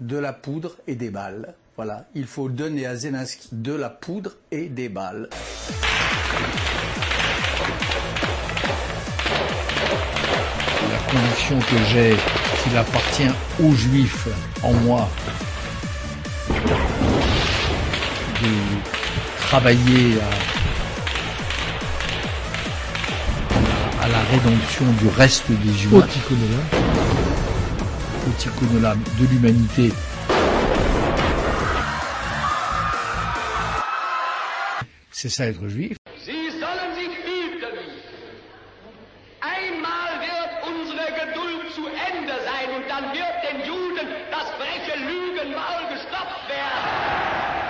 de la poudre et des balles. Voilà, il faut donner à Zelensky de la poudre et des balles. La conviction que j'ai qu'il appartient aux Juifs, en moi, de travailler à la rédemption du reste des humains, au tikkun de l'humanité. C'est ça être juif. Sie sollen sich hüten. Einmal wird unsere Geduld zu Ende sein und dann wird den Juden das freche Lügenmaul gestopft werden.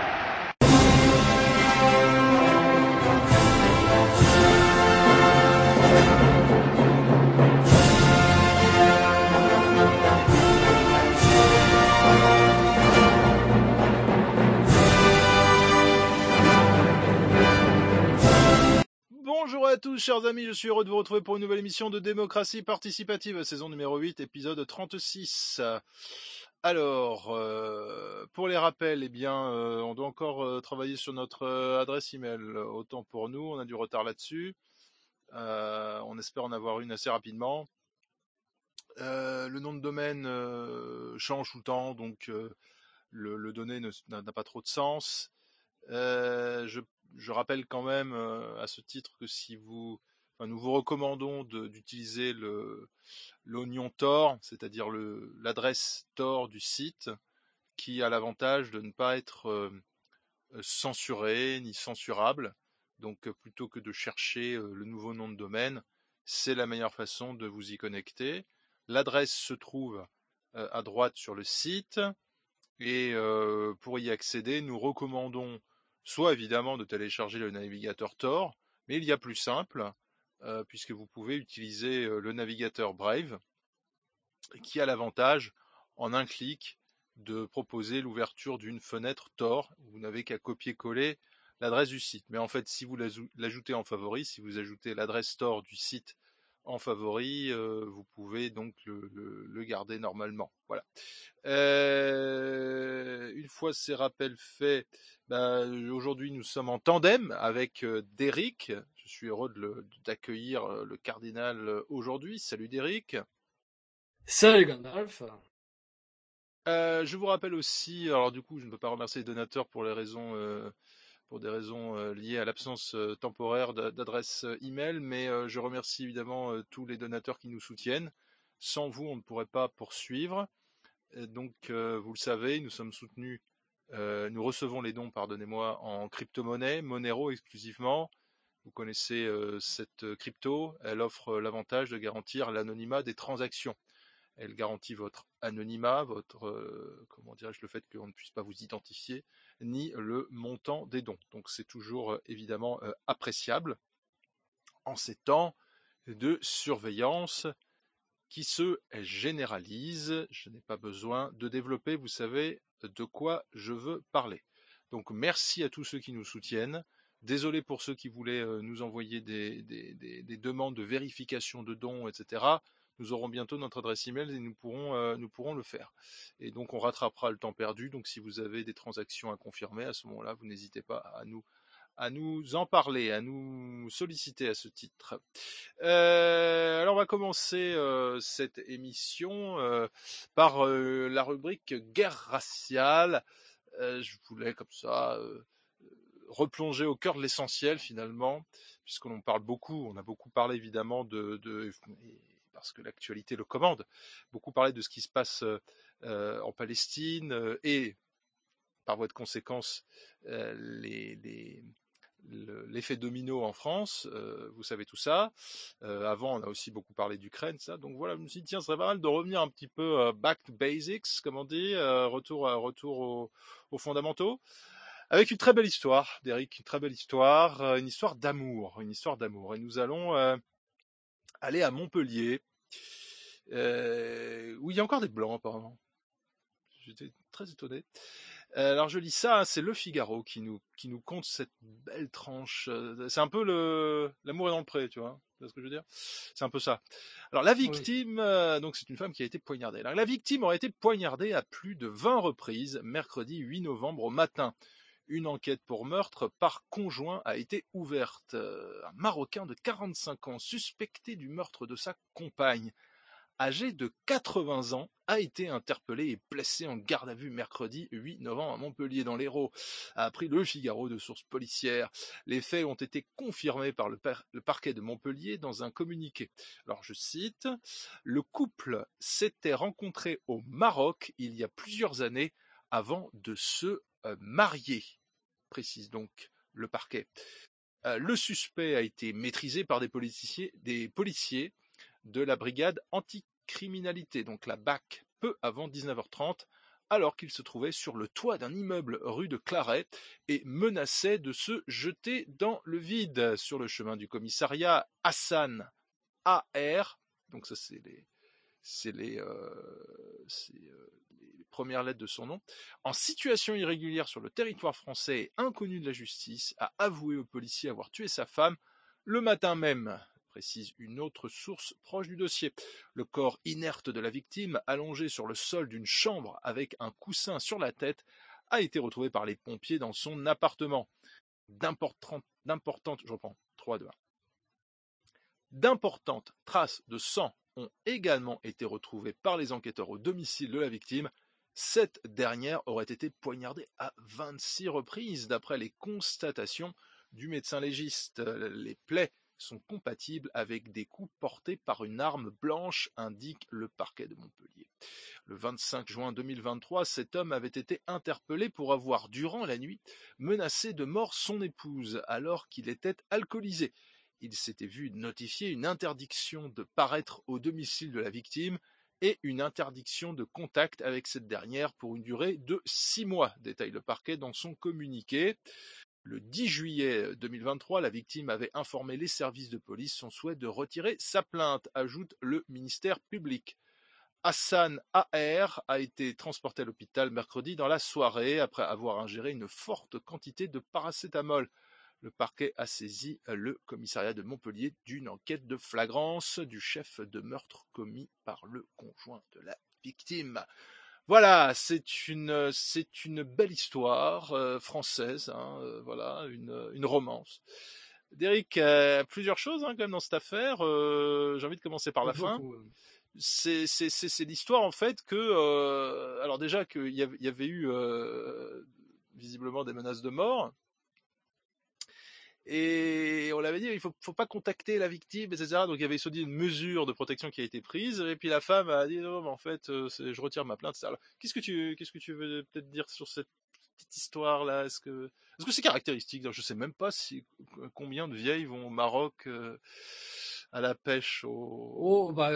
Bonjour à tous, chers amis, je suis heureux de vous retrouver pour une nouvelle émission de Démocratie Participative, saison numéro 8, épisode 36. Alors, pour les rappels, on doit encore travailler sur notre adresse email. Autant pour nous, on a du retard là-dessus. On espère en avoir une assez rapidement. Le nom de domaine change tout le temps, donc le donné n'a pas trop de sens. Je rappelle quand même à ce titre que nous vous recommandons d'utiliser l'oignon Tor, c'est-à-dire l'adresse Tor du site, qui a l'avantage de ne pas être censuré ni censurable. Donc plutôt que de chercher le nouveau nom de domaine, c'est la meilleure façon de vous y connecter. L'adresse se trouve à droite sur le site. Et pour y accéder, nous recommandons soit évidemment de télécharger le navigateur Tor, mais il y a plus simple, puisque vous pouvez utiliser le navigateur Brave, qui a l'avantage, en un clic, de proposer l'ouverture d'une fenêtre Tor. Vous n'avez qu'à copier-coller l'adresse du site. Mais en fait, si vous l'ajoutez en favori, si vous ajoutez l'adresse Tor du site en favori, vous pouvez donc le garder normalement. Voilà. Une fois ces rappels faits, aujourd'hui nous sommes en tandem avec Derrick. Je suis heureux d'accueillir le cardinal aujourd'hui. Salut Derrick. Salut Gandalf. Je vous rappelle aussi, alors du coup je ne peux pas remercier les donateurs pour des raisons liées à l'absence temporaire d'adresse email, mais je remercie évidemment tous les donateurs qui nous soutiennent. Sans vous, on ne pourrait pas poursuivre. Donc, vous le savez, nous recevons les dons, pardonnez-moi, en crypto-monnaie, Monero exclusivement. Vous connaissez cette crypto, elle offre l'avantage de garantir l'anonymat des transactions. Elle garantit votre anonymat, le fait qu'on ne puisse pas vous identifier, ni le montant des dons. Donc c'est toujours évidemment appréciable en ces temps de surveillance qui se généralise. Je n'ai pas besoin de développer, vous savez de quoi je veux parler. Donc merci à tous ceux qui nous soutiennent. Désolé pour ceux qui voulaient nous envoyer des demandes de vérification de dons, etc. Nous aurons bientôt notre adresse email et nous pourrons le faire. Et donc on rattrapera le temps perdu. Donc si vous avez des transactions à confirmer, à ce moment-là, vous n'hésitez pas à nous en parler, à nous solliciter à ce titre. Alors on va commencer cette émission par la rubrique guerre raciale. Je voulais comme ça replonger au cœur de l'essentiel finalement, puisqu'on en parle beaucoup. On a beaucoup parlé évidemment parce que l'actualité le commande, beaucoup parlé de ce qui se passe en Palestine et par voie de conséquence l'effet domino en France, vous savez tout ça. Avant, on a aussi beaucoup parlé d'Ukraine, ça. Donc voilà, je me suis dit, tiens, ce serait pas mal de revenir un petit peu back to basics, comme on dit, retour aux fondamentaux. Avec une très belle histoire, Derrick, une très belle histoire, une histoire d'amour. Et nous allons aller à Montpellier, où il y a encore des blancs apparemment. J'étais très étonné. Alors je lis ça, hein, c'est Le Figaro qui nous conte cette belle tranche. C'est un peu l'amour est dans le pré, tu vois. Tu vois ce que je veux dire? C'est un peu ça. Alors la Oui. victime, donc c'est une femme qui a été poignardée. Alors, la victime aurait été poignardée à plus de 20 reprises mercredi 8 novembre au matin. Une enquête pour meurtre par conjoint a été ouverte. Un Marocain de 45 ans suspecté du meurtre de sa compagne, âgé de 80 ans, a été interpellé et placé en garde à vue mercredi 8 novembre à Montpellier dans l'Hérault, a appris Le Figaro de sources policières. Les faits ont été confirmés par le parquet de Montpellier dans un communiqué. Alors je cite, « Le couple s'était rencontré au Maroc il y a plusieurs années avant de se marier », précise donc le parquet. Le suspect a été maîtrisé par des policiers de la brigade anticriminalité, donc la BAC, peu avant 19h30, alors qu'il se trouvait sur le toit d'un immeuble rue de Claret et menaçait de se jeter dans le vide. Sur le chemin du commissariat, Hassan AR, donc ça c'est les premières lettres de son nom, en situation irrégulière sur le territoire français et inconnu de la justice, a avoué aux policiers avoir tué sa femme le matin même, précise une autre source proche du dossier. Le corps inerte de la victime, allongé sur le sol d'une chambre avec un coussin sur la tête, a été retrouvé par les pompiers dans son appartement. D'importantes traces de sang ont également été retrouvées par les enquêteurs au domicile de la victime. Cette dernière aurait été poignardée à 26 reprises, d'après les constatations du médecin légiste. Les plaies sont compatibles avec des coups portés par une arme blanche, indique le parquet de Montpellier. Le 25 juin 2023, cet homme avait été interpellé pour avoir, durant la nuit, menacé de mort son épouse alors qu'il était alcoolisé. Il s'était vu notifier une interdiction de paraître au domicile de la victime et une interdiction de contact avec cette dernière pour une durée de 6 mois, détaille le parquet dans son communiqué. Le 10 juillet 2023, la victime avait informé les services de police son souhait de retirer sa plainte, ajoute le ministère public. Hassan AR a été transporté à l'hôpital mercredi dans la soirée après avoir ingéré une forte quantité de paracétamol. Le parquet a saisi le commissariat de Montpellier d'une enquête de flagrance du chef de meurtre commis par le conjoint de la victime. Voilà, c'est une belle histoire française, hein, voilà, une romance. Derrick, plusieurs choses quand même dans cette affaire. J'ai envie de commencer par la fin. Beaucoup. C'est l'histoire en fait que, alors déjà qu'il y avait eu visiblement des menaces de mort. Et on l'avait dit, il faut pas contacter la victime, etc. Donc il y avait une mesure de protection qui a été prise. Et puis la femme a dit non, mais en fait, je retire ma plainte. Alors, qu'est-ce que tu veux peut-être dire sur cette petite histoire là? Est-ce que c'est caractéristique? Je sais même pas combien de vieilles vont au Maroc à la pêche Oh, bah,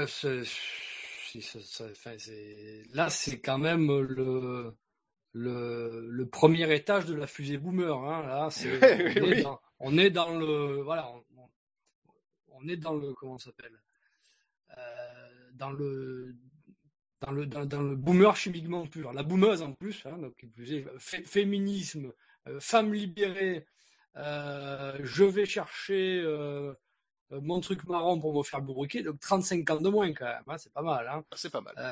là, c'est quand même le premier étage de la fusée boomer, hein. Là, on est dans le, voilà, on est dans le, comment ça s'appelle, dans le boomer chimiquement pur. La boomeuse en plus, hein, donc féminisme, femme libérée, je vais chercher mon truc marron pour me faire bourriquer, donc 35 ans de moins quand même, hein, c'est pas mal. Hein. C'est pas mal.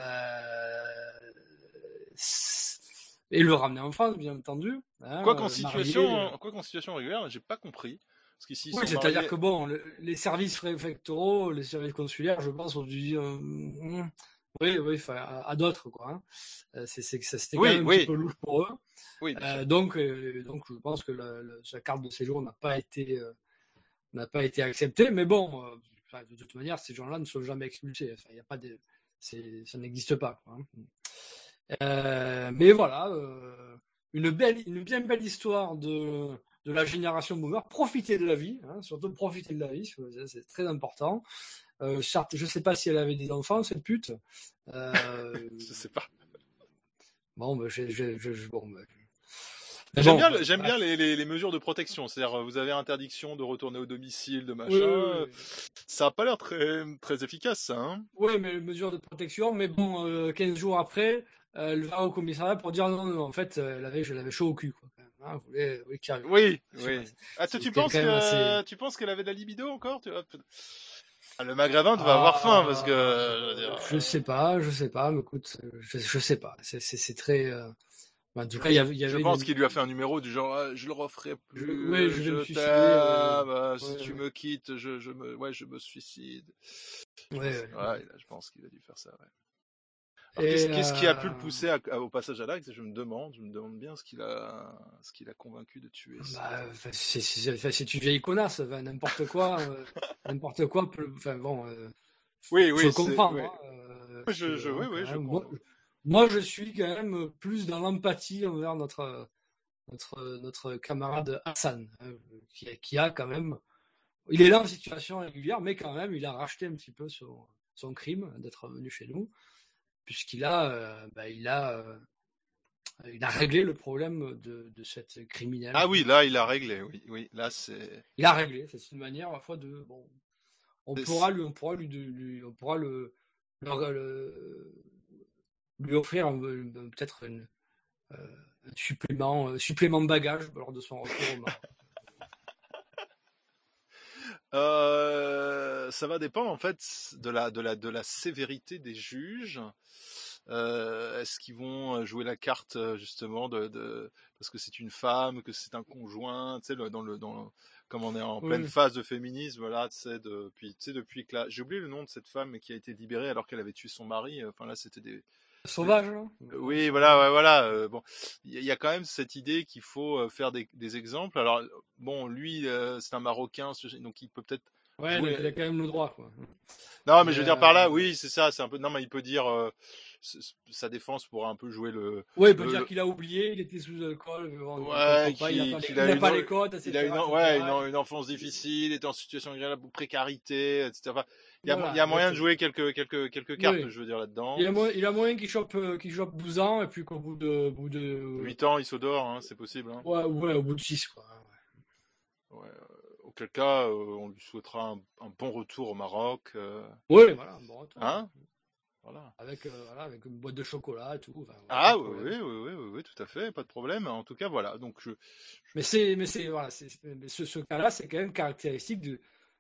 Et le ramener en France, bien entendu. Hein, quoi qu'en situation régulière, j'ai pas compris. Parce qu'ici, oui, c'est-à-dire que bon, les services préfectoraux, les services consulaires, je pense, ont dû dire oui, à d'autres, quoi. Hein. C'était quand même un petit peu louche pour eux. Oui, donc, je pense que sa carte de séjour n'a pas été acceptée. Mais bon, de toute manière, ces gens-là ne sont jamais expulsés. Enfin, il y a pas ça n'existe pas, quoi. Hein. Mais voilà, une bien belle histoire de la génération boomer. Profiter de la vie, hein, surtout profiter de la vie, c'est très important. Je sais pas si elle avait des enfants, cette pute. je sais pas. Bon, j'aime bien les mesures de protection. C'est-à-dire, vous avez interdiction de retourner au domicile, de machin. Oui. Ça a pas l'air très, très efficace, ça. Hein. Oui, mais mesures de protection. Mais bon, 15 jours après, elle va au commissariat pour dire non, en fait, je l'avais chaud au cul, quoi. Quand même, hein, vous voulez qu'il arrive. Oui, Je sais oui. pas, Ah, toi, c'était quand même assez. tu penses qu'elle avait de la libido encore? Ah, le maghrébin devait avoir faim parce que, je veux dire, Je sais pas, mais écoute, je sais pas. C'est très. En tout cas, il y je avait pense qu'il lui a fait un numéro du genre, ah, je le referai ouais, plus, je vais me je suicider. t'aime, si Ouais, tu me quittes, je me suicide. ouais. Je pense qu'il a dû faire ça, ouais. Alors, Et qu'est-ce qui a pu le pousser au passage à l'acte? Je me demande bien ce qu'il a convaincu de tuer. bah, c'est une vieille connasse, n'importe quoi, n'importe quoi peut. Enfin bon, Oui, faut oui, le comprendre. oui. Hein, Oui, oui, je quand même, comprends. moi, je suis quand même plus dans l'empathie envers notre camarade Hassan, hein, qui a quand même. Il est là en situation régulière, mais quand même, il a racheté un petit peu son crime d'être venu chez nous, puisqu'il a, il a réglé le problème de cette criminelle. Ah oui, là, il a réglé, oui, oui, là, c'est. Il a réglé. C'est une manière, à la fois, de. Bon, on pourra C'est- lui offrir peut-être un supplément de bagage lors de son retour au Maroc. Ça va dépendre en fait de la sévérité des juges. Est-ce qu'ils vont jouer la carte justement parce que c'est une femme, que c'est un conjoint, tu sais, comme on est en pleine Oui, phase de féminisme, là, tu sais, depuis que j'ai oublié le nom de cette femme mais qui a été libérée alors qu'elle avait tué son mari. Enfin là, c'était des. sauvage, là. Oui, voilà, ouais, voilà. Bon, il y a quand même cette idée qu'il faut faire des exemples. Alors, bon, lui, c'est un Marocain, donc il peut peut-être Ouais, donc il a jouer. quand même le droit, quoi. Non, mais Mais je veux dire par là, oui, c'est ça, c'est un peu. Non, mais il peut dire sa défense pourra un peu jouer ouais, il peut dire le. qu'il a oublié, il était sous alcool, on Ouais, comprend pas, il qu'il a a pas les codes, il a etc., ouais, etc. une enfance difficile, était en situation de précarité, etc. Enfin, il y Voilà, a moyen de exactement. jouer quelques cartes, Oui. je veux dire, là-dedans. Il a moyen qu'il chope 12 ans, et puis qu'au bout de 8 ans, il s'odore, hein, c'est possible, hein. ouais, au bout de 6, quoi. Ouais, auquel cas, on lui souhaitera un bon retour au Maroc. Ouais, voilà, bon retour. Hein, voilà. Voilà, avec une boîte de chocolat et tout. Enfin, pas Ah de oui, problème. oui, oui, oui, oui, oui, tout à fait, pas de problème. En tout cas, voilà. Donc Mais voilà, mais ce cas-là, c'est quand même caractéristique de.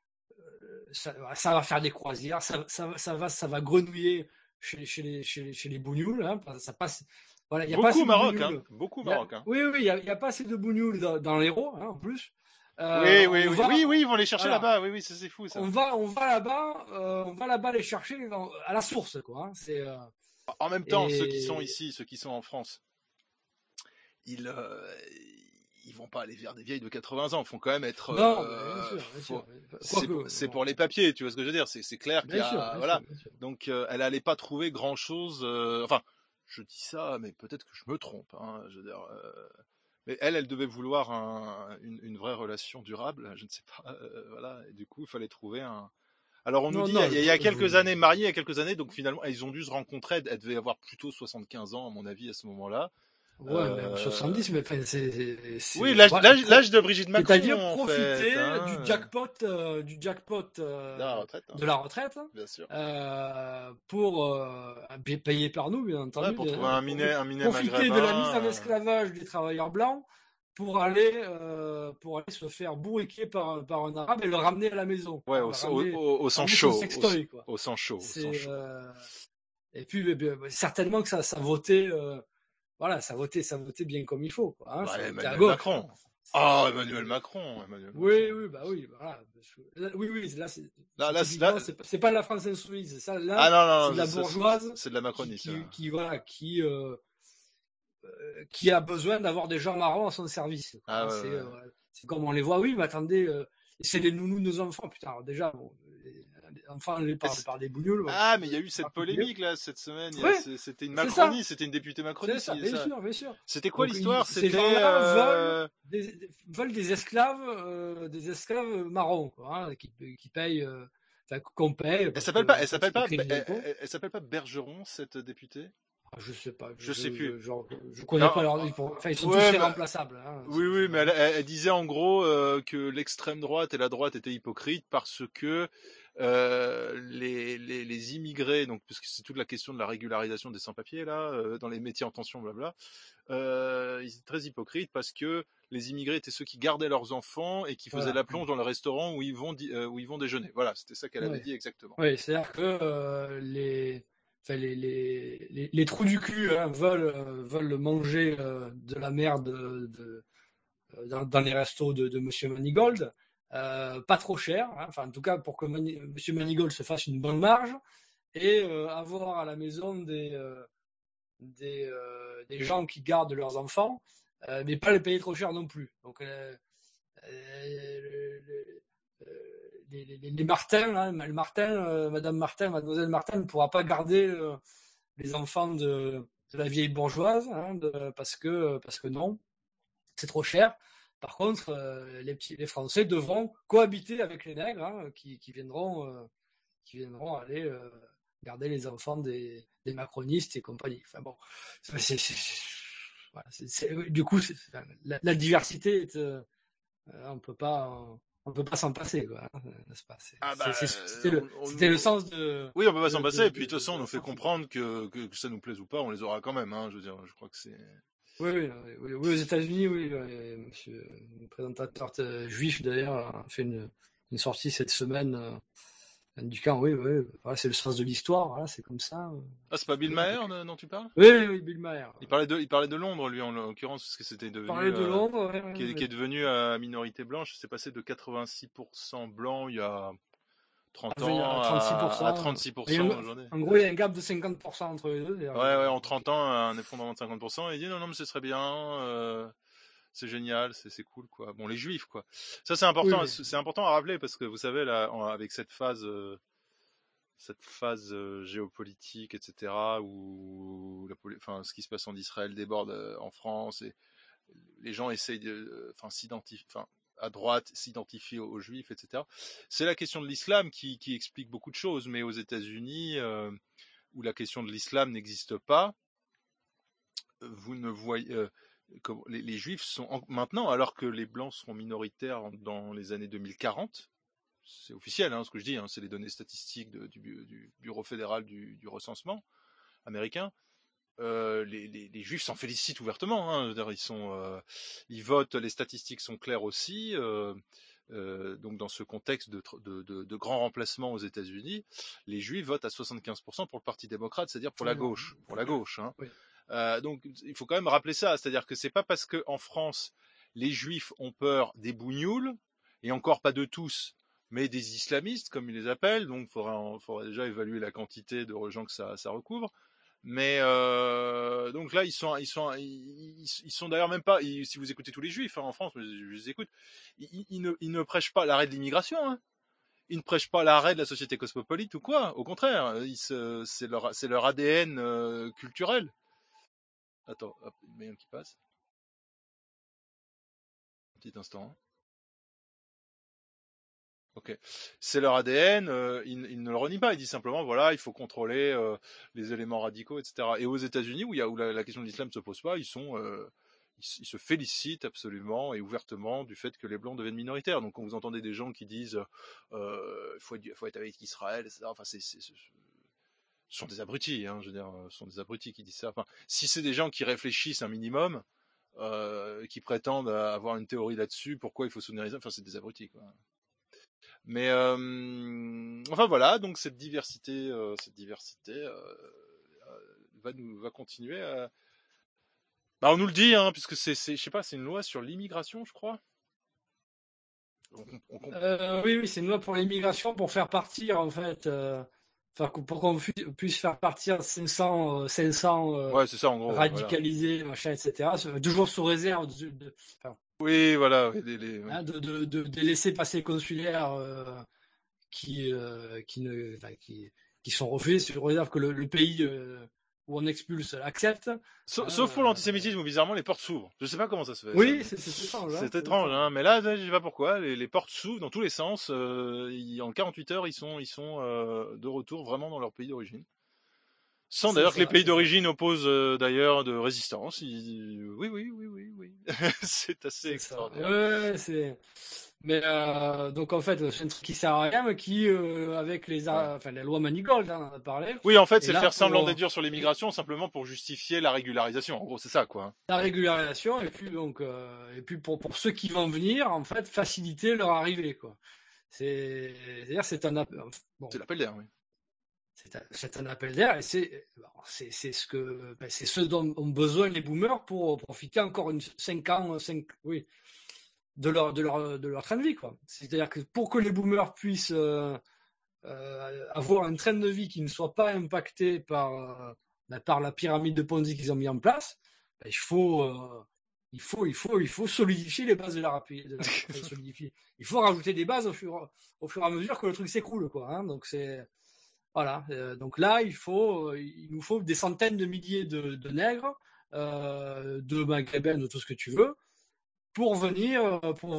Ça va faire des croisières, ça va grenouiller chez les bougnoules, hein, ça passe. Voilà, il n'y a pas beaucoup assez au de Maroc, hein, bougnoules. beaucoup au Maroc, hein. Oui, il y a pas assez de bougnoules dans l'Hérault, hein, en plus. Oui, oui, On oui, va, oui, oui, ils vont les chercher voilà, là-bas. Oui, oui, ça c'est fou, ça. on va là-bas les chercher à la source, quoi. Hein, En même temps, ceux qui sont et ici, ceux qui sont en France, ils ils vont pas aller vers des vieilles de 80 ans. Ils font quand même être. non, mais bien sûr, bien sûr. Quoique, C'est bon, pour les papiers, tu vois ce que je veux dire. C'est clair qu'il y bien sûr, a, bien sûr, voilà. bien sûr. Donc elle allait pas trouver grand chose. Enfin, je dis ça, mais peut-être que je me trompe. Hein, je veux dire. Mais elle devait vouloir une vraie relation durable. Je ne sais pas. Voilà. Et du coup, il fallait trouver un. Alors on nous Non, dit non, il y a quelques années, mariés il y a quelques années, donc finalement ils ont dû se rencontrer. Elle devait avoir plutôt 75 ans à mon avis à ce moment-là. ouais, même Euh, 70, mais enfin, Oui, voilà, l'âge de Brigitte Macron c'est-à-dire en fait. profiter Hein. du jackpot De la retraite, hein, de la retraite, bien sûr. pour payer par nous, bien Ouais, entendu, pour trouver un minet profiter de la mise en maghrébin. esclavage des travailleurs blancs pour aller se faire bourriquer par un arabe et le ramener à la maison, Ouais, hein, au sang ramener son chaud. sextoy, quoi. Au sang chaud. Au sang chaud. Et puis certainement que ça votait. Voilà, ça votait bien comme il faut, quoi, hein, ça Bah, votait à Emmanuel gauche. Macron. Ah, Emmanuel Macron. Oui, bah oui, voilà. Oui, là, Là, typiquement, c'est pas de la France insoumise, ça, ah là, c'est non, de la bourgeoise c'est de la Macronie, ça. qui a besoin d'avoir des gens marrons à son service, quoi, Ah hein, ouais, ouais. c'est comme on les voit, oui, mais attendez, c'est les nounous de nos enfants, putain, alors déjà, bon, les enfants élevés par des bougnoules. Ah, mais il y a eu cette particulier. polémique là cette semaine. Oui, C'était une c'est Macronie, ça. c'était une députée Macronie. C'est ça, bien sûr. C'était quoi Donc, l'histoire? ces C'était gens-là veulent des esclaves marrons, quoi, hein, qui payent, qu'on paye. Elle Parce s'appelle que, pas, en fait, c'est des crédits d'impôt. elle s'appelle pas Bergeron cette députée? Je sais pas, Je sais plus. je connais Non, pas leur nom. Enfin, ils sont tous ouais, irremplaçables. Hein, oui, mais elle disait en gros que l'extrême droite et la droite étaient hypocrites parce que les immigrés, donc parce que c'est toute la question de la régularisation des sans-papiers là, dans les métiers en tension, blabla. Ils étaient très hypocrites parce que les immigrés étaient ceux qui gardaient leurs enfants et qui faisaient la plonge dans le restaurant où ils vont déjeuner. Voilà, c'était ça qu'elle avait dit exactement. Oui, c'est-à-dire que les trous du cul veulent manger de la merde dans les restos de Monsieur Manigold, pas trop cher, hein, enfin en tout cas pour que Monsieur Manigold se fasse une bonne marge et avoir à la maison des gens qui gardent leurs enfants, mais pas les payer trop cher non plus. Donc les Martin, hein, Madame Martin, Mademoiselle Martin ne pourra pas garder les enfants de la vieille bourgeoise, hein, parce que non, c'est trop cher. Par contre, les Français devront cohabiter avec les nègres, hein, qui viendront aller garder les enfants des macronistes et compagnie. Enfin bon, voilà, du coup, la diversité est, on peut pas s'en passer, quoi. N'est-ce pas? C'était le sens de. Oui, on peut pas s'en passer. Et puis de toute façon, on nous fait comprendre que ça nous plaise ou pas, on les aura quand même. Hein, je veux dire, je crois que c'est. Oui, aux États-Unis, oui, monsieur le présentateur juif d'ailleurs a fait une sortie cette semaine indiquant, oui, voilà, c'est le sens de l'histoire, voilà, c'est comme ça. Ah, c'est pas Bill Maher dont tu parles? Oui, Bill Maher. Il parlait de Londres, lui, en l'occurrence, parce que c'était devenu. Il parlait de Londres, qui est devenu à minorité blanche. C'est passé de 86% blanc il y a 30 ans à 36% aujourd'hui. En gros, il y a un gap de 50% entre les deux. Ouais, en 30 ans, un effondrement de 50%. Et il dit non, mais ce serait bien, c'est génial, c'est cool, quoi. Bon, les juifs, quoi. Ça, c'est important, c'est important à rappeler parce que vous savez, là, avec cette phase géopolitique, etc., où ce qui se passe en Israël déborde en France et les gens essayent s'identifier, à droite, s'identifier aux juifs, etc. C'est la question de l'islam qui explique beaucoup de choses, mais aux États-Unis, où la question de l'islam n'existe pas, vous ne voyez, les juifs sont maintenant, alors que les blancs seront minoritaires dans les années 2040, c'est officiel, hein, ce que je dis, hein, c'est les données statistiques du Bureau fédéral du recensement américain. Les juifs s'en félicitent ouvertement, hein, ils votent, les statistiques sont claires aussi, donc dans ce contexte de grand remplacement aux États-Unis, les juifs votent à 75% pour le Parti démocrate, c'est-à-dire pour la gauche, hein. Oui. Donc il faut quand même rappeler ça, c'est-à-dire que c'est pas parce que en France les juifs ont peur des bougnoules, et encore pas de tous, mais des islamistes comme ils les appellent, donc faudrait déjà évaluer la quantité de gens que ça recouvre. Mais donc là, ils sont d'ailleurs même pas. Si vous écoutez tous les juifs, hein, en France, je les écoute, ils ne prêchent pas l'arrêt de l'immigration. Hein. Ils ne prêchent pas l'arrêt de la société cosmopolite ou quoi. Au contraire, c'est leur ADN culturel. Attends, hop, une mail qui passe. Un petit instant. Ok, c'est leur ADN, ils ne le renient pas, ils disent simplement voilà, il faut contrôler les éléments radicaux, etc. Et aux États-Unis, où la question de l'islam ne se pose pas, ils se félicitent absolument et ouvertement du fait que les blancs deviennent minoritaires. Donc quand vous entendez des gens qui disent faut être avec Israël, etc. Enfin, ce sont des abrutis, hein, je veux dire, ce sont des abrutis qui disent ça. Enfin, si c'est des gens qui réfléchissent un minimum, qui prétendent avoir une théorie là-dessus, pourquoi il faut soutenir Israël, enfin c'est des abrutis, quoi. Mais enfin voilà, donc cette diversité va continuer. On nous le dit, hein, puisque c'est je sais pas, c'est une loi sur l'immigration, je crois. Oui, c'est une loi pour l'immigration pour faire partir en fait. Pour qu'on puisse faire partir 500 ouais, c'est ça, en gros, radicalisés, voilà. Machin, etc. Toujours sous réserve oui, voilà. De laisser passer consulaires qui sont refusés sur réserve que le pays où on expulse accepte. Sauf pour l'antisémitisme où bizarrement les portes s'ouvrent. Je sais pas comment ça se fait. Oui, c'est étrange. C'est étrange, hein. Mais là, je sais pas pourquoi. Les portes s'ouvrent dans tous les sens. En 48 heures, ils sont de retour vraiment dans leur pays d'origine. Sans d'ailleurs que les pays d'origine opposent d'ailleurs de résistance. Oui. C'est assez extraordinaire. Ouais, c'est. Mais donc en fait, c'est un truc qui sert à rien, mais qui avec les lois Manigold, on en a parlé. Oui, en fait, c'est faire semblant d'être dur sur l'immigration simplement pour justifier la régularisation. En gros, c'est ça, quoi. La régularisation et puis pour ceux qui vont venir, en fait, faciliter leur arrivée, quoi. C'est-à-dire c'est un appel. Bon, c'est l'appel d'air, oui. C'est un appel d'air et c'est ce dont ont besoin les boomers pour profiter encore 5 ans, de leur train de vie, quoi. C'est-à-dire que pour que les boomers puissent avoir un train de vie qui ne soit pas impacté par la pyramide de Ponzi qu'ils ont mis en place, il faut solidifier les bases de la rapide. Il faut rajouter des bases au fur et à mesure que le truc s'écroule, quoi. Hein. Donc c'est voilà. Donc là, il nous faut des centaines de milliers de nègres, de maghrébins, de tout ce que tu veux, pour venir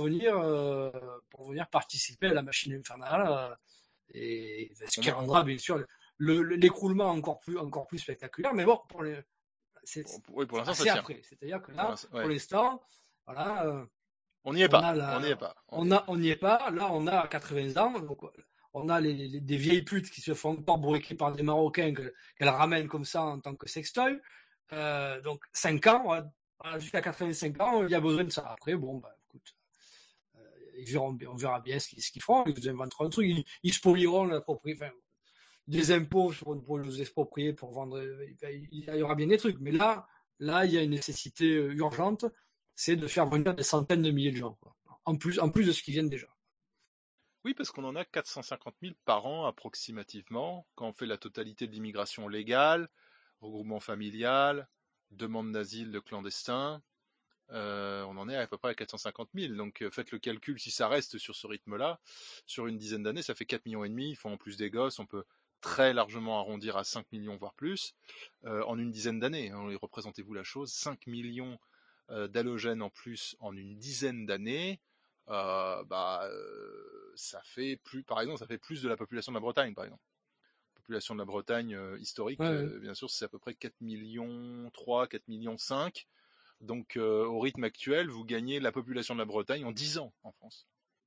participer à la machine infernale, et ce qui rendra bien sûr l'écroulement encore plus spectaculaire. Mais bon, pour l'instant, c'est après. C'est-à-dire que là, pour l'instant, voilà. On n'y est pas. On n'y est pas. Là, on a 80 ans. Donc, on a des vieilles putes qui se font encore bourriquer par des Marocains qu'elles ramènent comme ça en tant que sextoy. Donc 5 ans, jusqu'à 85 ans, il y a besoin de ça. Après, bon, écoute, on verra bien ce qu'ils feront. Ils inventeront un truc. Ils spolieront des impôts pour nous exproprier pour vendre. Il y aura bien des trucs. Mais là, il y a une nécessité urgente, c'est de faire venir des centaines de milliers de gens, quoi. En plus de ce qui viennent déjà. Oui, parce qu'on en a 450 000 par an approximativement, quand on fait la totalité de l'immigration légale, regroupement familial, demande d'asile de clandestins. On en est à peu près à 450 000. Donc faites le calcul, si ça reste sur ce rythme-là, sur une dizaine d'années, ça fait 4,5 millions. Il faut en plus des gosses, on peut très largement arrondir à 5 millions, voire plus, en une dizaine d'années. Représentez-vous la chose, 5 millions d'halogènes en plus en une dizaine d'années. Ça fait plus, par exemple, ça fait plus de la population de la Bretagne, par exemple. La population de la Bretagne historique, bien sûr, c'est à peu près 4 millions 3, 4 millions 5. Donc, au rythme actuel, vous gagnez la population de la Bretagne en 10 ans en France.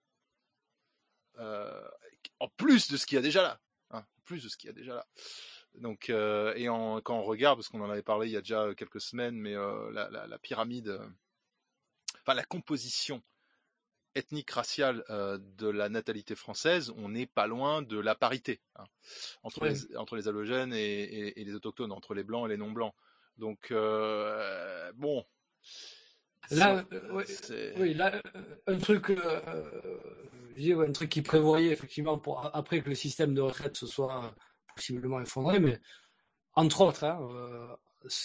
En plus de ce qu'il y a déjà là. Hein, en plus de ce qu'il y a déjà là. Donc, quand on regarde, parce qu'on en avait parlé il y a déjà quelques semaines, mais la pyramide, la composition ethnique, raciale de la natalité française, on n'est pas loin de la parité, hein, entre les halogènes et les autochtones, entre les blancs et les non-blancs. Donc, bon. Là, là, un truc qui prévoyait effectivement après que le système de retraite se soit possiblement effondré, mais entre autres,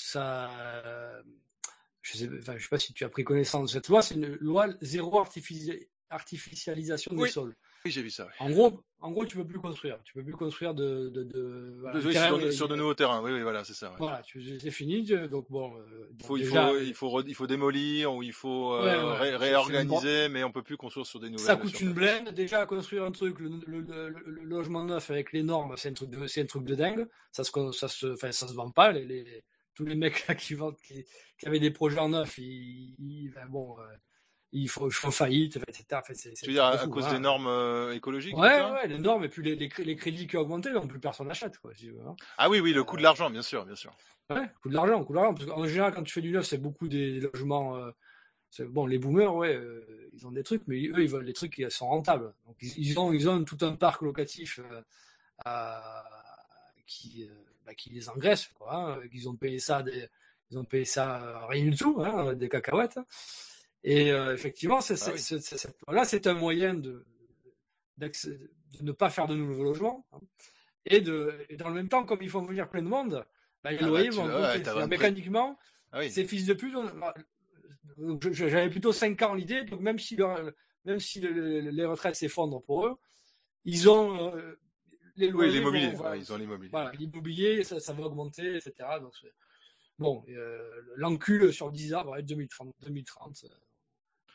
je sais pas si tu as pris connaissance de cette loi, c'est une loi zéro artificialisation des sols. Oui, j'ai vu ça. Oui. En gros, tu peux plus construire. Tu peux plus construire sur de nouveaux terrains. Oui, voilà, c'est ça. Ouais. Voilà, c'est fini. Donc bon. Il faut démolir ou il faut réorganiser, mais on peut plus construire sur des nouvelles. Ça coûte une blinde. Déjà, construire un truc, le logement neuf avec les normes, c'est un truc de dingue. Ça se vend pas. Tous les mecs là qui avaient des projets en neuf, ils font faillite, etc. Tu veux dire à cause des normes écologiques? Ouais, les normes et puis les crédits qui ont augmenté, donc plus personne n'achète, quoi. Hein. Ah oui, le coût de l'argent, bien sûr. Ouais, coût de l'argent. Parce qu'en général, quand tu fais du neuf, c'est beaucoup des logements. Les boomers, ils ont des trucs, mais eux, ils veulent des trucs qui sont rentables. Donc ils ont tout un parc locatif qui les engraisse, quoi. Hein. Ils ont payé ça rien du tout, hein, des cacahuètes. Et effectivement, là, c'est un moyen de ne pas faire de nouveaux logements, hein, et dans le même temps, comme ils font venir plein de monde, les loyers vont augmenter. Mécaniquement, ces fils de pute, j'avais plutôt 5 ans l'idée, donc même si les retraites s'effondrent pour eux, ils ont les loyers. L'immobilier, ils ont l'immobilier. Voilà, l'immobilier, ça va augmenter, etc. Donc, bon, l'encul sur 10 ans va être 2030.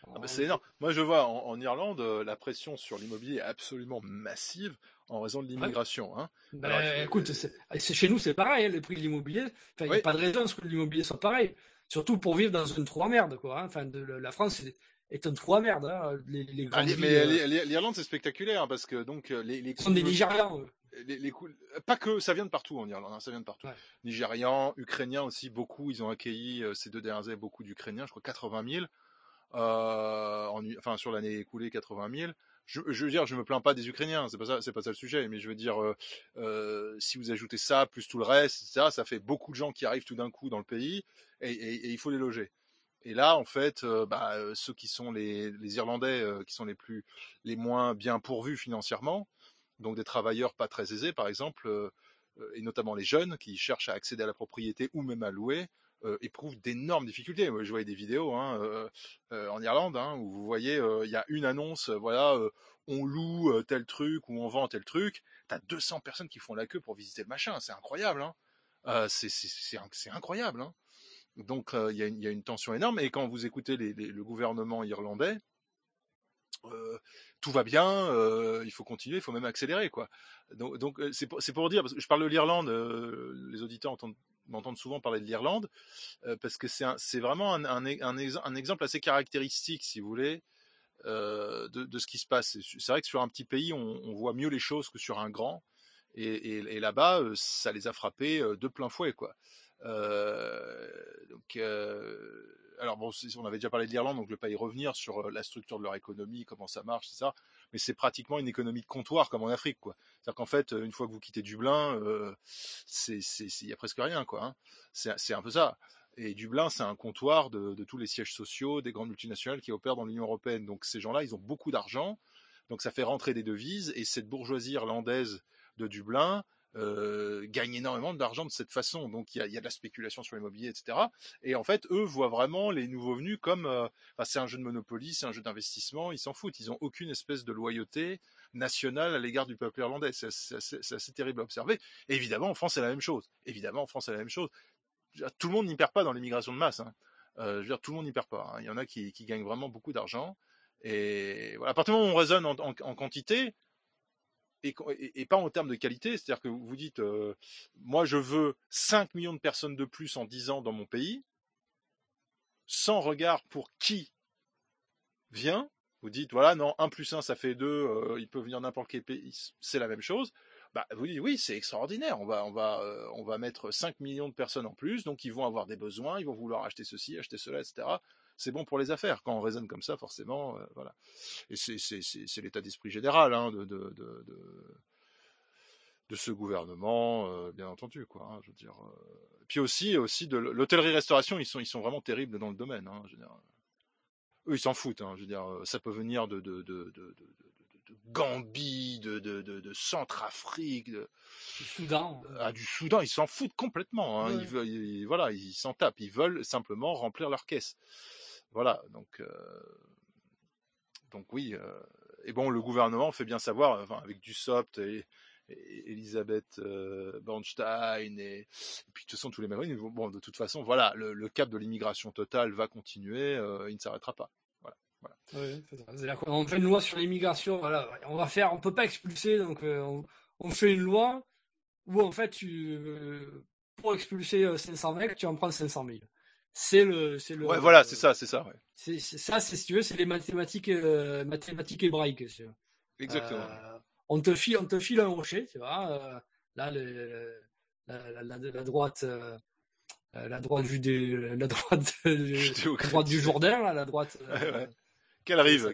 Ah bah c'est énorme. Moi, je vois en Irlande, la pression sur l'immobilier est absolument massive en raison de Ouais. l'immigration. Hein. Alors, Ben, écoute, chez nous, c'est pareil, hein, les prix de l'immobilier. Enfin, il n'y a oui, pas de raison à ce que l'immobilier soit pareil. Surtout pour vivre dans une trou à merde, quoi. Hein. Enfin, la France est un trou à merde. Hein. Les ah, grandes villes mais l'Irlande, c'est spectaculaire hein, parce que donc les coûts sont de des Nigérians. les coûts, pas que, ça vient de partout en Irlande, hein, ça vient de partout. Ouais. Nigérians, Ukrainiens aussi, beaucoup. Ils ont accueilli ces 2 dernières années beaucoup d'Ukrainiens, je crois 80 000. Enfin sur l'année écoulée 80 000. Je veux dire, je me plains pas des Ukrainiens, c'est pas ça le sujet, mais je veux dire, si vous ajoutez ça plus tout le reste, etc., ça fait beaucoup de gens qui arrivent tout d'un coup dans le pays et il faut les loger. Et là, en fait, ceux qui sont les Irlandais, qui sont les moins bien pourvus financièrement, donc des travailleurs pas très aisés, par exemple, et notamment les jeunes qui cherchent à accéder à la propriété ou même à louer, éprouvent d'énormes difficultés. Moi, je voyais des vidéos en Irlande hein, où vous voyez, il y a une annonce, voilà, on loue tel truc ou on vend tel truc. T'as 200 personnes qui font la queue pour visiter le machin. C'est incroyable. Hein. C'est incroyable. Hein. Donc il y a une tension énorme. Et quand vous écoutez le gouvernement irlandais, tout va bien, il faut continuer, il faut même accélérer quoi. Donc c'est pour dire, parce que je parle de l'Irlande, les auditeurs m'entendent souvent parler de l'Irlande, parce que c'est vraiment un exemple assez caractéristique, si vous voulez, de ce qui se passe. C'est vrai que sur un petit pays, on voit mieux les choses que sur un grand, et là-bas, ça les a frappés de plein fouet quoi. Donc alors bon, on avait déjà parlé de l'Irlande, donc je ne vais pas y revenir sur la structure de leur économie, comment ça marche, c'est ça. Mais c'est pratiquement une économie de comptoir comme en Afrique, quoi. C'est-à-dire qu'en fait, une fois que vous quittez Dublin, il y a presque rien, quoi. Hein. C'est un peu ça. Et Dublin, c'est un comptoir de tous les sièges sociaux des grandes multinationales qui opèrent dans l'Union européenne. Donc ces gens-là, ils ont beaucoup d'argent, donc ça fait rentrer des devises. Et cette bourgeoisie irlandaise de Dublin gagne énormément d'argent de cette façon. Donc il y a de la spéculation sur l'immobilier, etc. Et en fait, eux voient vraiment les nouveaux venus comme, c'est un jeu de Monopoly, c'est un jeu d'investissement, ils s'en foutent. Ils n'ont aucune espèce de loyauté nationale à l'égard du peuple irlandais. C'est assez terrible à observer. Et évidemment, en France, c'est la même chose. Tout le monde n'y perd pas dans l'immigration de masse. Hein. Je veux dire, tout le monde n'y perd pas. Hein. Il y en a qui gagnent vraiment beaucoup d'argent. Et voilà, à partir du moment où on raisonne en quantité, et pas en termes de qualité, c'est-à-dire que vous dites, moi je veux 5 millions de personnes de plus en 10 ans dans mon pays, sans regard pour qui vient, vous dites, voilà, non, 1 plus 1 ça fait 2, il peut venir n'importe quel pays, c'est la même chose, vous dites, oui, c'est extraordinaire, on va mettre 5 millions de personnes en plus, donc ils vont avoir des besoins, ils vont vouloir acheter ceci, acheter cela, etc. C'est bon pour les affaires, quand on raisonne comme ça, forcément, voilà. Et c'est l'état d'esprit général hein, de ce gouvernement, bien entendu, quoi. Hein, je veux dire. Puis aussi de l'hôtellerie-restauration, ils sont vraiment terribles dans le domaine. Hein, je veux dire. Eux, ils s'en foutent. Hein, je veux dire, ça peut venir de Gambie, de Centrafrique, Du Soudan. du Soudan, ils s'en foutent complètement. Hein, Ouais. voilà, ils s'en tapent. Ils veulent simplement remplir leur caisse. Voilà, donc oui. Et bon, le gouvernement fait bien savoir, enfin, avec Dussopt et Elisabeth Bornstein et puis de toute façon tous les Marines, bon de toute façon voilà le cap de l'immigration totale va continuer, il ne s'arrêtera pas. Voilà. Ouais, c'est-à-dire qu'on fait une loi sur l'immigration, voilà, on peut pas expulser, donc on fait une loi où en fait pour expulser 500 mecs, tu en prends 500 000. Ouais, voilà, c'est ça. Ouais. C'est ça, si tu veux, c'est les mathématiques hébraïques. Exactement. On te file un rocher, tu vois. Là, la droite, la droite du Jourdain, là, la droite. Ouais. Quelle rive.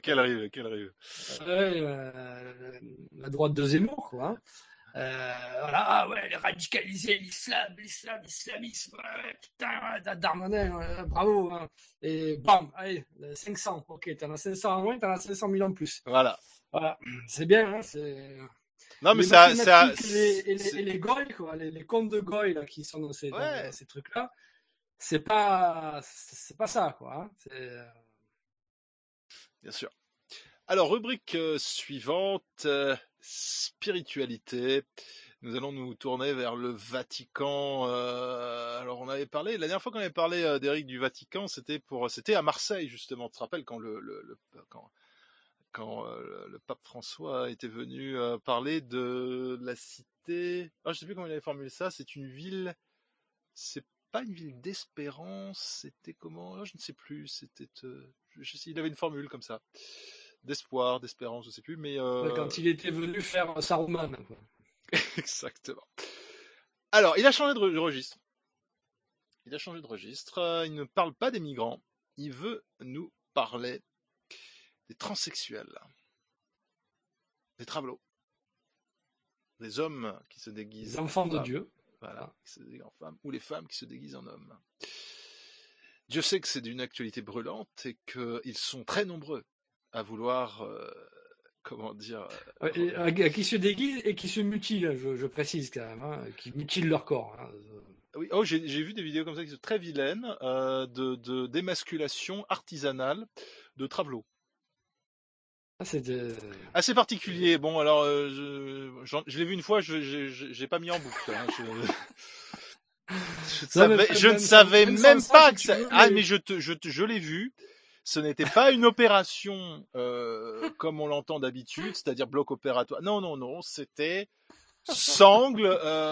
La droite de Zemmour, quoi. Hein. Voilà, ouais, radicaliser l'islamisme, ouais, putain, Darmanin, bravo. Hein. Et bam, allez, 500, ok, t'en as 500 en moins, t'en as 500 000 en plus. Voilà. C'est bien, hein, c'est. Non, mais les goy, quoi, les comptes de goy là, qui sont dans ces trucs-là, c'est pas ça, quoi. Hein, bien sûr. Alors, rubrique suivante, spiritualité. Nous allons nous tourner vers le Vatican. Alors on avait parlé, la dernière fois qu'on avait parlé d'Éric du Vatican, c'était à Marseille justement. Tu te rappelles quand le pape François était venu parler de la cité. Ah, je sais plus comment il avait formulé ça. C'est une ville. C'est pas une ville d'espérance. C'était comment? Ah, je ne sais plus. C'était. Il avait une formule comme ça. D'espoir, d'espérance, je sais plus. Mais Quand il était venu faire Saruman, quoi. Exactement. Alors, il a changé de registre. Il ne parle pas des migrants. Il veut nous parler des transsexuels, des travelots, des hommes qui se déguisent Les enfants en de femmes. Dieu. Voilà, qui se déguisent en femmes, ou les femmes qui se déguisent en hommes. Dieu sait que c'est d'une actualité brûlante et qu'ils sont très nombreux à vouloir, comment dire... Qui se déguisent et qui se mutilent, je précise quand même, hein, qui mutilent leur corps. Hein. Oui, j'ai vu des vidéos comme ça qui sont très vilaines, d'émasculation artisanale de travelots. Assez particulier. Bon, alors, je l'ai vu une fois, j'ai pas mis en boucle. Hein. Je ne savais même pas que ça... Ah, mais je l'ai vu. Ce n'était pas une opération comme on l'entend d'habitude, c'est-à-dire bloc opératoire. Non, c'était sangle,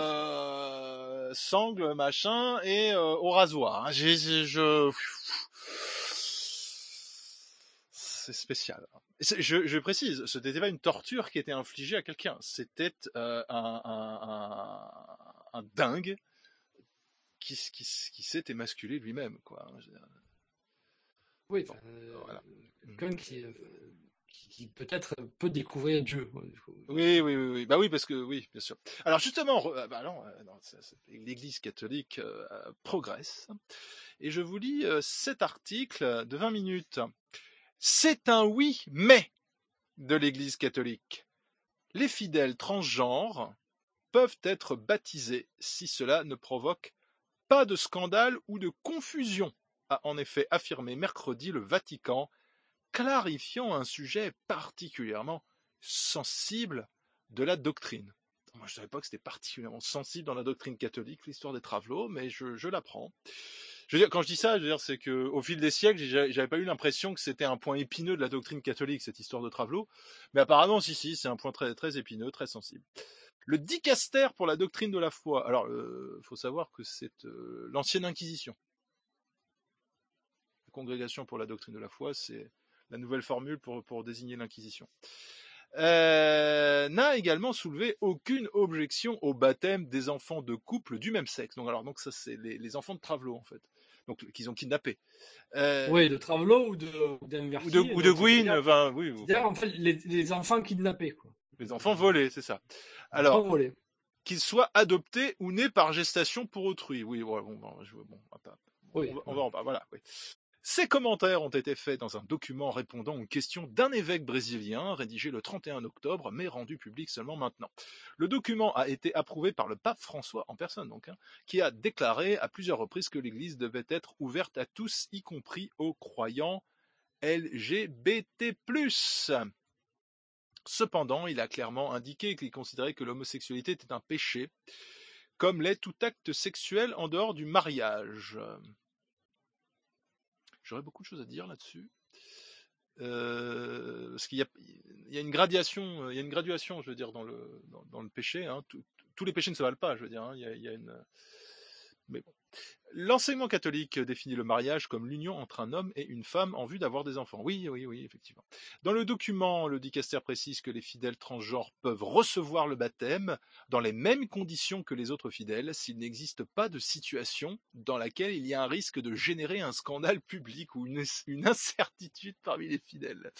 machin, et au rasoir. Hein. C'est spécial. Je précise, ce n'était pas une torture qui était infligée à quelqu'un. C'était un dingue qui s'est émasculé lui-même, quoi. Oui, voilà. Quelqu'un qui peut-être peut découvrir Dieu. Oui. Bah oui, parce que oui, bien sûr. Alors justement, l'Église catholique progresse, et je vous lis cet article de 20 minutes. C'est un oui, mais de l'Église catholique. Les fidèles transgenres peuvent être baptisés si cela ne provoque pas de scandale ou de confusion, a en effet affirmé mercredi le Vatican, clarifiant un sujet particulièrement sensible de la doctrine. Moi, je ne savais pas que c'était particulièrement sensible dans la doctrine catholique, l'histoire des travelots, mais je l'apprends. Je veux dire, quand je dis ça, je veux dire, c'est que au fil des siècles, j'avais pas eu l'impression que c'était un point épineux de la doctrine catholique, cette histoire de travelots, mais apparemment, si, c'est un point très, très épineux, très sensible. Le dicaster pour la doctrine de la foi. Alors, faut savoir que c'est l'ancienne Inquisition. La congrégation pour la doctrine de la foi, c'est la nouvelle formule pour désigner l'Inquisition. N'a également soulevé aucune objection au baptême des enfants de couples du même sexe. Donc ça, c'est les enfants de travelots, en fait. Donc, qu'ils ont kidnappés. Oui, de travelots ou d'Inverti. Ou de Gwyn, enfin, oui. C'est-à-dire, en fait, les enfants kidnappés, quoi. Les enfants volés, c'est ça. Alors, qu'ils soient adoptés ou nés par gestation pour autrui. Oui, on va en parler. Voilà, oui. Ces commentaires ont été faits dans un document répondant aux questions d'un évêque brésilien, rédigé le 31 octobre, mais rendu public seulement maintenant. Le document a été approuvé par le pape François en personne, qui a déclaré à plusieurs reprises que l'Église devait être ouverte à tous, y compris aux croyants LGBT+. Cependant, il a clairement indiqué qu'il considérait que l'homosexualité était un péché, comme l'est tout acte sexuel en dehors du mariage. J'aurais beaucoup de choses à dire là-dessus, parce qu'il y a une graduation, je veux dire, dans le péché. Hein. Tous les péchés ne se valent pas, je veux dire. Hein. Il y a une. Mais bon. L'enseignement catholique définit le mariage comme l'union entre un homme et une femme en vue d'avoir des enfants. Oui, effectivement. Dans le document, le dicaster précise que les fidèles transgenres peuvent recevoir le baptême dans les mêmes conditions que les autres fidèles s'il n'existe pas de situation dans laquelle il y a un risque de générer un scandale public ou une incertitude parmi les fidèles.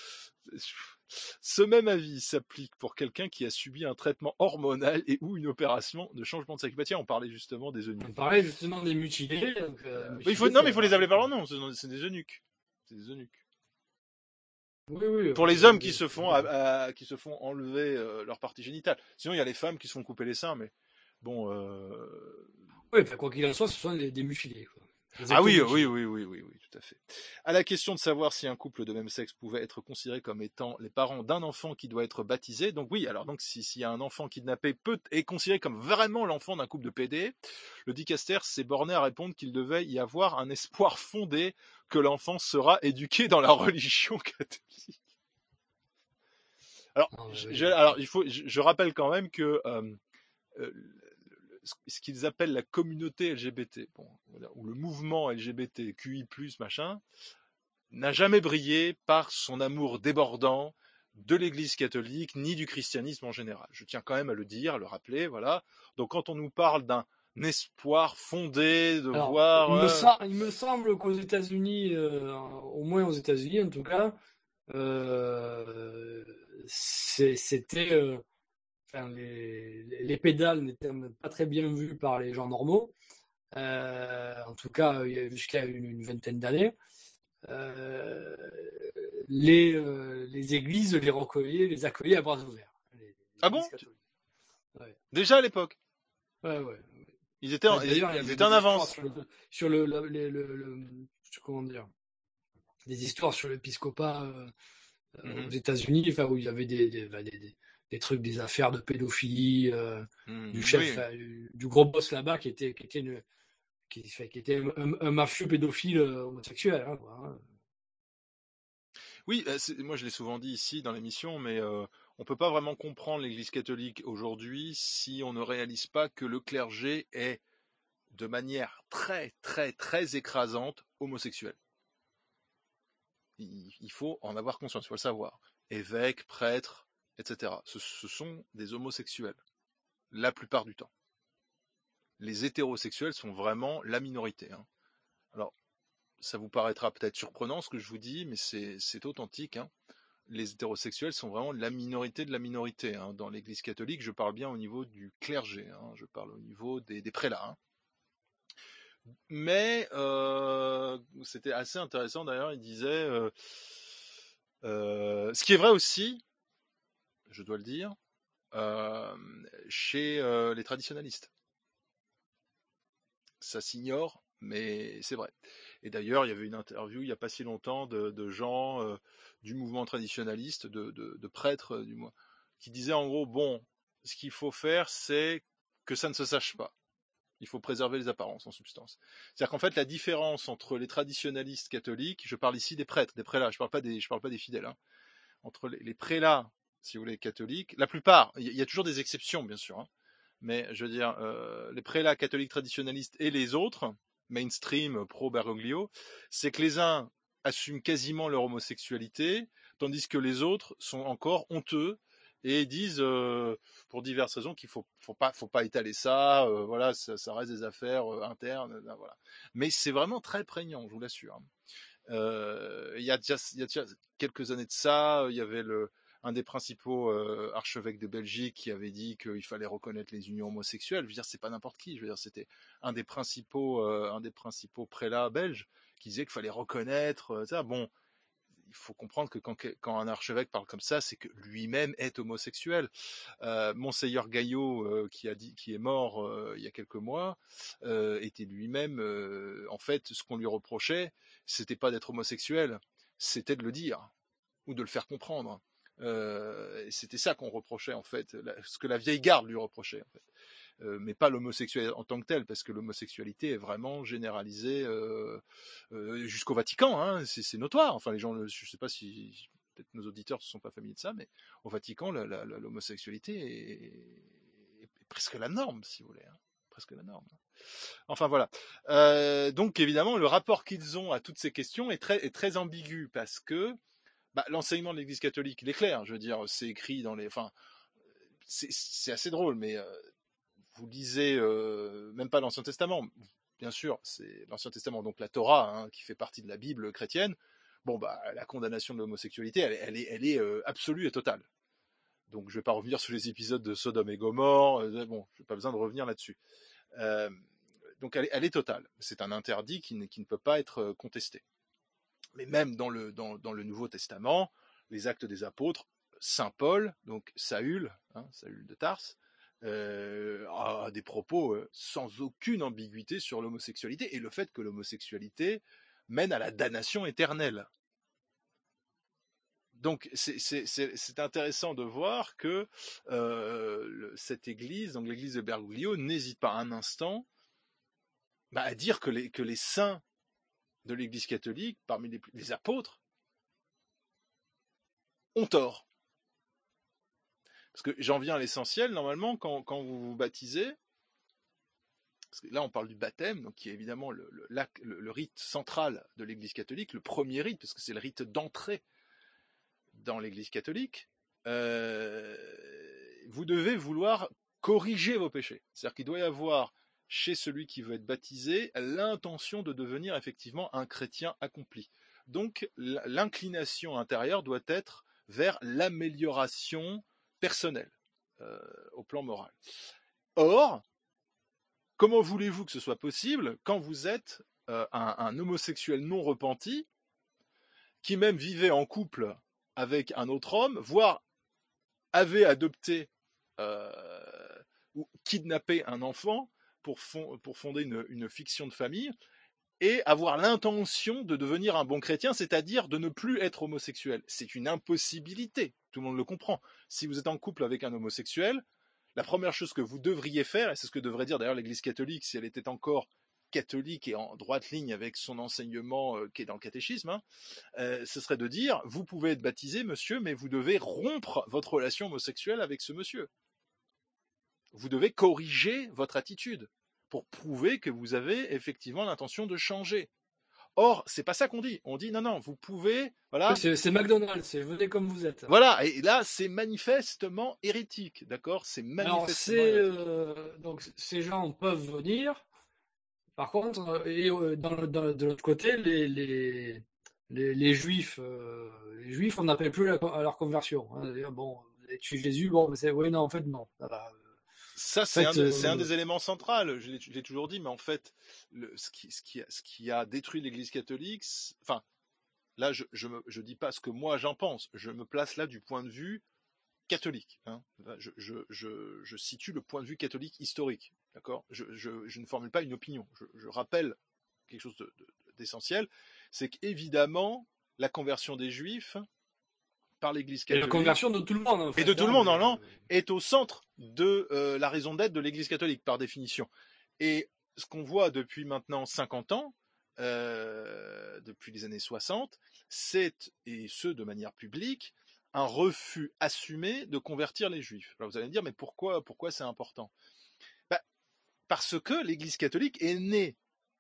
Ce même avis s'applique pour quelqu'un qui a subi un traitement hormonal et ou une opération de changement de sexe. Bah tiens, on parlait justement des eunuques. On parlait justement des mutilés. Il faut les appeler par leur nom, c'est des eunuques. C'est des eunuques. Oui, pour les hommes qui se font enlever leur partie génitale. Sinon, il y a les femmes qui se font couper les seins, mais bon... Oui, quoi qu'il en soit, ce sont des mutilés, quoi. Ah oui, tout à fait. À la question de savoir si un couple de même sexe pouvait être considéré comme étant les parents d'un enfant qui doit être baptisé, donc oui, alors donc s'il y a un enfant kidnappé est considéré comme vraiment l'enfant d'un couple de PD, le dicaster s'est borné à répondre qu'il devait y avoir un espoir fondé que l'enfant sera éduqué dans la religion catholique. Alors, je rappelle quand même que ce qu'ils appellent la communauté LGBT, ou le mouvement LGBTQI+, machin, n'a jamais brillé par son amour débordant de l'Église catholique, ni du christianisme en général. Je tiens quand même à le dire, à le rappeler, voilà. Donc quand on nous parle d'un espoir fondé de voir... Il me semble qu'aux États-Unis, au moins aux États-Unis en tout cas, c'était... Enfin, les pédales n'étaient pas très bien vues par les gens normaux, en tout cas jusqu'à une vingtaine d'années. Les églises les accueillaient à bras ouverts. Ah bon ? Ouais. Déjà à l'époque ? Ouais. Ils étaient en avance. Sur comment dire, des histoires sur l'épiscopat aux États-Unis, enfin où il y avait des trucs, des affaires de pédophilie du chef, du gros boss là-bas qui était un mafieux pédophile homosexuel. Voilà. Oui, moi je l'ai souvent dit ici dans l'émission, mais on peut pas vraiment comprendre l'Église catholique aujourd'hui si on ne réalise pas que le clergé est de manière très très très écrasante homosexuel. Il faut en avoir conscience, il faut le savoir. Évêques, prêtres, etc. Ce sont des homosexuels, la plupart du temps. Les hétérosexuels sont vraiment la minorité. Hein. Alors, ça vous paraîtra peut-être surprenant ce que je vous dis, mais c'est authentique. Hein. Les hétérosexuels sont vraiment la minorité de la minorité. Hein. Dans l'Église catholique, je parle bien au niveau du clergé, hein. Je parle au niveau des prélats. Hein. Mais c'était assez intéressant d'ailleurs, il disait, ce qui est vrai aussi, je dois le dire, chez les traditionalistes. Ça s'ignore, mais c'est vrai. Et d'ailleurs, il y avait une interview il n'y a pas si longtemps de gens du mouvement traditionnaliste, de prêtres du moins, qui disaient en gros, bon, ce qu'il faut faire, c'est que ça ne se sache pas. Il faut préserver les apparences en substance. C'est-à-dire qu'en fait, la différence entre les traditionalistes catholiques, je parle ici des prêtres, des prélats, je parle pas des fidèles, hein, entre les prélats, si vous voulez, catholiques, la plupart, il y a toujours des exceptions, bien sûr, hein, mais je veux dire, les prélats catholiques traditionnalistes et les autres, mainstream, pro-Bergoglio, c'est que les uns assument quasiment leur homosexualité, tandis que les autres sont encore honteux et disent, pour diverses raisons, qu'il faut pas étaler ça, voilà, ça reste des affaires internes, voilà. Mais c'est vraiment très prégnant, je vous l'assure. Il y a déjà quelques années de ça, il y avait un des principaux archevêques de Belgique qui avait dit qu'il fallait reconnaître les unions homosexuelles. Je veux dire, c'est pas n'importe qui. Je veux dire, c'était un des principaux prélats belges qui disait qu'il fallait reconnaître ça. Bon, il faut comprendre que quand un archevêque parle comme ça, c'est que lui-même est homosexuel. Monseigneur Gaillot, qui est mort il y a quelques mois, était lui-même, en fait, ce qu'on lui reprochait, c'était pas d'être homosexuel, c'était de le dire ou de le faire comprendre. Et c'était ça qu'on reprochait en fait, ce que la vieille garde lui reprochait en fait. Mais pas l'homosexualité en tant que telle, parce que l'homosexualité est vraiment généralisée jusqu'au Vatican, hein, c'est notoire. Enfin, les gens, je sais pas si peut-être nos auditeurs ne sont pas familiers de ça, mais au Vatican, l'homosexualité est presque la norme, si vous voulez, hein, presque la norme. Enfin voilà. Donc évidemment, le rapport qu'ils ont à toutes ces questions est très ambigu, parce que l'enseignement de l'Église catholique, il est clair. Je veux dire, c'est écrit dans les, enfin, c'est assez drôle, mais vous lisez même pas l'Ancien Testament, bien sûr, c'est l'Ancien Testament, donc la Torah, hein, qui fait partie de la Bible chrétienne. Bon, la condamnation de l'homosexualité, elle est absolue et totale. Donc, je vais pas revenir sur les épisodes de Sodome et Gomorrhe. Bon, j'ai pas besoin de revenir là-dessus. Donc, elle est totale. C'est un interdit qui ne peut pas être contesté. Mais même dans le Nouveau Testament, les Actes des Apôtres, Saint Paul, donc Saül de Tarse, a des propos sans aucune ambiguïté sur l'homosexualité et le fait que l'homosexualité mène à la damnation éternelle. Donc c'est intéressant de voir que cette église, donc l'église de Bergoglio, n'hésite pas un instant à dire que les saints de l'église catholique, parmi les apôtres, ont tort. Parce que j'en viens à l'essentiel, normalement, quand vous vous baptisez, parce que là on parle du baptême, donc qui est évidemment le rite central de l'église catholique, le premier rite, parce que c'est le rite d'entrée dans l'église catholique, vous devez vouloir corriger vos péchés. C'est-à-dire qu'il doit y avoir chez celui qui veut être baptisé l'intention de devenir effectivement un chrétien accompli. Donc l'inclination intérieure doit être vers l'amélioration personnelle au plan moral. Or, comment voulez-vous que ce soit possible quand vous êtes un homosexuel non repenti qui même vivait en couple avec un autre homme, voire avait adopté ou kidnappé un enfant pour fonder une fiction de famille et avoir l'intention de devenir un bon chrétien, c'est-à-dire de ne plus être homosexuel. C'est une impossibilité, tout le monde le comprend. Si vous êtes en couple avec un homosexuel, la première chose que vous devriez faire, et c'est ce que devrait dire d'ailleurs l'Église catholique si elle était encore catholique et en droite ligne avec son enseignement qui est dans le catéchisme, ce serait de dire, vous pouvez être baptisé, monsieur, mais vous devez rompre votre relation homosexuelle avec ce monsieur. Vous devez corriger votre attitude pour prouver que vous avez effectivement l'intention de changer. Or, c'est pas ça qu'on dit. On dit non, vous pouvez, voilà. C'est McDonald's, c'est venez comme vous êtes. Voilà, et là, c'est manifestement hérétique, d'accord ? C'est manifestement hérétique. Donc, ces gens peuvent venir. Par contre, de l'autre côté, les juifs, on n'appelle plus à leur conversion. Hein. Bon, vous avez tué Jésus, bon, mais oui, non, en fait, non. Voilà. Ça, c'est un des éléments centraux. Je l'ai toujours dit, mais en fait, ce qui a détruit l'Église catholique, enfin, là, je dis pas ce que moi j'en pense. Je me place là du point de vue catholique. Hein. Je situe le point de vue catholique historique. D'accord ? Je ne formule pas une opinion. Je rappelle quelque chose d'essentiel. C'est qu'évidemment, la conversion des Juifs par l'Église catholique. Et la conversion de tout le monde, en fait. Et de tout le monde, non, est au centre de la raison d'être de l'Église catholique, par définition. Et ce qu'on voit depuis maintenant 50 ans, depuis les années 60, c'est, et ce de manière publique, un refus assumé de convertir les Juifs. Alors vous allez me dire, mais pourquoi c'est important ? Parce que l'Église catholique est née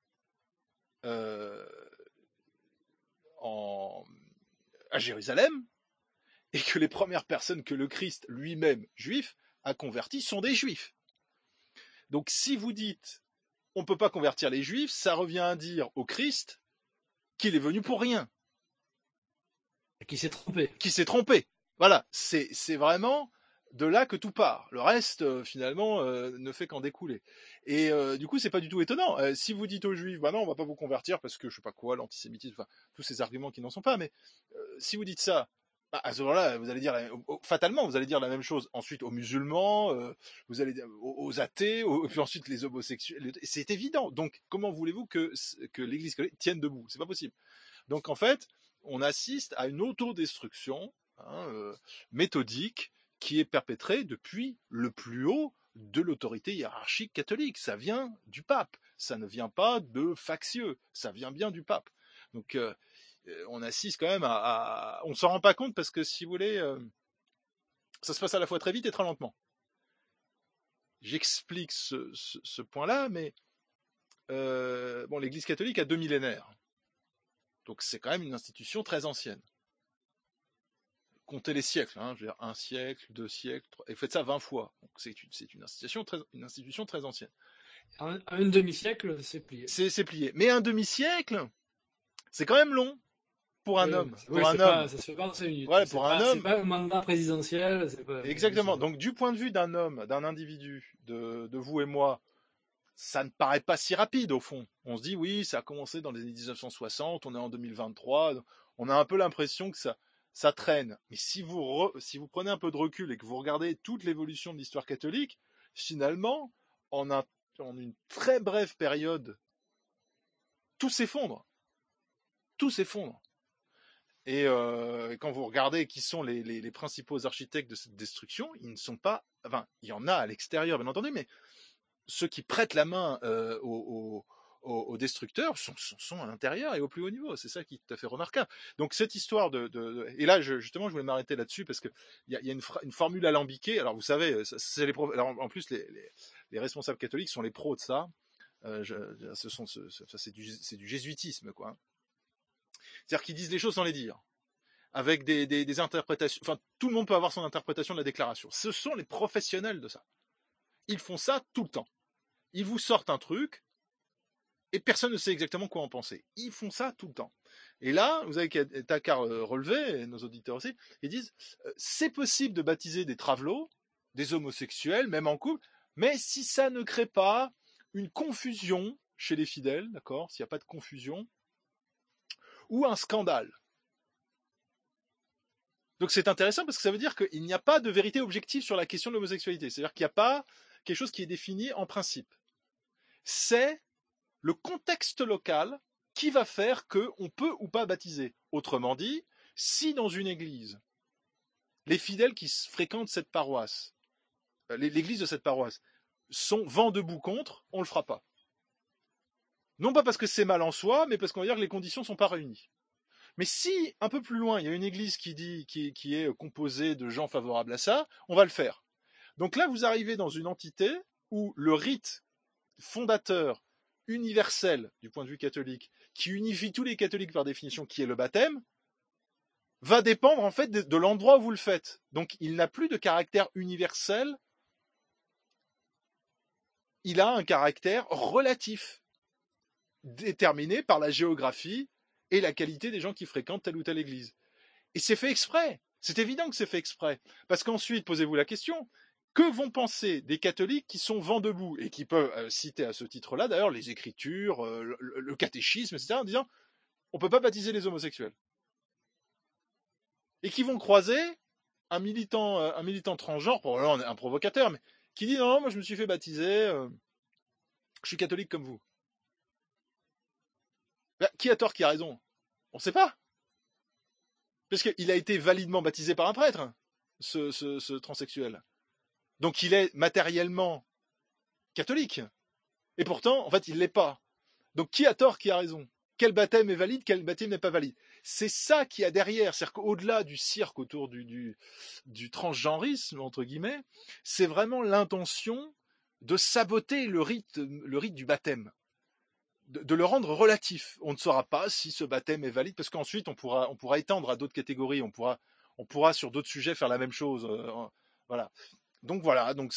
à Jérusalem, et que les premières personnes que le Christ lui-même, juif, a converties sont des juifs. Donc si vous dites on ne peut pas convertir les juifs, ça revient à dire au Christ qu'il est venu pour rien. Qui s'est trompé. Qui s'est trompé. Voilà, c'est vraiment de là que tout part. Le reste, finalement, ne fait qu'en découler. Et du coup, c'est pas du tout étonnant. Si vous dites aux juifs, bah non, on va pas vous convertir parce que je sais pas quoi, l'antisémitisme, enfin, tous ces arguments qui n'en sont pas, mais si vous dites ça, à ce moment-là, vous allez dire fatalement, vous allez dire la même chose. Ensuite, aux musulmans, vous allez dire aux athées, et puis ensuite les homosexuels. C'est évident. Donc, comment voulez-vous que l'Église catholique tienne debout ? C'est pas possible. Donc, en fait, on assiste à une autodestruction méthodique qui est perpétrée depuis le plus haut de l'autorité hiérarchique catholique. Ça vient du pape. Ça ne vient pas de factieux. Ça vient bien du pape. Donc, on assiste quand même on s'en rend pas compte parce que si vous voulez, ça se passe à la fois très vite et très lentement. J'explique ce point-là, mais l'Église catholique a 2 millénaires, donc c'est quand même une institution très ancienne. Comptez les siècles, je veux dire 1 siècle, 2 siècles, 3, et faites ça 20 fois. Donc c'est une institution très ancienne. Un demi-siècle, c'est plié. C'est plié, mais un demi-siècle, c'est quand même long. Pour un homme. Ça se fait pas en 5 minutes. Ouais, pour un homme. C'est pas un mandat présidentiel. Exactement. Donc, du point de vue d'un homme, d'un individu, de vous et moi, ça ne paraît pas si rapide, au fond. On se dit, oui, ça a commencé dans les années 1960, on est en 2023, on a un peu l'impression que ça traîne. Mais si vous prenez un peu de recul et que vous regardez toute l'évolution de l'histoire catholique, finalement, en une très brève période, tout s'effondre. Tout s'effondre. Et quand vous regardez qui sont les principaux architectes de cette destruction, ils ne sont pas... Enfin, il y en a à l'extérieur, bien entendu, mais ceux qui prêtent la main aux destructeurs sont à l'intérieur et au plus haut niveau. C'est ça qui est tout à fait remarquable. Donc cette histoire et là, justement, je voulais m'arrêter là-dessus parce qu'il y a une formule alambiquée. Alors vous savez, alors, en plus, les responsables catholiques sont les pros de ça. C'est du jésuitisme, quoi. C'est-à-dire qu'ils disent les choses sans les dire, avec des interprétations. Enfin, tout le monde peut avoir son interprétation de la déclaration. Ce sont les professionnels de ça. Ils font ça tout le temps. Ils vous sortent un truc et personne ne sait exactement quoi en penser. Ils font ça tout le temps. Et là, vous avez qu'à relever, et nos auditeurs aussi, ils disent c'est possible de baptiser des travelots, des homosexuels, même en couple, mais si ça ne crée pas une confusion chez les fidèles, d'accord, s'il n'y a pas de confusion, ou un scandale. Donc c'est intéressant parce que ça veut dire qu'il n'y a pas de vérité objective sur la question de l'homosexualité. C'est-à-dire qu'il n'y a pas quelque chose qui est défini en principe. C'est le contexte local qui va faire qu'on peut ou pas baptiser. Autrement dit, si dans une église, les fidèles qui fréquentent cette paroisse, l'église de cette paroisse, sont vent debout contre, on ne le fera pas. Non pas parce que c'est mal en soi, mais parce qu'on va dire que les conditions ne sont pas réunies. Mais si, un peu plus loin, il y a une église qui est composée de gens favorables à ça, on va le faire. Donc là, vous arrivez dans une entité où le rite fondateur, universel, du point de vue catholique, qui unifie tous les catholiques par définition, qui est le baptême, va dépendre en fait de l'endroit où vous le faites. Donc il n'a plus de caractère universel, il a un caractère relatif, déterminé par la géographie et la qualité des gens qui fréquentent telle ou telle église. Et c'est fait exprès. C'est évident que c'est fait exprès. Parce qu'ensuite, posez-vous la question, que vont penser des catholiques qui sont vent debout et qui peuvent citer à ce titre-là, d'ailleurs, les Écritures, le catéchisme, etc., en disant on ne peut pas baptiser les homosexuels. Et qui vont croiser un militant transgenre, bon, là on est un provocateur, mais qui dit non, moi je me suis fait baptiser, je suis catholique comme vous. Ben, qui a tort, qui a raison? On ne sait pas. Parce qu'il a été validement baptisé par un prêtre, ce transsexuel. Donc il est matériellement catholique. Et pourtant, en fait, il ne l'est pas. Donc qui a tort, qui a raison? Quel baptême est valide, quel baptême n'est pas valide? C'est ça qu'il y a derrière. C'est-à-dire qu'au-delà du cirque autour du transgenrisme, entre guillemets, c'est vraiment l'intention de saboter le rite du baptême. De le rendre relatif. On ne saura pas si ce baptême est valide, parce qu'ensuite on pourra étendre à d'autres catégories, on pourra sur d'autres sujets faire la même chose. Voilà. Donc voilà, donc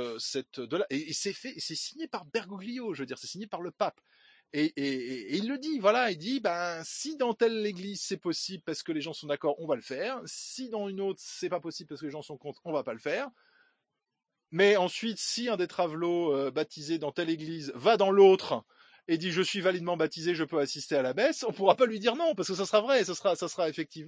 et c'est signé par Bergoglio, je veux dire, c'est signé par le pape. Et il le dit, voilà, il dit, ben si dans telle église c'est possible parce que les gens sont d'accord, on va le faire. Si dans une autre c'est pas possible parce que les gens sont contre, on va pas le faire. Mais ensuite, si un des travelots baptisé dans telle église va dans l'autre et dit je suis validement baptisé, je peux assister à la messe, on pourra pas lui dire non, parce que ça sera vrai, ça sera effectivement,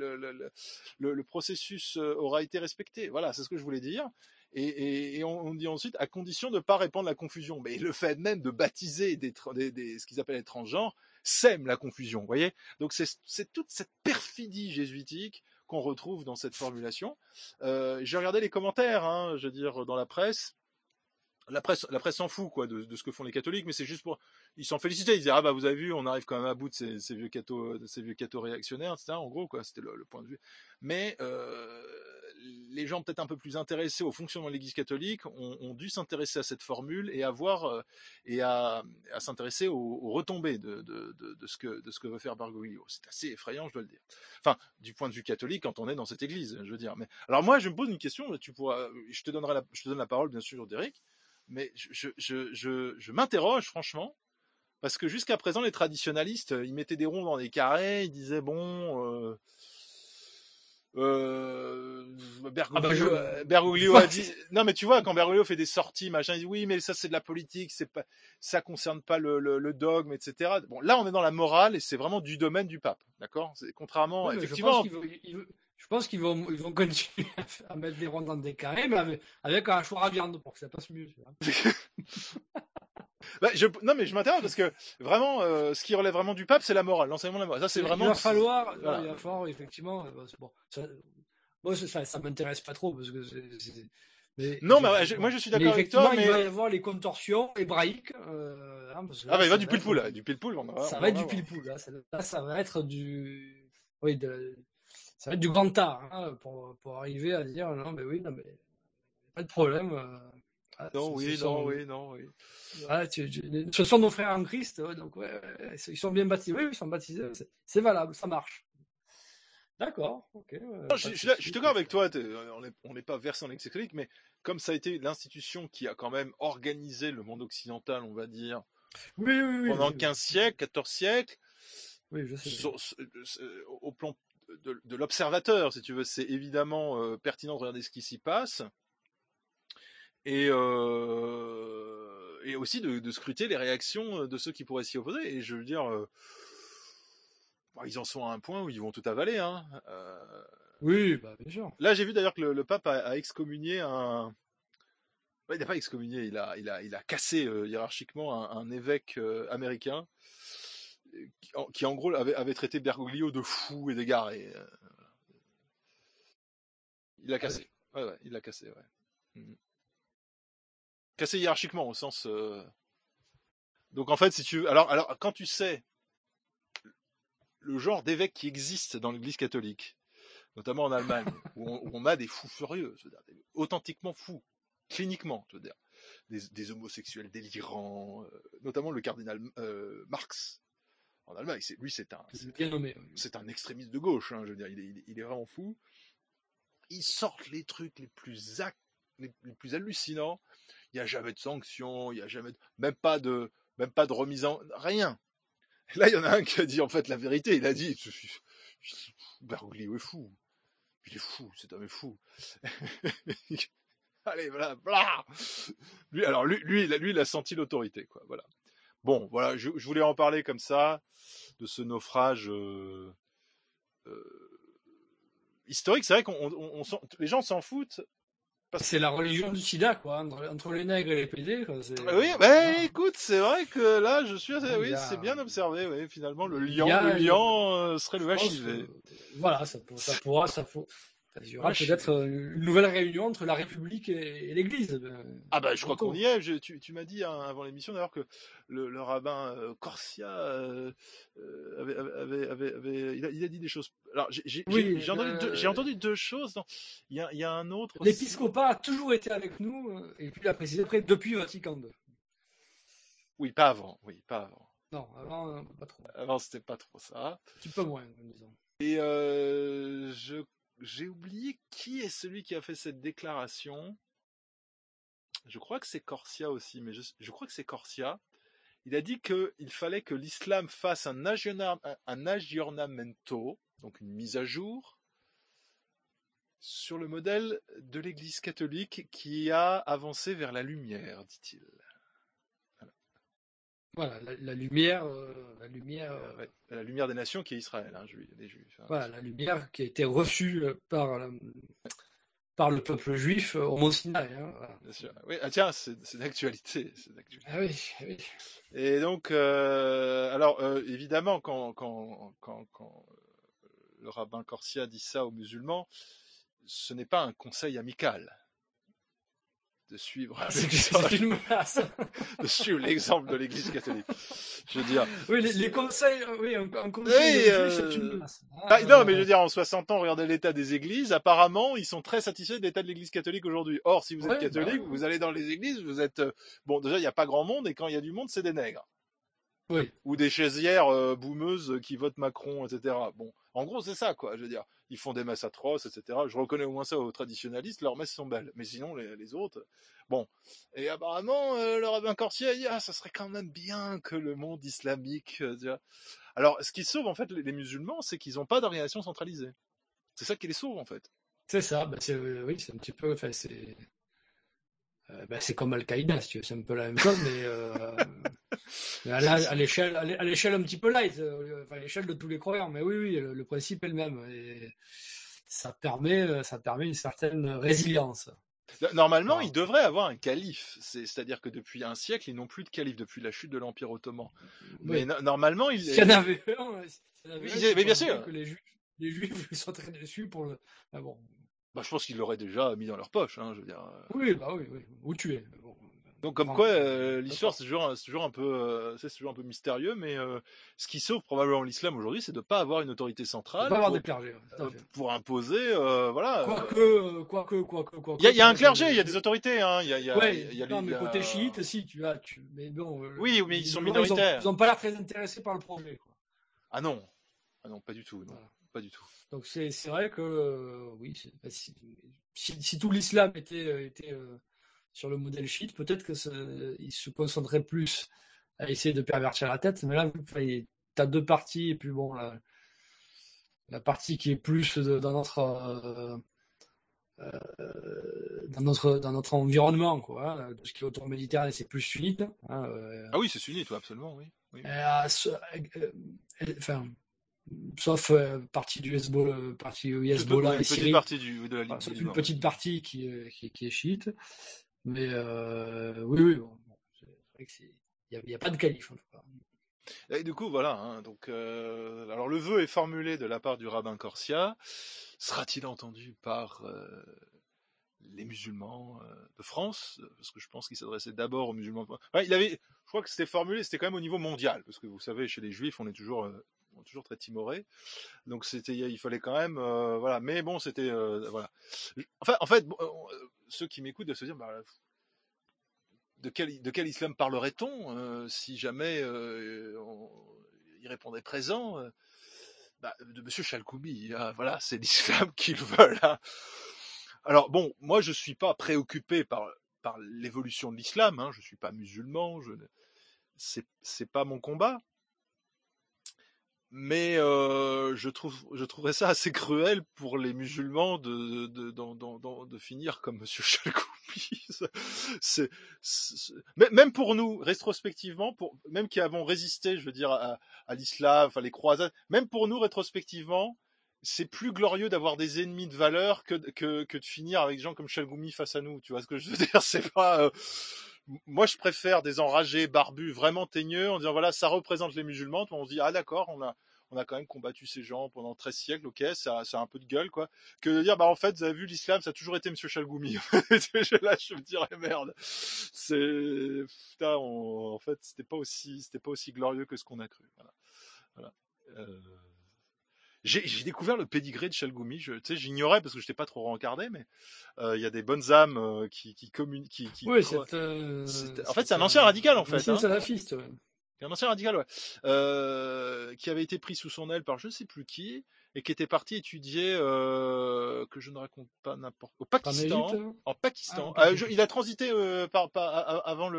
le processus aura été respecté. Voilà, c'est ce que je voulais dire. Et on dit ensuite, à condition de ne pas répandre la confusion. Mais le fait même de baptiser ce qu'ils appellent les transgenres sème la confusion, vous voyez. Donc c'est toute cette perfidie jésuitique qu'on retrouve dans cette formulation. J'ai regardé les commentaires, hein, je veux dire, dans la presse. La presse s'en fout quoi de ce que font les catholiques, mais c'est juste pour ils s'en félicitaient, ils disaient ah bah vous avez vu, on arrive quand même à bout de ces vieux cathos réactionnaires, etc. En gros quoi, c'était le point de vue. Mais les gens peut-être un peu plus intéressés au fonctionnement de l'Église catholique ont dû s'intéresser à cette formule et à s'intéresser aux retombées de ce que veut faire Bergoglio. C'est assez effrayant, je dois le dire. Enfin, du point de vue catholique, quand on est dans cette Église, je veux dire. Mais alors moi, je me pose une question. Je te donne la parole bien sûr, Derek. Mais je m'interroge franchement, parce que jusqu'à présent, les traditionalistes, ils mettaient des ronds dans des carrés, ils disaient bon, Bergoglio a dit, non mais tu vois, quand Bergoglio fait des sorties, machin, il dit oui, mais ça c'est de la politique, ça concerne pas le dogme, etc. Bon, là on est dans la morale et c'est vraiment du domaine du pape, d'accord? C'est contrairement, oui, effectivement. Je pense qu'ils vont continuer à mettre des ronds dans des carrés, mais avec un hachoir à viande pour que ça passe mieux. Tu vois. Non, mais je m'interroge parce que vraiment, ce qui relève vraiment du pape, c'est la morale, l'enseignement de la morale. Ça, c'est vraiment. Il va falloir, Voilà. il va falloir effectivement. Bon, moi, ça m'intéresse pas trop parce que Non, mais moi, je suis d'accord avec toi. Mais il va y avoir les contorsions hébraïques. Parce que là, il va du pile-poule. Du pile-poule, ça va être du pile-poule. Là, ça va être ça va être du grand art pour arriver à dire non, mais pas de problème. Oui. Voilà, ce sont nos frères en Christ, donc ils sont bien baptisés. Oui, ils sont baptisés, c'est valable, ça marche. D'accord, ok. Je suis d'accord avec toi, on n'est pas versé en Église catholique, mais comme ça a été l'institution qui a quand même organisé le monde occidental, on va dire, pendant 15 siècles, 14 siècles, je sais. Au plan de l'observateur, si tu veux, c'est évidemment pertinent de regarder ce qui s'y passe. Et aussi de scruter les réactions de ceux qui pourraient s'y opposer. Et je veux dire, ils en sont à un point où ils vont tout avaler. Hein. Oui, bien sûr. Là, j'ai vu d'ailleurs que le pape a excommunié un. Il n'a pas excommunié, il a cassé hiérarchiquement un évêque américain qui en gros avait traité Bergoglio de fou et d'égaré. Il l'a cassé. Ouais, il l'a cassé, ouais. Cassé hiérarchiquement au sens. Donc en fait, si tu alors quand tu sais le genre d'évêques qui existe dans l'Église catholique, notamment en Allemagne, où on a des fous furieux, c'est-à-dire authentiquement fous, cliniquement, je veux dire, des homosexuels délirants, notamment le cardinal Marx en Allemagne. C'est un extrémiste de gauche, hein, je veux dire, il est vraiment fou. Ils sortent les trucs les plus hallucinants. Il n'y a jamais de sanctions, il n'y a jamais même pas de remise en rien. Là, il y en a un qui a dit en fait la vérité. Il a dit Bergoglio est fou. Il est fou, cet homme est fou. Allez, voilà, blah. Lui, il a senti l'autorité, quoi. Voilà. Bon, voilà, je voulais en parler comme ça de ce naufrage historique. C'est vrai les gens s'en foutent. C'est la religion du sida, quoi, entre les nègres et les pédés. Quoi, oui, écoute, c'est vrai que là, je suis assez... Oui, c'est bien observé, oui, finalement, le lion serait le HIV. Voilà, ça faut... Il y aura peut-être une nouvelle réunion entre la République et l'Église. Je crois qu'on y est. Tu m'as dit avant l'émission d'ailleurs que le rabbin Corsia il a dit des choses. Alors j'ai entendu deux choses. Il y a un autre. L'épiscopat a toujours été avec nous et puis il a précisé depuis Vatican II. Oui, pas avant. Non, avant pas trop. Avant c'était pas trop ça. Un petit peu moins, disons. Et j'ai oublié qui est celui qui a fait cette déclaration. Je crois que c'est Corsia aussi, mais je crois que c'est Corsia. Il a dit qu'il fallait que l'islam fasse un aggiornamento, donc une mise à jour, sur le modèle de l'Église catholique qui a avancé vers la lumière, dit-il. Voilà, la lumière. La lumière des nations qui est Israël, hein, les Juifs. Hein. Voilà, la lumière qui a été reçue par le peuple juif au Mont Sinaï. Hein, voilà. Bien sûr. Oui, tiens, c'est d'actualité. Ah oui. Et donc, alors, évidemment, quand le rabbin Corsia dit ça aux musulmans, ce n'est pas un conseil amical de suivre une menace. de suivre l'exemple de l'Église catholique. Je veux dire. Oui, les conseils, un conseil, c'est une menace. Non, mais je veux dire, en 60 ans, regardez l'état des églises. Apparemment, ils sont très satisfaits de l'état de l'Église catholique aujourd'hui. Or, si vous êtes catholique, vous allez dans les églises, vous êtes déjà, il n'y a pas grand monde, et quand il y a du monde, c'est des nègres. Oui. Ou des chaisières boumeuses qui votent Macron, etc. Bon, en gros, c'est ça, quoi. Je veux dire, ils font des messes atroces, etc. Je reconnais au moins ça aux traditionalistes, leurs messes sont belles. Mais sinon, les autres, bon. Et apparemment, le rabbin Corsia dit, ça serait quand même bien que le monde islamique. Alors, ce qui sauve en fait les musulmans, c'est qu'ils n'ont pas d'organisation centralisée. C'est ça qui les sauve en fait. C'est ça. C'est un petit peu. Enfin, c'est comme Al-Qaïda, si tu veux, c'est un peu la même chose, mais à l'échelle un petit peu light, à l'échelle de tous les croyants. Mais oui, le principe est le même. ça permet une certaine résilience. Normalement, Voilà. il devrait avoir un calife. C'est-à-dire que depuis un siècle, ils n'ont plus de calife depuis la chute de l'Empire ottoman. Mais Oui. normalement, S'il y en avait un, Oui, je mais bien pense sûr. que les Juifs sont très déçus pour le. Ah bon. Bah, je pense qu'ils l'auraient déjà mis dans leur poche, hein, je veux dire. Oui, bah oui, ou tué. Bon. Donc comme quoi, l'histoire c'est toujours un peu, c'est toujours un peu mystérieux, mais ce qui sauve probablement l'islam aujourd'hui, c'est de pas avoir une autorité Il ne centrale pas avoir de clergé. Tout à fait. pour imposer, voilà. Quoique. Il y a un clergé, il y a des autorités, hein. Non, mais côté chiite, si mais bon. Oui, mais ils sont visiblement, minoritaires. Ils n'ont pas l'air très intéressés par le projet, quoi. Ah non, pas du tout, non, Voilà. pas du tout. Donc c'est vrai que oui, si tout l'islam était sur le modèle chiite, peut-être que il se concentrait plus à essayer de pervertir la tête. Mais là, tu as deux parties, et puis bon, la partie qui est plus dans notre environnement, quoi. Hein, tout ce qui est autour Méditerranée, c'est plus sunnite. Hein, Ah oui, c'est sunnite, absolument, oui. enfin, sauf partie du Hezbollah, Une Hezbollah et petite Syrie. partie de la Ligue C'est du une Liban. petite partie qui est chiite, mais oui, bon, c'est vrai qu'il n'y a pas de calife en tout cas. Et du coup, voilà. Hein, donc, alors le vœu est formulé de la part du rabbin Corsia. Sera-t-il entendu par les musulmans de France? Parce que je pense qu'il s'adressait d'abord aux musulmans. Ouais, je crois que c'était formulé, c'était quand même au niveau mondial, parce que vous savez, chez les Juifs, on est toujours très timorés. Donc il fallait quand même, voilà. Mais bon, c'était, voilà. En fait, ceux qui m'écoutent doivent se dire, bah, de quel islam parlerait-on si jamais il répondait présent de Monsieur Chalkoubi. Voilà, c'est l'islam qu'ils veulent. Hein. Alors bon, moi je suis pas préoccupé par l'évolution de l'islam. Hein, je suis pas musulman. C'est pas mon combat. Mais je trouverais ça assez cruel pour les musulmans de finir comme Monsieur Chalkoubi. Même pour nous, rétrospectivement, même qui avons résisté, je veux dire, à l'islam, enfin les croisades, même pour nous, rétrospectivement, c'est plus glorieux d'avoir des ennemis de valeur que de finir avec des gens comme Chalkoubi face à nous. Tu vois ce que je veux dire? C'est pas... Moi, je préfère des enragés barbus vraiment teigneux en disant voilà, ça représente les musulmans. On se dit ah d'accord, on a quand même combattu ces gens pendant 13 siècles, ok, ça a un peu de gueule quoi. Que de dire bah en fait, vous avez vu l'islam, ça a toujours été Monsieur Chalkoubi. Là, je me dirais merde. En fait, c'était pas aussi glorieux que ce qu'on a cru. Voilà. J'ai découvert le pédigré de Chalkoubi. J'ignorais parce que je n'étais pas trop rencardé, mais il y a des bonnes âmes qui communiquent. Oui, en fait, c'est un ancien radical en fait. C'est un salafiste. Ouais. Un ancien radical, ouais. Qui avait été pris sous son aile par je ne sais plus qui et qui était parti étudier que je ne raconte pas n'importe au Pakistan. En Pakistan. Il a transité avant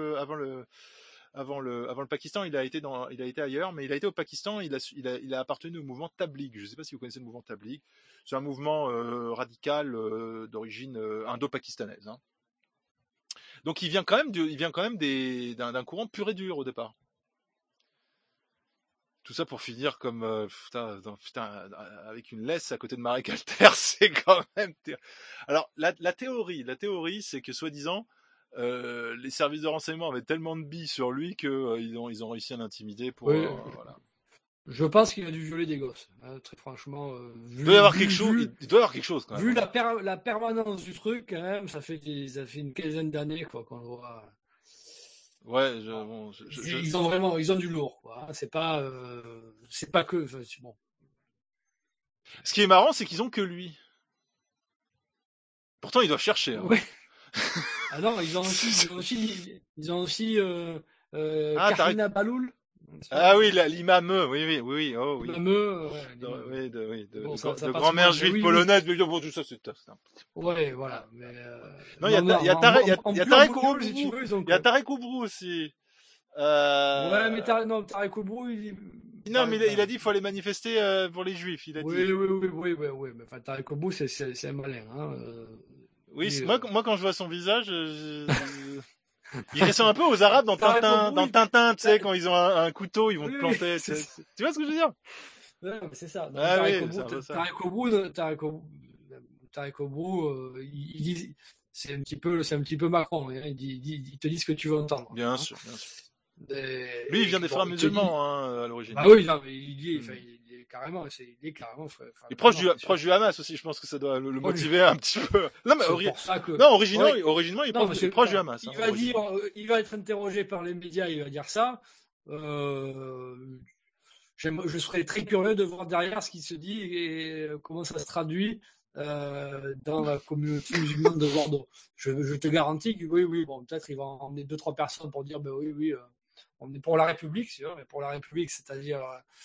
le Pakistan, il a été ailleurs, mais il a été au Pakistan, il a appartenu au mouvement Tabligh. Je ne sais pas si vous connaissez le mouvement Tabligh. C'est un mouvement radical d'origine indo-pakistanaise. Hein. Donc il vient quand même d'un courant pur et dur au départ. Tout ça pour finir comme avec une laisse à côté de Marek Alter, c'est quand même. Alors la théorie, c'est que soi-disant les services de renseignement avaient tellement de billes sur lui que ils ont réussi à l'intimider pour. Oui, voilà. Je pense qu'il a dû violer des gosses. Hein, très franchement. Il doit y avoir quelque chose. Quand même. Vu la permanence du truc, quand même, ça fait une quinzaine d'années quoi qu'on le voit. Ouais, ils ont du lourd, quoi. C'est pas que, bon. Ce qui est marrant, c'est qu'ils ont que lui. Pourtant, ils doivent chercher. Hein. Ouais. Ah non, ils ont aussi Karina Baloul. Ah oui, l'imam, oui. Oh, oui. De grand-mère juive polonaise, mais bon, tout ça, c'est ouais, voilà. Mais, non, il y a Tarek Oubrou aussi. Ouais, mais Tarek Oubrou, non, mais il a dit qu'il faut aller manifester pour les juifs. Il a dit. Oui. Mais enfin, Tarek Oubrou, c'est un malin. Hein. Oui, moi, quand je vois son visage, il ressemble un peu aux Arabes dans Tintin, tu sais, quand ils ont un couteau, ils vont te planter. Tu vois ce que je veux dire? Ouais, c'est ça. Tarek Oubrou, Tarek Obro, il dit, c'est un petit peu Macron, hein, il te dit ce que tu veux entendre. Bien hein. sûr, bien sûr. Lui, il vient des frères musulmans, hein, à l'origine. Bah oui, non, mais il est carrément, il est carrément. Et proche du Hamas aussi, je pense que ça doit le motiver un petit peu. Non, mais originellement, il est proche du Hamas. Il va être interrogé par les médias, il va dire ça. Je serais très curieux de voir derrière ce qui se dit et comment ça se traduit dans la communauté musulmane de Bordeaux. Je te garantis que oui, bon, peut-être il va emmener 2-3 personnes pour dire, ben oui, on est pour la République, c'est vrai, mais pour la République, c'est-à-dire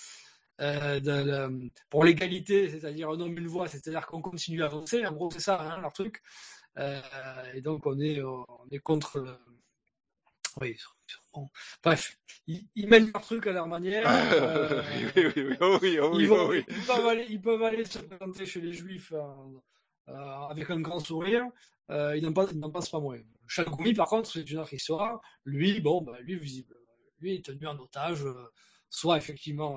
pour l'égalité, c'est-à-dire un homme, une voix, c'est-à-dire qu'on continue à avancer. En gros, c'est ça, hein, leur truc. Et donc, on est contre le... Oui, bon. Bref, ils mènent leur truc à leur manière. Ils peuvent aller se présenter chez les Juifs avec un grand sourire. Ils n'en passent pas moins. Chagoumi, par contre, c'est une autre histoire. Lui, visible. Lui est tenu en otage. Soit effectivement,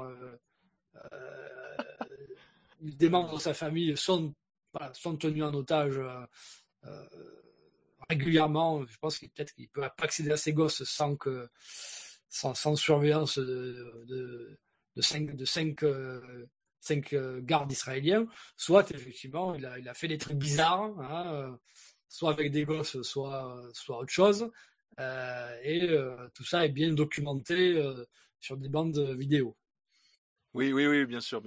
des membres de sa famille sont tenus en otage régulièrement. Je pense qu'il peut pas accéder à ses gosses sans surveillance de 5 gardes israéliens. Soit effectivement il a fait des trucs bizarres, hein, soit avec des gosses, soit autre chose. Et tout ça est bien documenté sur des bandes vidéo. Oui, bien sûr.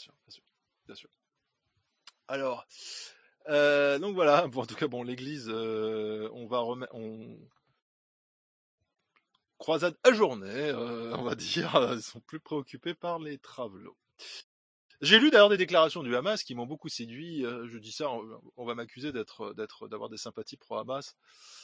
Alors, donc voilà. Bon, en tout cas, l'Église, croisade ajournée, on va dire. Ils sont plus préoccupés par les travelots. J'ai lu d'ailleurs des déclarations du Hamas qui m'ont beaucoup séduit. Je dis ça, on va m'accuser d'avoir des sympathies pro-Hamas.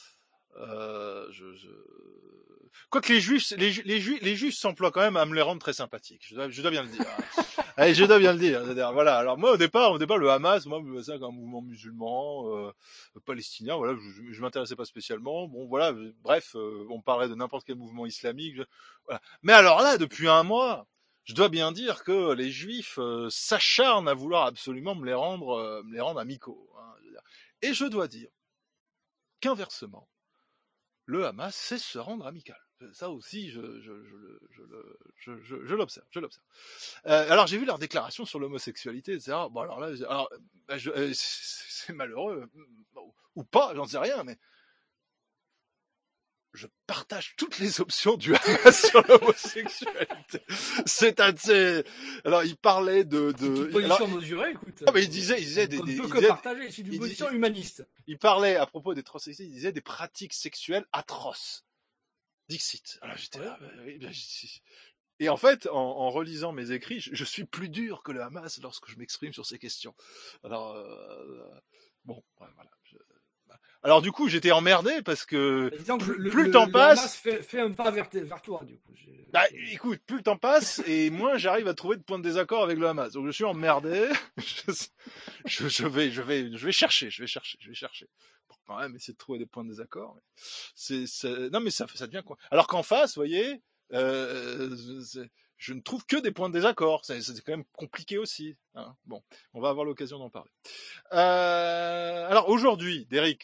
Quoique les juifs s'emploient quand même à me les rendre très sympathiques. Je dois bien le dire. Allez, je dois bien le dire. Voilà. Alors moi, au départ, le Hamas, moi, je me vois ça comme un mouvement musulman, palestinien. Voilà, je m'intéressais pas spécialement. Bon, voilà. Bref, on parlait de n'importe quel mouvement islamique. Voilà. Mais alors là, depuis un mois, je dois bien dire que les juifs s'acharnent à vouloir absolument me les rendre amicaux. Hein, et je dois dire qu'inversement, le Hamas sait se rendre amical. Ça aussi, je l'observe. Alors j'ai vu leurs déclarations sur l'homosexualité, etc. Bon alors là, c'est malheureux ou pas, j'en sais rien, mais je partage toutes les options du Hamas sur l'homosexualité. C'est assez. Alors il parlait de. C'est une position mesurée, écoute. Non mais il disait on ne peut que partager. C'est une position humaniste. Il parlait à propos des transsexuels, il disait des pratiques sexuelles atroces. Dixit. Alors j'étais là. Et en fait, en relisant mes écrits, je suis plus dur que le Hamas lorsque je m'exprime sur ces questions. Alors voilà. Alors du coup, j'étais emmerdé parce que plus le temps passe, le Hamas fait un pas vers toi du coup. Écoute, plus le temps passe et moins j'arrive à trouver de points de désaccord avec le Hamas. Donc je suis emmerdé. Je vais chercher. Pour quand même essayer de trouver des points de désaccord. Non mais ça devient quoi. Alors qu'en face, vous voyez, je ne trouve que des points de désaccord. C'est quand même compliqué aussi. Hein. Bon, on va avoir l'occasion d'en parler. Alors aujourd'hui, Derrick,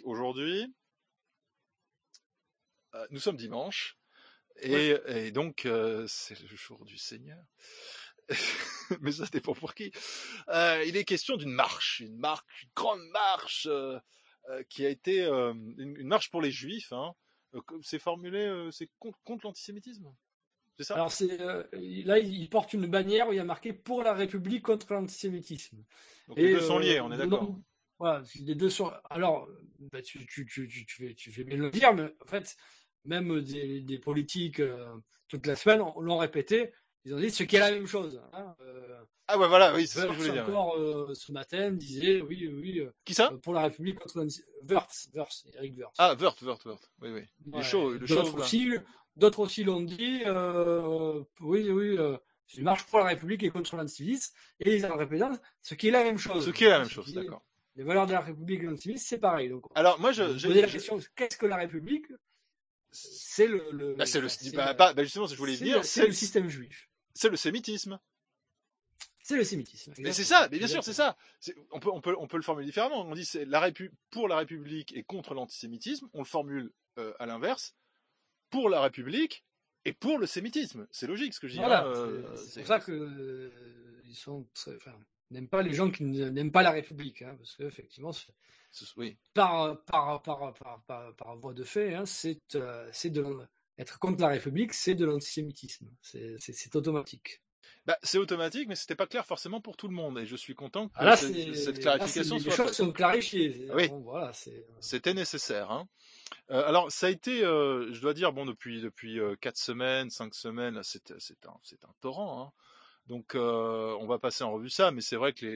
nous sommes dimanche et donc c'est le jour du Seigneur. Mais ça dépend pour qui. Il est question d'une marche, une grande marche qui a été une marche pour les Juifs. Hein. C'est formulé, c'est contre l'antisémitisme. C'est ça ? Alors là, il porte une bannière où il y a marqué pour la République contre l'antisémitisme. Donc les deux sont liés, on est d'accord. Voilà, les deux sont. Alors, tu fais bien le dire, mais en fait, même des politiques toute la semaine l'ont répété. Ils ont dit ce qui est la même chose. Hein. Ah ouais, voilà, oui, c'est ce que je voulais dire. Encore ce matin disait oui. Qui ça ? Pour la République contre l'antisémitisme. Eric Woerth. Ah, Woerth. Oui. Ouais, le show. D'autres aussi l'ont dit, oui, c'est une marche pour la République et contre l'antisémitisme, et ils en répétent ce qui est la même chose. D'accord. Les valeurs de la République et l'antisémitisme, c'est pareil. Donc, alors, moi, j'ai posé la question, qu'est-ce que la République ? C'est justement, ce que je voulais dire, c'est le système juif. C'est le sémitisme. C'est le sémitisme. Mais c'est ça, mais bien sûr, c'est ça. On peut le formuler différemment. On dit c'est pour la République et contre l'antisémitisme. On le formule à l'inverse, pour la République et pour le sémitisme. C'est logique ce que je dis. Voilà, Hein, c'est pour ça que ils sont n'aiment pas les gens qui n'aiment pas la République, hein, parce que effectivement, oui. par voie de fait, hein, être contre la République, c'est de l'antisémitisme. C'est automatique. Bah, c'est automatique, mais c'était pas clair forcément pour tout le monde. Et je suis content que cette clarification soit faite. Les choses sont clarifiées. Oui. Bon, voilà, c'était nécessaire. Hein. Alors, ça a été, je dois dire, bon, depuis 4 semaines, 5 semaines, c'est un torrent. Hein. Donc, on va passer en revue ça, mais c'est vrai que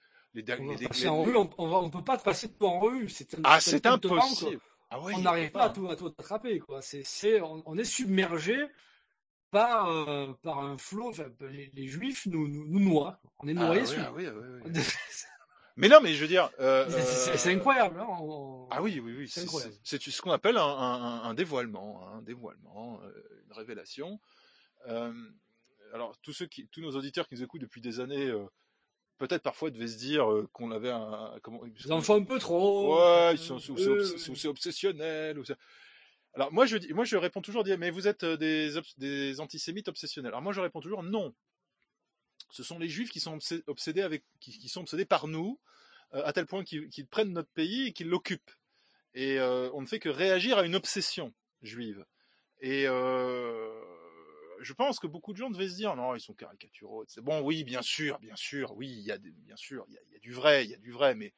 on peut pas passer tout en revue. C'est impossible. On n'arrive pas à tout attraper, quoi. On est submergé par un flot. Enfin, les Juifs nous noient. On est noyés dessus. Oui. Mais non, mais je veux dire, c'est incroyable. Hein, oui. C'est ce qu'on appelle un dévoilement, une révélation. Alors tous nos auditeurs qui nous écoutent depuis des années, peut-être parfois devaient se dire qu'on avait ils en font un peu trop. Ouais, c'est obsessionnel. Alors moi je réponds toujours, mais vous êtes des antisémites obsessionnels. Alors moi je réponds toujours non. Ce sont les Juifs qui sont obsédés qui sont obsédés par nous, à tel point qu'ils prennent notre pays et qu'ils l'occupent. Et on ne fait que réagir à une obsession juive. Et je pense que beaucoup de gens devaient se dire non, ils sont caricaturaux. Bon, oui, bien sûr, oui, il y a du vrai, mais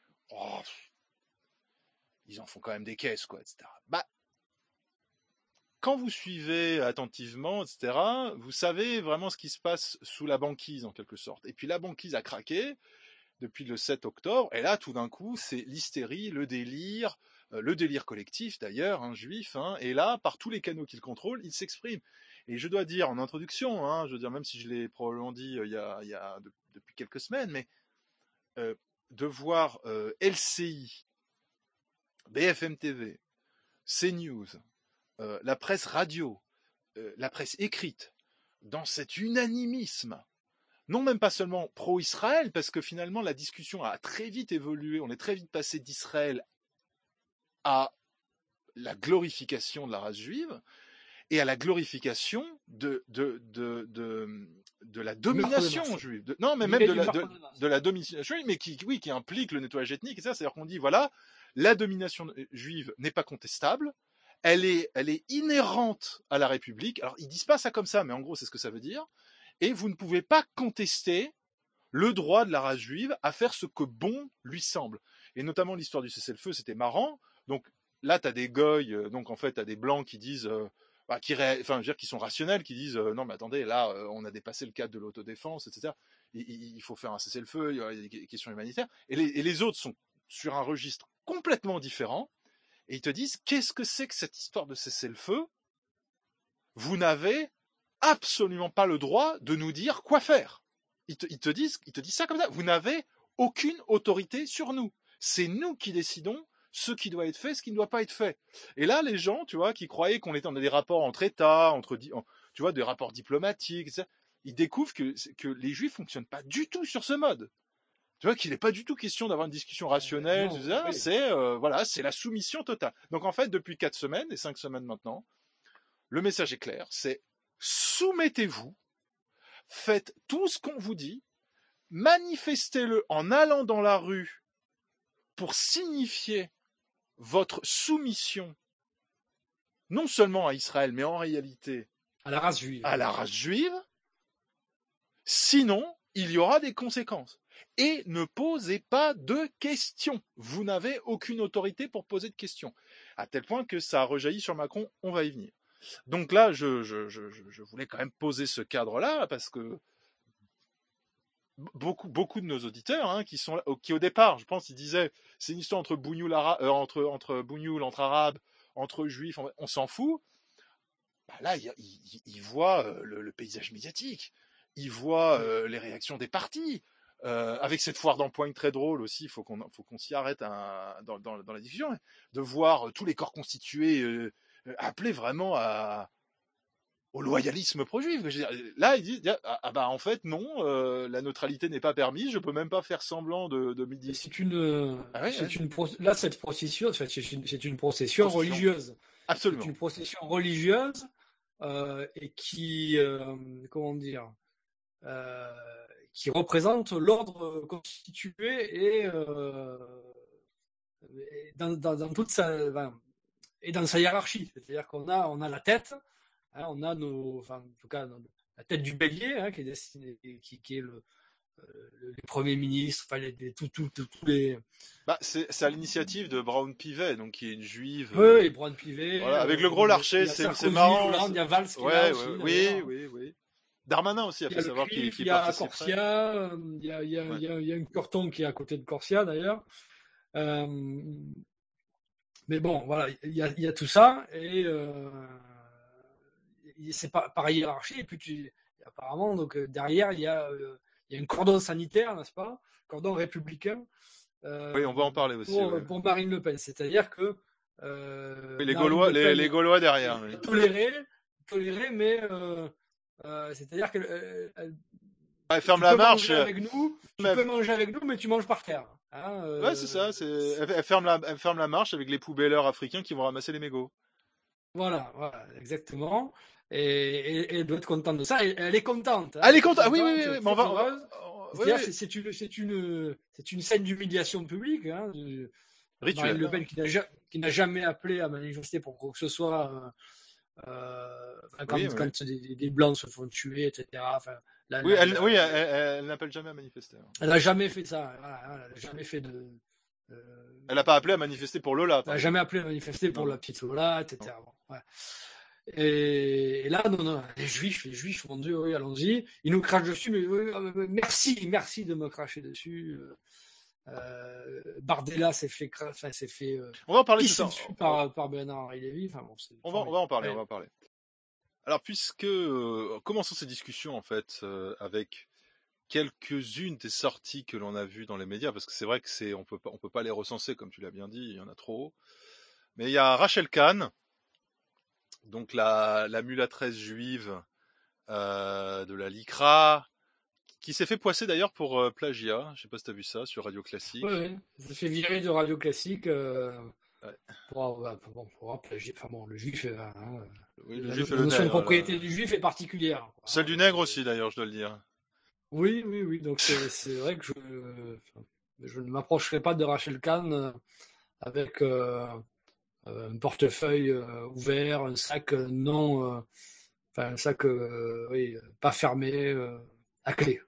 ils en font quand même des caisses, quoi, etc. Bah, quand vous suivez attentivement, etc., vous savez vraiment ce qui se passe sous la banquise, en quelque sorte. Et puis la banquise a craqué depuis le 7 octobre, et là, tout d'un coup, c'est l'hystérie, le délire collectif d'ailleurs, hein, juif, hein, et là, par tous les canaux qu'il contrôle, il s'exprime. Et je dois dire en introduction, hein, je veux dire, même si je l'ai probablement dit depuis quelques semaines, mais de voir LCI, BFM TV, CNews, la presse radio, la presse écrite, dans cet unanimisme, non même pas seulement pro-Israël, parce que finalement la discussion a très vite évolué, on est très vite passé d'Israël à la glorification de la race juive et à la glorification de la domination juive. De la domination juive, mais qui implique le nettoyage ethnique, et ça, c'est-à-dire qu'on dit, voilà, la domination juive n'est pas contestable, elle est inhérente à la République. Alors, ils disent pas ça comme ça, mais en gros, c'est ce que ça veut dire. Et vous ne pouvez pas contester le droit de la race juive à faire ce que bon lui semble. Et notamment l'histoire du cessez-le-feu, c'était marrant. Donc là, tu as des goy, donc en fait, tu as des blancs qui disent, qui sont rationnels, qui disent non mais attendez, là, on a dépassé le cadre de l'autodéfense, etc. Il faut faire un cessez-le-feu, il y a des questions humanitaires. Et les autres sont sur un registre complètement différent. Et ils te disent, qu'est-ce que c'est que cette histoire de cessez-le-feu ? Vous n'avez absolument pas le droit de nous dire quoi faire. Ils te disent ça comme ça. Vous n'avez aucune autorité sur nous. C'est nous qui décidons ce qui doit être fait, ce qui ne doit pas être fait. Et là, les gens, tu vois, qui croyaient qu'on était dans des rapports entre États, tu vois, des rapports diplomatiques, etc., ils découvrent que les Juifs fonctionnent pas du tout sur ce mode. Tu vois qu'il n'est pas du tout question d'avoir une discussion rationnelle. Oui. C'est la soumission totale. Donc en fait, depuis 4 semaines et 5 semaines maintenant, le message est clair, c'est soumettez-vous, faites tout ce qu'on vous dit, manifestez-le en allant dans la rue pour signifier votre soumission, non seulement à Israël, mais en réalité à la race juive. Sinon, il y aura des conséquences. Et ne posez pas de questions. Vous n'avez aucune autorité pour poser de questions. À tel point que ça a rejailli sur Macron, on va y venir. Donc là, je voulais quand même poser ce cadre-là, parce que beaucoup de nos auditeurs, hein, qui au départ, je pense, ils disaient, c'est une histoire entre bougnoul, entre arabes, entre juifs, on s'en fout. Bah là, ils voient le paysage médiatique, ils voient les réactions des partis. Avec cette foire d'empoigne très drôle aussi, il faut qu'on s'y arrête dans la discussion, de voir tous les corps constitués appelés vraiment à au loyalisme pro-juif. Je veux dire, là, il dit en fait non, la neutralité n'est pas permise. Je peux même pas faire semblant de midi. Là, cette procession, c'est une procession religieuse. Absolument. C'est une procession religieuse et qui, comment dire, qui représente l'ordre constitué et dans toute sa, et dans sa hiérarchie. C'est-à-dire qu'on a la tête, hein, on a en tout cas, la tête du bélier, hein, qui est destinée, qui est le premier ministre, enfin tous les. C'est à l'initiative de Brown Pivet, donc qui est une juive. Oui, Brown Pivet. Voilà, avec le gros Larcher, c'est marrant. Hollande, il y a Valls qui est là aussi. Oui. Darmanin aussi a fait savoir qu'il il y a Corsia, il y a un Corton qui est à côté de Corsia d'ailleurs. Mais bon, voilà, il y a tout ça et c'est pas par hiérarchie. Et puis apparemment, donc derrière, il y a un cordon sanitaire, n'est-ce pas, cordon républicain. Oui, on va en parler aussi. Pour Marine Le Pen, c'est-à-dire que les Gaulois derrière. Toléré, mais c'est-à-dire que elle ferme la marche. Tu peux manger avec nous, mais tu manges par terre. Hein, ouais, c'est ça. Elle ferme la marche avec les poubelleurs africains qui vont ramasser les mégots. Voilà, exactement. Et elle doit être contente de ça. Et elle est contente. Hein, elle est contente. Oui. Mais on va. C'est une scène d'humiliation publique. Hein, Marine Le Pen qui n'a jamais appelé à manifester pour quoi que ce soit. Quand des blancs se font tuer, etc. Enfin, elle n'appelle jamais à manifester. Elle n'a jamais fait ça. Voilà, elle n'a jamais fait de. Elle n'a pas appelé à manifester pour Lola. Elle n'a jamais appelé à manifester pour la petite Lola, etc. Bon, ouais. Et là, non, les Juifs, mon Dieu, oui, allons-y. Ils nous crachent dessus, mais oui, merci de me cracher dessus. Bardella s'est fait, on va en parler tout dessus par Bernard-Henri Lévy. Enfin, bon, on va en parler. Alors, commençons ces discussions en fait avec quelques-unes des sorties que l'on a vues dans les médias, parce que c'est vrai que on peut pas les recenser comme tu l'as bien dit, il y en a trop. Mais il y a Rachel Kahn, donc la mulâtresse juive de la LICRA, qui s'est fait poisser d'ailleurs pour plagiat. Je sais pas si tu as vu ça sur Radio Classique. Oui, elle s'est fait virer de Radio Classique pour plagier. Enfin bon, le juif. La notion de propriété du juif est particulière. Celle du nègre aussi d'ailleurs, je dois le dire. Oui. Donc c'est vrai que je ne m'approcherai pas de Rachel Kahn avec un portefeuille ouvert, un sac pas fermé, à clé.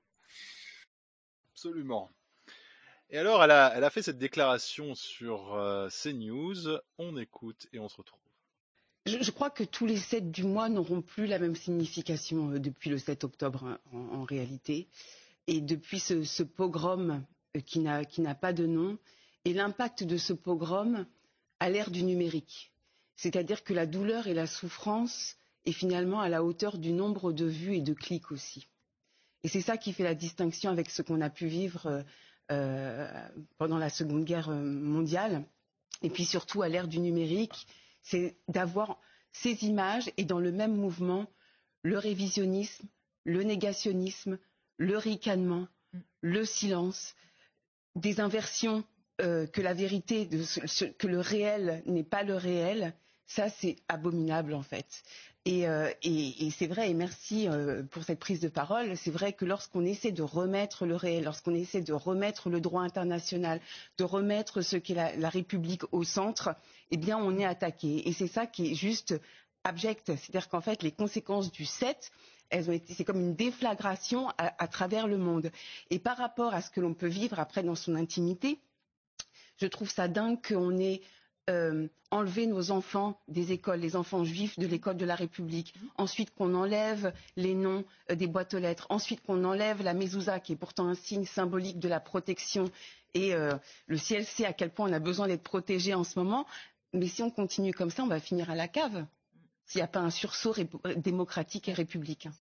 Absolument. Et alors, elle a fait cette déclaration sur CNews. On écoute et on se retrouve. Je crois que tous les 7 du mois n'auront plus la même signification depuis le 7 octobre en réalité. Et depuis ce pogrom qui n'a pas de nom, et l'impact de ce pogrom à l'ère du numérique. C'est-à-dire que la douleur et la souffrance est finalement à la hauteur du nombre de vues et de clics aussi. Et c'est ça qui fait la distinction avec ce qu'on a pu vivre pendant la Seconde Guerre mondiale. Et puis surtout à l'ère du numérique, c'est d'avoir ces images et dans le même mouvement, le révisionnisme, le négationnisme, le ricanement, le silence, des inversions que la vérité, que le réel n'est pas le réel, ça c'est abominable en fait. Et c'est vrai, et merci pour cette prise de parole, c'est vrai que lorsqu'on essaie de remettre le réel, lorsqu'on essaie de remettre le droit international, de remettre ce qu'est la République au centre, eh bien on est attaqué. Et c'est ça qui est juste abject, c'est-à-dire qu'en fait les conséquences du 7, c'est comme une déflagration à travers le monde. Et par rapport à ce que l'on peut vivre après dans son intimité, je trouve ça dingue qu'on ait enlevé nos enfants des écoles, les enfants juifs de l'école de la République, ensuite qu'on enlève les noms des boîtes aux lettres, ensuite qu'on enlève la mezouza qui est pourtant un signe symbolique de la protection et le ciel sait à quel point on a besoin d'être protégé en ce moment, mais si on continue comme ça, on va finir à la cave s'il n'y a pas un sursaut démocratique et républicain.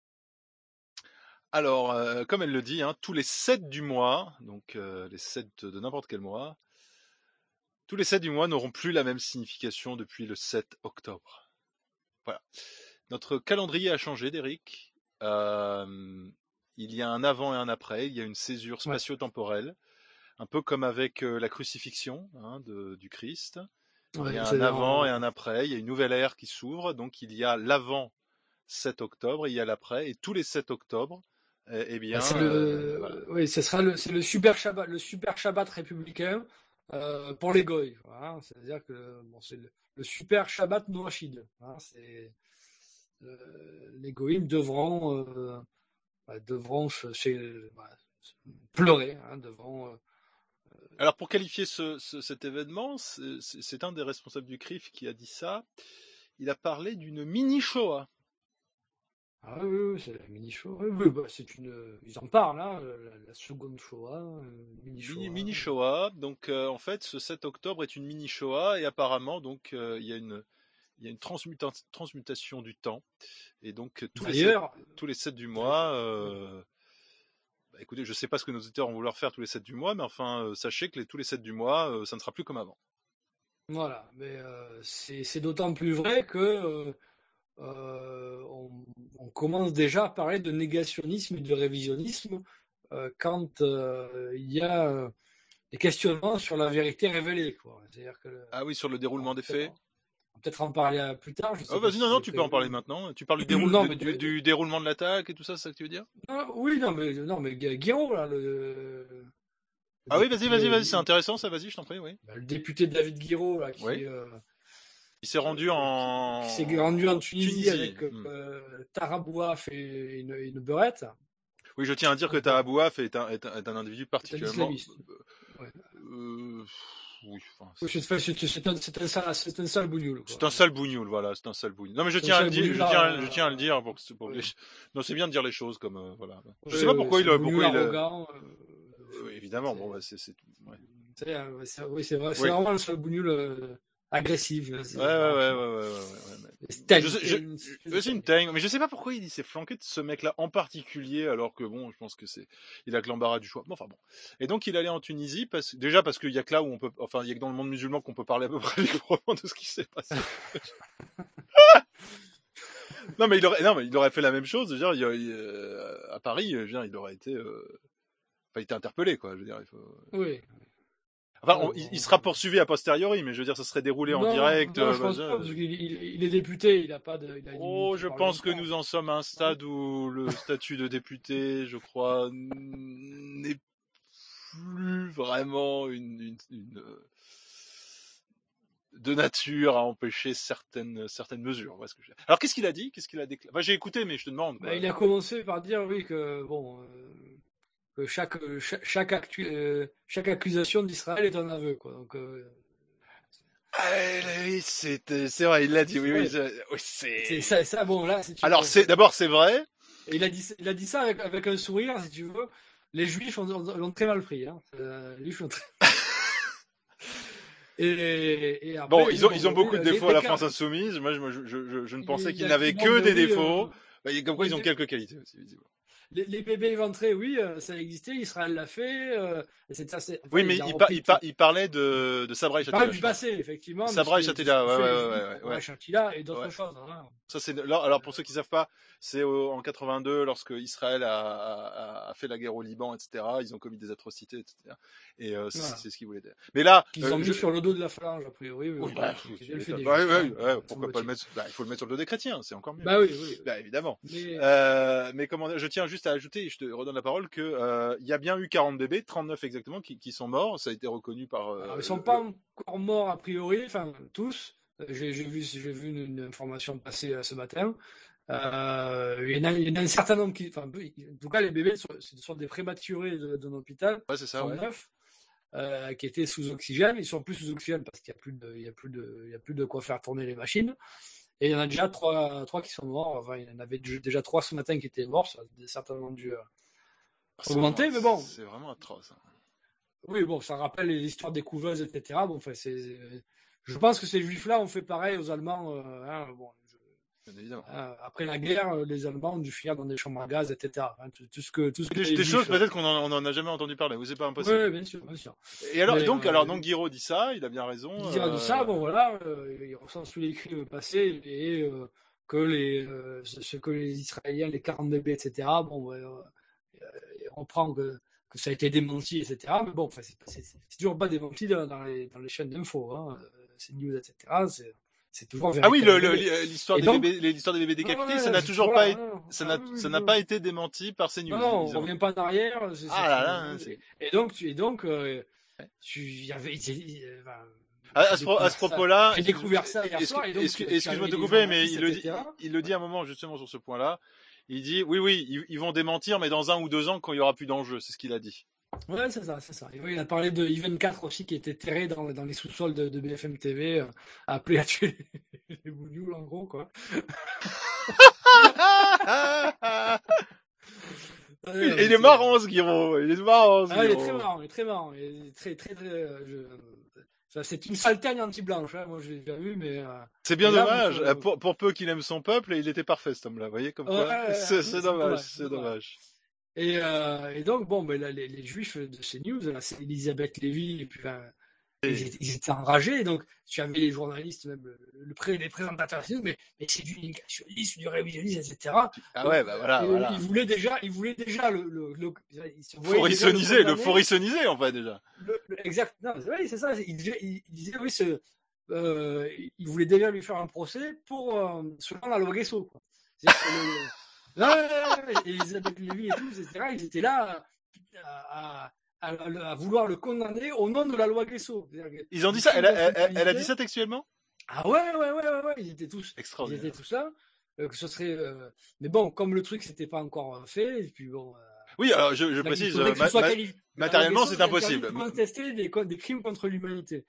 Alors, comme elle le dit, hein, tous les 7 du mois, donc les 7 de n'importe quel mois, tous les 7 du mois n'auront plus la même signification depuis le 7 octobre. Voilà. Notre calendrier a changé, Derrick. Il y a un avant et un après. Il y a une césure spatio-temporelle, un peu comme avec la crucifixion du Christ. Il y a un avant et un après. Il y a une nouvelle ère qui s'ouvre. Donc il y a l'avant 7 octobre, il y a l'après, et tous les 7 octobre, eh bien, voilà. Oui, c'est le super Shabbat républicain pour les goy. Voilà. C'est-à-dire que c'est le super Shabbat noachide. Hein, les goïms devront pleurer devant. Alors pour qualifier cet événement, c'est un des responsables du CRIF qui a dit ça. Il a parlé d'une mini Shoah. Ah oui, c'est la mini Shoah. Oui, ils en parlent, hein, la seconde Shoah, mini Shoah. Donc en fait, ce 7 octobre est une mini Shoah et apparemment donc il y a une transmutation du temps et donc tous les 7 du mois. Écoutez, je ne sais pas ce que nos auditeurs vont vouloir faire tous les 7 du mois, mais enfin, sachez que tous les 7 du mois, ça ne sera plus comme avant. Voilà, mais c'est d'autant plus vrai que on commence déjà à parler de négationnisme et de révisionnisme quand il y a des questionnements sur la vérité révélée, quoi. C'est-à-dire que ah oui, sur le déroulement des faits. On va peut-être en parler plus tard. Vas-y, non, tu peux en parler maintenant. Tu parles du déroulement de l'attaque et tout ça, c'est ça que tu veux dire? Oui, non, mais Guiraud, là, ah oui, vas-y, c'est intéressant, ça, vas-y, je t'en prie, oui. Le député David Guiraud, là, il s'est rendu en Tunisie avec Tarabouaf et une beurette. Oui, je tiens à dire que Tarabouaf est un individu particulièrement. Oui, c'est un sale bougnoul. C'est un sale bougnoul, voilà, c'est un sale bougnoul. Non, mais je tiens à le dire pour non, c'est bien de dire les choses comme voilà. Je sais pas pourquoi il arrogant. Évidemment, bon, bah, c'est ouais. C'est vrai, c'est vraiment le seul bougnoul agressif. Ouais. C'est une teigne, mais je sais pas pourquoi il s'est flanqué de ce mec-là en particulier, alors que bon, je pense que il a que l'embarras du choix. Bon, enfin bon. Et donc il allait en Tunisie parce qu'il y a que là où on peut, enfin il y a que dans le monde musulman qu'on peut parler à peu près librement de ce qui s'est passé. Non mais il aurait fait la même chose. Je veux dire, à Paris, je veux dire, il aurait été, interpellé, quoi. Je veux dire, il faut. Oui. Enfin, il sera poursuivi a posteriori, mais je veux dire, ça serait déroulé en direct. Non, je pense pas, parce qu'il est député, il n'a pas de. Je pense que nous en sommes à un stade où le statut de député, je crois, n'est plus vraiment de nature à empêcher certaines mesures. Voilà ce que alors, qu'est-ce qu'il a dit? Qu'est-ce qu'il a déclaré? Enfin, j'ai écouté, mais je te demande. Il a commencé par dire, oui, que bon. Que chaque accusation d'Israël est un aveu, quoi. Donc, oui, c'est vrai, il l'a dit. Oui, c'est ça. Bon, là, alors, d'abord, c'est vrai. Et il a dit ça avec un sourire, si tu veux. Les Juifs l'ont très mal pris. Hein. Les Juifs l'ont très... Et après, bon, ils ont beaucoup de défauts à la France insoumise. Moi, je ne pensais qu'ils n'avaient que des défauts. Comme quoi, ils ont quelques qualités aussi, visiblement. Les bébés éventrés, oui, ça existait, Israël l'a fait. Oui, mais il parlait de Sabra et Shatila. Il parlait du passé, effectivement. Sabra et Shatila, ouais. Shatila et d'autres choses. Hein. Ça, alors, pour ceux qui ne savent pas, c'est en 82, lorsque Israël a fait la guerre au Liban, etc. Ils ont commis des atrocités, etc. Et c'est ce qu'ils voulaient dire. Mais là. Ils ont mis sur le dos de la phalange, a priori. Pourquoi pas le mettre? Il faut le mettre sur le dos des chrétiens, c'est encore mieux. Oui. Évidemment. Mais comment dire, je tiens juste à ajouter, et je te redonne la parole, que il y a bien eu 40 bébés, 39 exactement, qui sont morts. Ça a été reconnu par. Alors, ils sont pas encore morts a priori, enfin tous. J'ai vu une information passer ce matin. Il y en a un certain nombre qui, en tout cas, les bébés ce sont des prématurés d'un hôpital. Ouais, c'est ça. Sont neufs, qui étaient sous oxygène. Ils sont plus sous oxygène parce qu'il y a plus de quoi faire tourner les machines. Et il y en a déjà trois qui sont morts. Enfin, il y en avait déjà 3 ce matin qui étaient morts. Ça a certainement dû augmenter, mais bon. C'est vraiment atroce. Hein. Oui, bon, ça rappelle les histoires des couveuses, etc. Bon, enfin, je pense que ces juifs-là ont fait pareil aux Allemands. Après la guerre, les Allemands ont dû fuir dans des chambres à gaz, etc. Tout ce que des choses peut-être qu'on en a jamais entendu parler. C'est pas impossible. Oui, bien sûr. Et alors, donc Guiraud dit ça, il a bien raison. Guiraud dit ça, bon voilà, il ressent tous les crimes passés et ce que les Israéliens, les 40 bébés, etc. Bon, on prend que ça a été démenti, etc. Mais bon, c'est toujours pas démenti dans les chaînes d'infos, hein, CNews, etc. C'est toujours Ah oui, véritable. l'histoire des bébés décapités, ça n'a toujours pas été, ça n'a pas été démenti par CNews. Non, on revient pas en arrière. Et donc, il y avait, à ce propos-là, j'ai découvert ça hier soir. Excuse-moi de te couper, mais il le dit à un moment justement sur ce point-là. Il dit oui, ils vont démentir, mais dans 1 ou 2 ans, quand il y aura plus d'enjeux, c'est ce qu'il a dit. Ouais, c'est ça. Et oui, il a parlé de I24 aussi, qui était terré dans les sous-sols de BFM TV, appelé à tuer les bougnoules, en gros, quoi. Il est marrant, ce Guiraud. Il est marrant. Il est très marrant. Il est très, ça, c'est une salteigne anti-blanche, hein. Moi, je l'ai déjà vu, mais. C'est bien dommage. Pour peu qu'il aime son peuple, il était parfait, cet homme-là. Vous voyez, comme quoi. C'est dommage. Et donc, bon, ben, là, les juifs de CNews, là, c'est Elisabeth Lévy, et puis, ils étaient enragés. Donc, tu avais les journalistes, même les présentateurs, mais c'est du négationnisme, du révisionnisme, etc. Ah ouais, bah voilà. Ils voulaient déjà le forissoniser, en fait, déjà. Exact. Non, oui, c'est ça. Il disait, oui, il voulait déjà lui faire un procès pour, selon la loi Guesso, quoi. Elisabeth Lévy et tout, etc. Ils étaient là à vouloir le condamner au nom de la loi Guesso. Ils ont dit ça. Elle a dit ça textuellement. Ah ouais. Ils étaient tous là. Que ce serait. Mais bon, comme le truc c'était pas encore fait, et puis bon. Oui, alors je précise, matériellement c'est impossible. Contester des crimes contre l'humanité.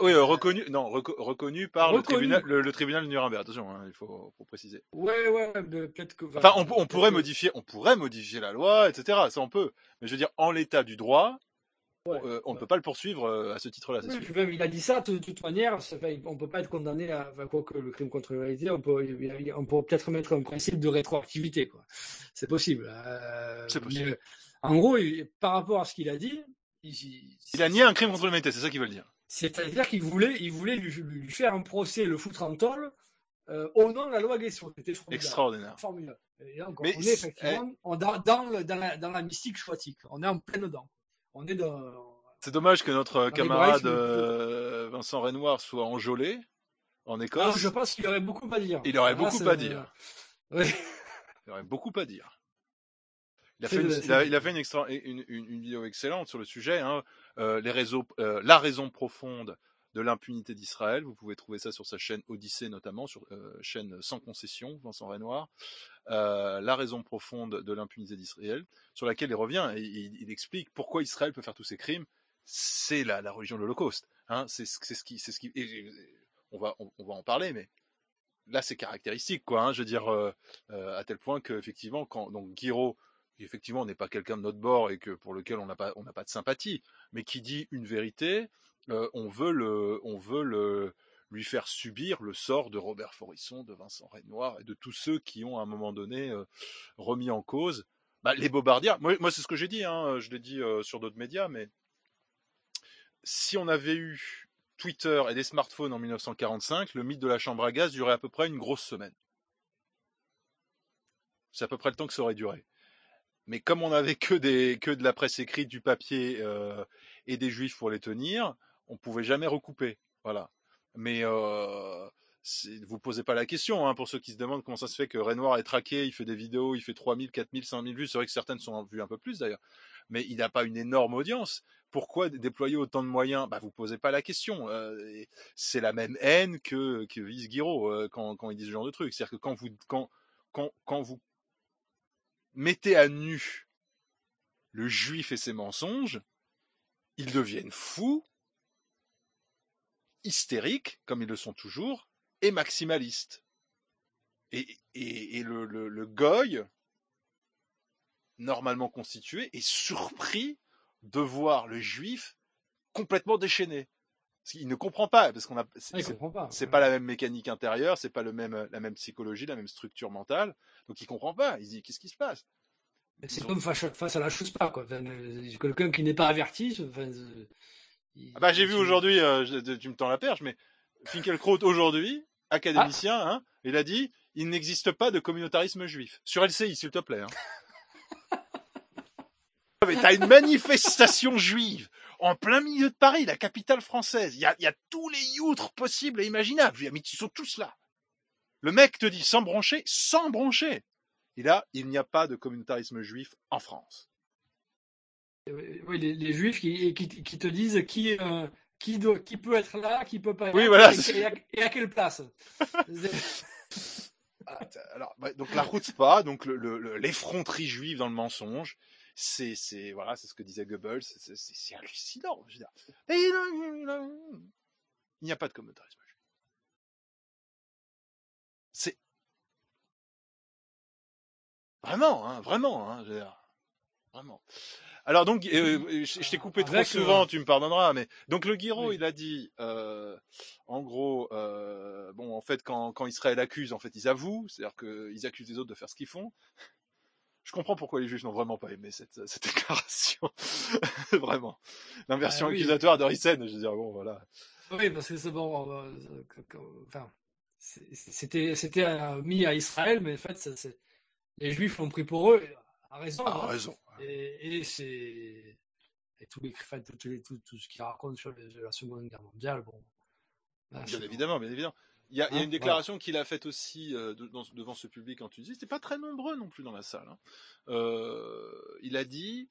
Reconnu par le tribunal de Nuremberg. Attention, hein, il faut préciser. Ouais, peut-être que. Enfin, on pourrait modifier la loi, etc. Ça on peut. Mais je veux dire, en l'état du droit, on ne peut pas le poursuivre à ce titre-là. Oui, puis même, il a dit ça de toute manière. On peut pas être condamné à quoi que le crime contre l'humanité. On peut peut-être mettre un principe de rétroactivité, quoi. C'est possible. C'est possible. Mais, en gros, par rapport à ce qu'il a dit, il a nié un crime contre l'humanité. C'est ça qu'il veut dire. C'est-à-dire qu'il voulait lui faire un procès, le foutre en tôle, au nom de la loi Guesso. C'était extraordinaire. Formidable. Et donc, on est effectivement dans la mystique choitique. On est en plein dedans. C'est dommage que notre camarade Vincent Renoir soit enjôlé en Écosse. Je pense qu'il aurait beaucoup à dire. Il aurait beaucoup à dire. Ouais. Il aurait beaucoup à dire. Il a fait une vidéo excellente sur le sujet. Hein. La raison profonde de l'impunité d'Israël. Vous pouvez trouver ça sur sa chaîne Odyssée, notamment, sur chaîne sans concession, Vincent Renoir. La raison profonde de l'impunité d'Israël, sur laquelle il revient et il explique pourquoi Israël peut faire tous ces crimes. C'est la religion de l'Holocauste. Hein, c'est ce qui. On va en parler, mais là c'est caractéristique, quoi. Hein, je veux dire, à tel point que effectivement, donc Guiraud, effectivement, n'est pas quelqu'un de notre bord et que pour lequel on n'a pas de sympathie, mais qui dit une vérité, on veut lui faire subir le sort de Robert Forisson, de Vincent Renoir et de tous ceux qui ont à un moment donné remis en cause les bobardières. Moi c'est ce que j'ai dit, hein, je l'ai dit sur d'autres médias, mais si on avait eu Twitter et des smartphones en 1945, le mythe de la chambre à gaz durait à peu près une grosse semaine. C'est à peu près le temps que ça aurait duré. Mais comme on n'avait que de la presse écrite, du papier et des juifs pour les tenir, on pouvait jamais recouper. Voilà. Mais vous posez pas la question, hein, pour ceux qui se demandent comment ça se fait que Renoir est traqué, il fait des vidéos, il fait 3000, 4000, 5000 vues. C'est vrai que certaines sont vues un peu plus d'ailleurs. Mais il n'a pas une énorme audience. Pourquoi déployer autant de moyens ? Vous posez pas la question. C'est la même haine que vise Guiraud quand il dit ce genre de truc. C'est-à-dire que quand vous mettez à nu le juif et ses mensonges, ils deviennent fous, hystériques, comme ils le sont toujours, et maximalistes. Et le goy, normalement constitué, est surpris de voir le juif complètement déchaîné. Parce qu'il ne comprend pas, parce c'est pas la même mécanique intérieure, c'est pas la même psychologie, la même structure mentale. Donc il comprend pas. Il se dit, qu'est-ce qui se passe ? C'est comme face à la chose pas, quoi. Quelqu'un qui n'est pas averti. J'ai vu aujourd'hui, tu me tends la perche, mais Finkielkraut aujourd'hui, académicien, hein, il a dit, il n'existe pas de communautarisme juif. Sur LCI, s'il te plaît. Mais t'as une manifestation juive en plein milieu de Paris, la capitale française. Il y a tous les youtres possibles et imaginables. Mais ils sont tous là. Le mec te dit sans broncher. Et là, il n'y a pas de communautarisme juif en France. Oui, les juifs qui te disent qui peut être là, qui peut pas être oui, là, voilà. et à quelle place. Alors, donc la chutzpah, donc l'effronterie juive dans le mensonge, c'est ce que disait Goebbels, c'est hallucinant. Je veux dire. Il n'y a pas de communautarisme juif. C'est vraiment, je veux dire, vraiment. Alors donc, je t'ai coupé trop souvent, tu me pardonneras, mais donc le Guiraud, oui. Il a dit, en gros, bon, en fait, quand Israël accuse, en fait, ils avouent, c'est-à-dire qu'ils accusent les autres de faire ce qu'ils font. Je comprends pourquoi les juifs n'ont vraiment pas aimé cette déclaration, vraiment. L'inversion accusatoire de Rissen, je veux dire, bon, voilà. Oui, parce que c'est bon, enfin, c'était mis à Israël, mais en fait, les juifs l'ont pris pour eux. A raison. Raison. Et tout ce qu'il raconte sur la Seconde Guerre mondiale, bon. Là, bien évidemment. Il y a une déclaration qu'il a faite aussi devant ce public en Tunisie. C'était pas très nombreux non plus dans la salle. Il a dit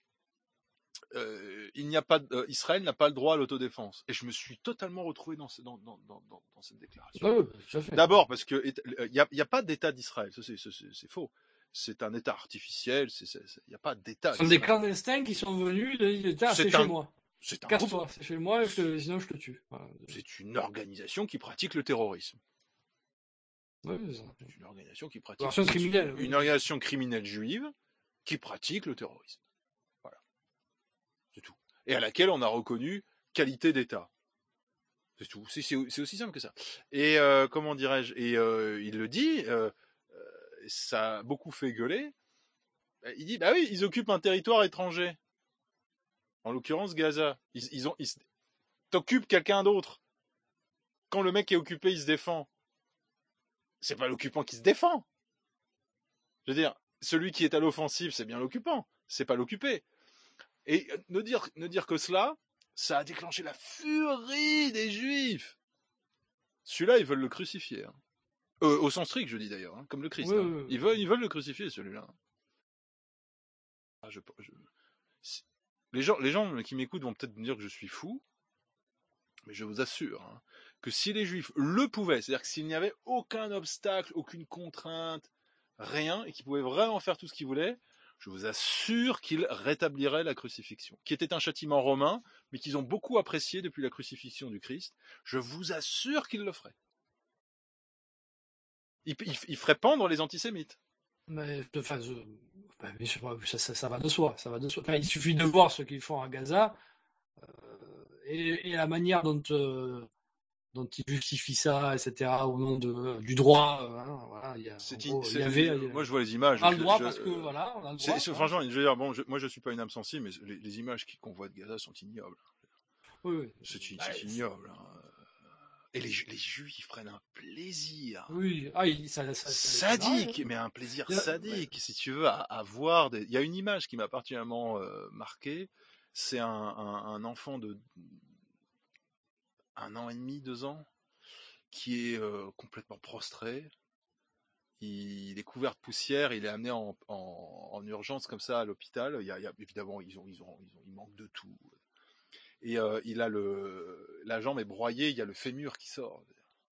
Israël n'a pas le droit à l'autodéfense. Et je me suis totalement retrouvé dans cette déclaration. D'abord parce que il y a pas d'État d'Israël. Ça, c'est faux. C'est un État artificiel, il n'y a pas d'État. Ce sont des clandestins qui sont venus de l'État, c'est chez moi. Casse-toi, c'est chez moi, sinon je te tue. Voilà. C'est une organisation qui pratique le terrorisme. Oui, c'est une organisation qui pratique une organisation criminelle juive qui pratique le terrorisme. Voilà. C'est tout. Et à laquelle on a reconnu qualité d'État. C'est tout. C'est aussi simple que ça. Et comment dirais-je ? Et il le dit. Ça a beaucoup fait gueuler. Il dit, bah oui, ils occupent un territoire étranger. En l'occurrence, Gaza. Ils t'occupent quelqu'un d'autre. Quand le mec est occupé, il se défend. C'est pas l'occupant qui se défend. Je veux dire, celui qui est à l'offensive, c'est bien l'occupant. C'est pas l'occupé. Et ne dire que cela, ça a déclenché la furie des Juifs. Celui-là, ils veulent le crucifier. Au sens strict, je dis d'ailleurs, comme le Christ. Oui. Ils veulent le crucifier, celui-là. Les gens qui m'écoutent vont peut-être me dire que je suis fou, mais je vous assure que si les Juifs le pouvaient, c'est-à-dire que s'il n'y avait aucun obstacle, aucune contrainte, rien, et qu'ils pouvaient vraiment faire tout ce qu'ils voulaient, je vous assure qu'ils rétabliraient la crucifixion, qui était un châtiment romain, mais qu'ils ont beaucoup apprécié depuis la crucifixion du Christ. Je vous assure qu'ils le feraient. Il ferait pendre les antisémites. Mais ça va de soi. Enfin, il suffit de voir ce qu'ils font à Gaza et la manière dont ils justifient ça, etc. Au nom du droit. Voilà, moi, je vois les images. On a le droit parce que voilà, on a le droit. Franchement, je veux dire, bon, moi, je suis pas une âme sensible, mais les images qu'on voit de Gaza sont ignobles. Oui. C'est ignoble. Et les Juifs prennent un plaisir. Oui, sadique, mais un plaisir sadique, si tu veux, à voir. Il y a une image qui m'a particulièrement marqué. C'est un enfant de 1 an et demi, 2 ans, qui est complètement prostré. Il est couvert de poussière. Il est amené en urgence comme ça à l'hôpital. Évidemment, il manque de tout. Et la jambe est broyée, il y a le fémur qui sort.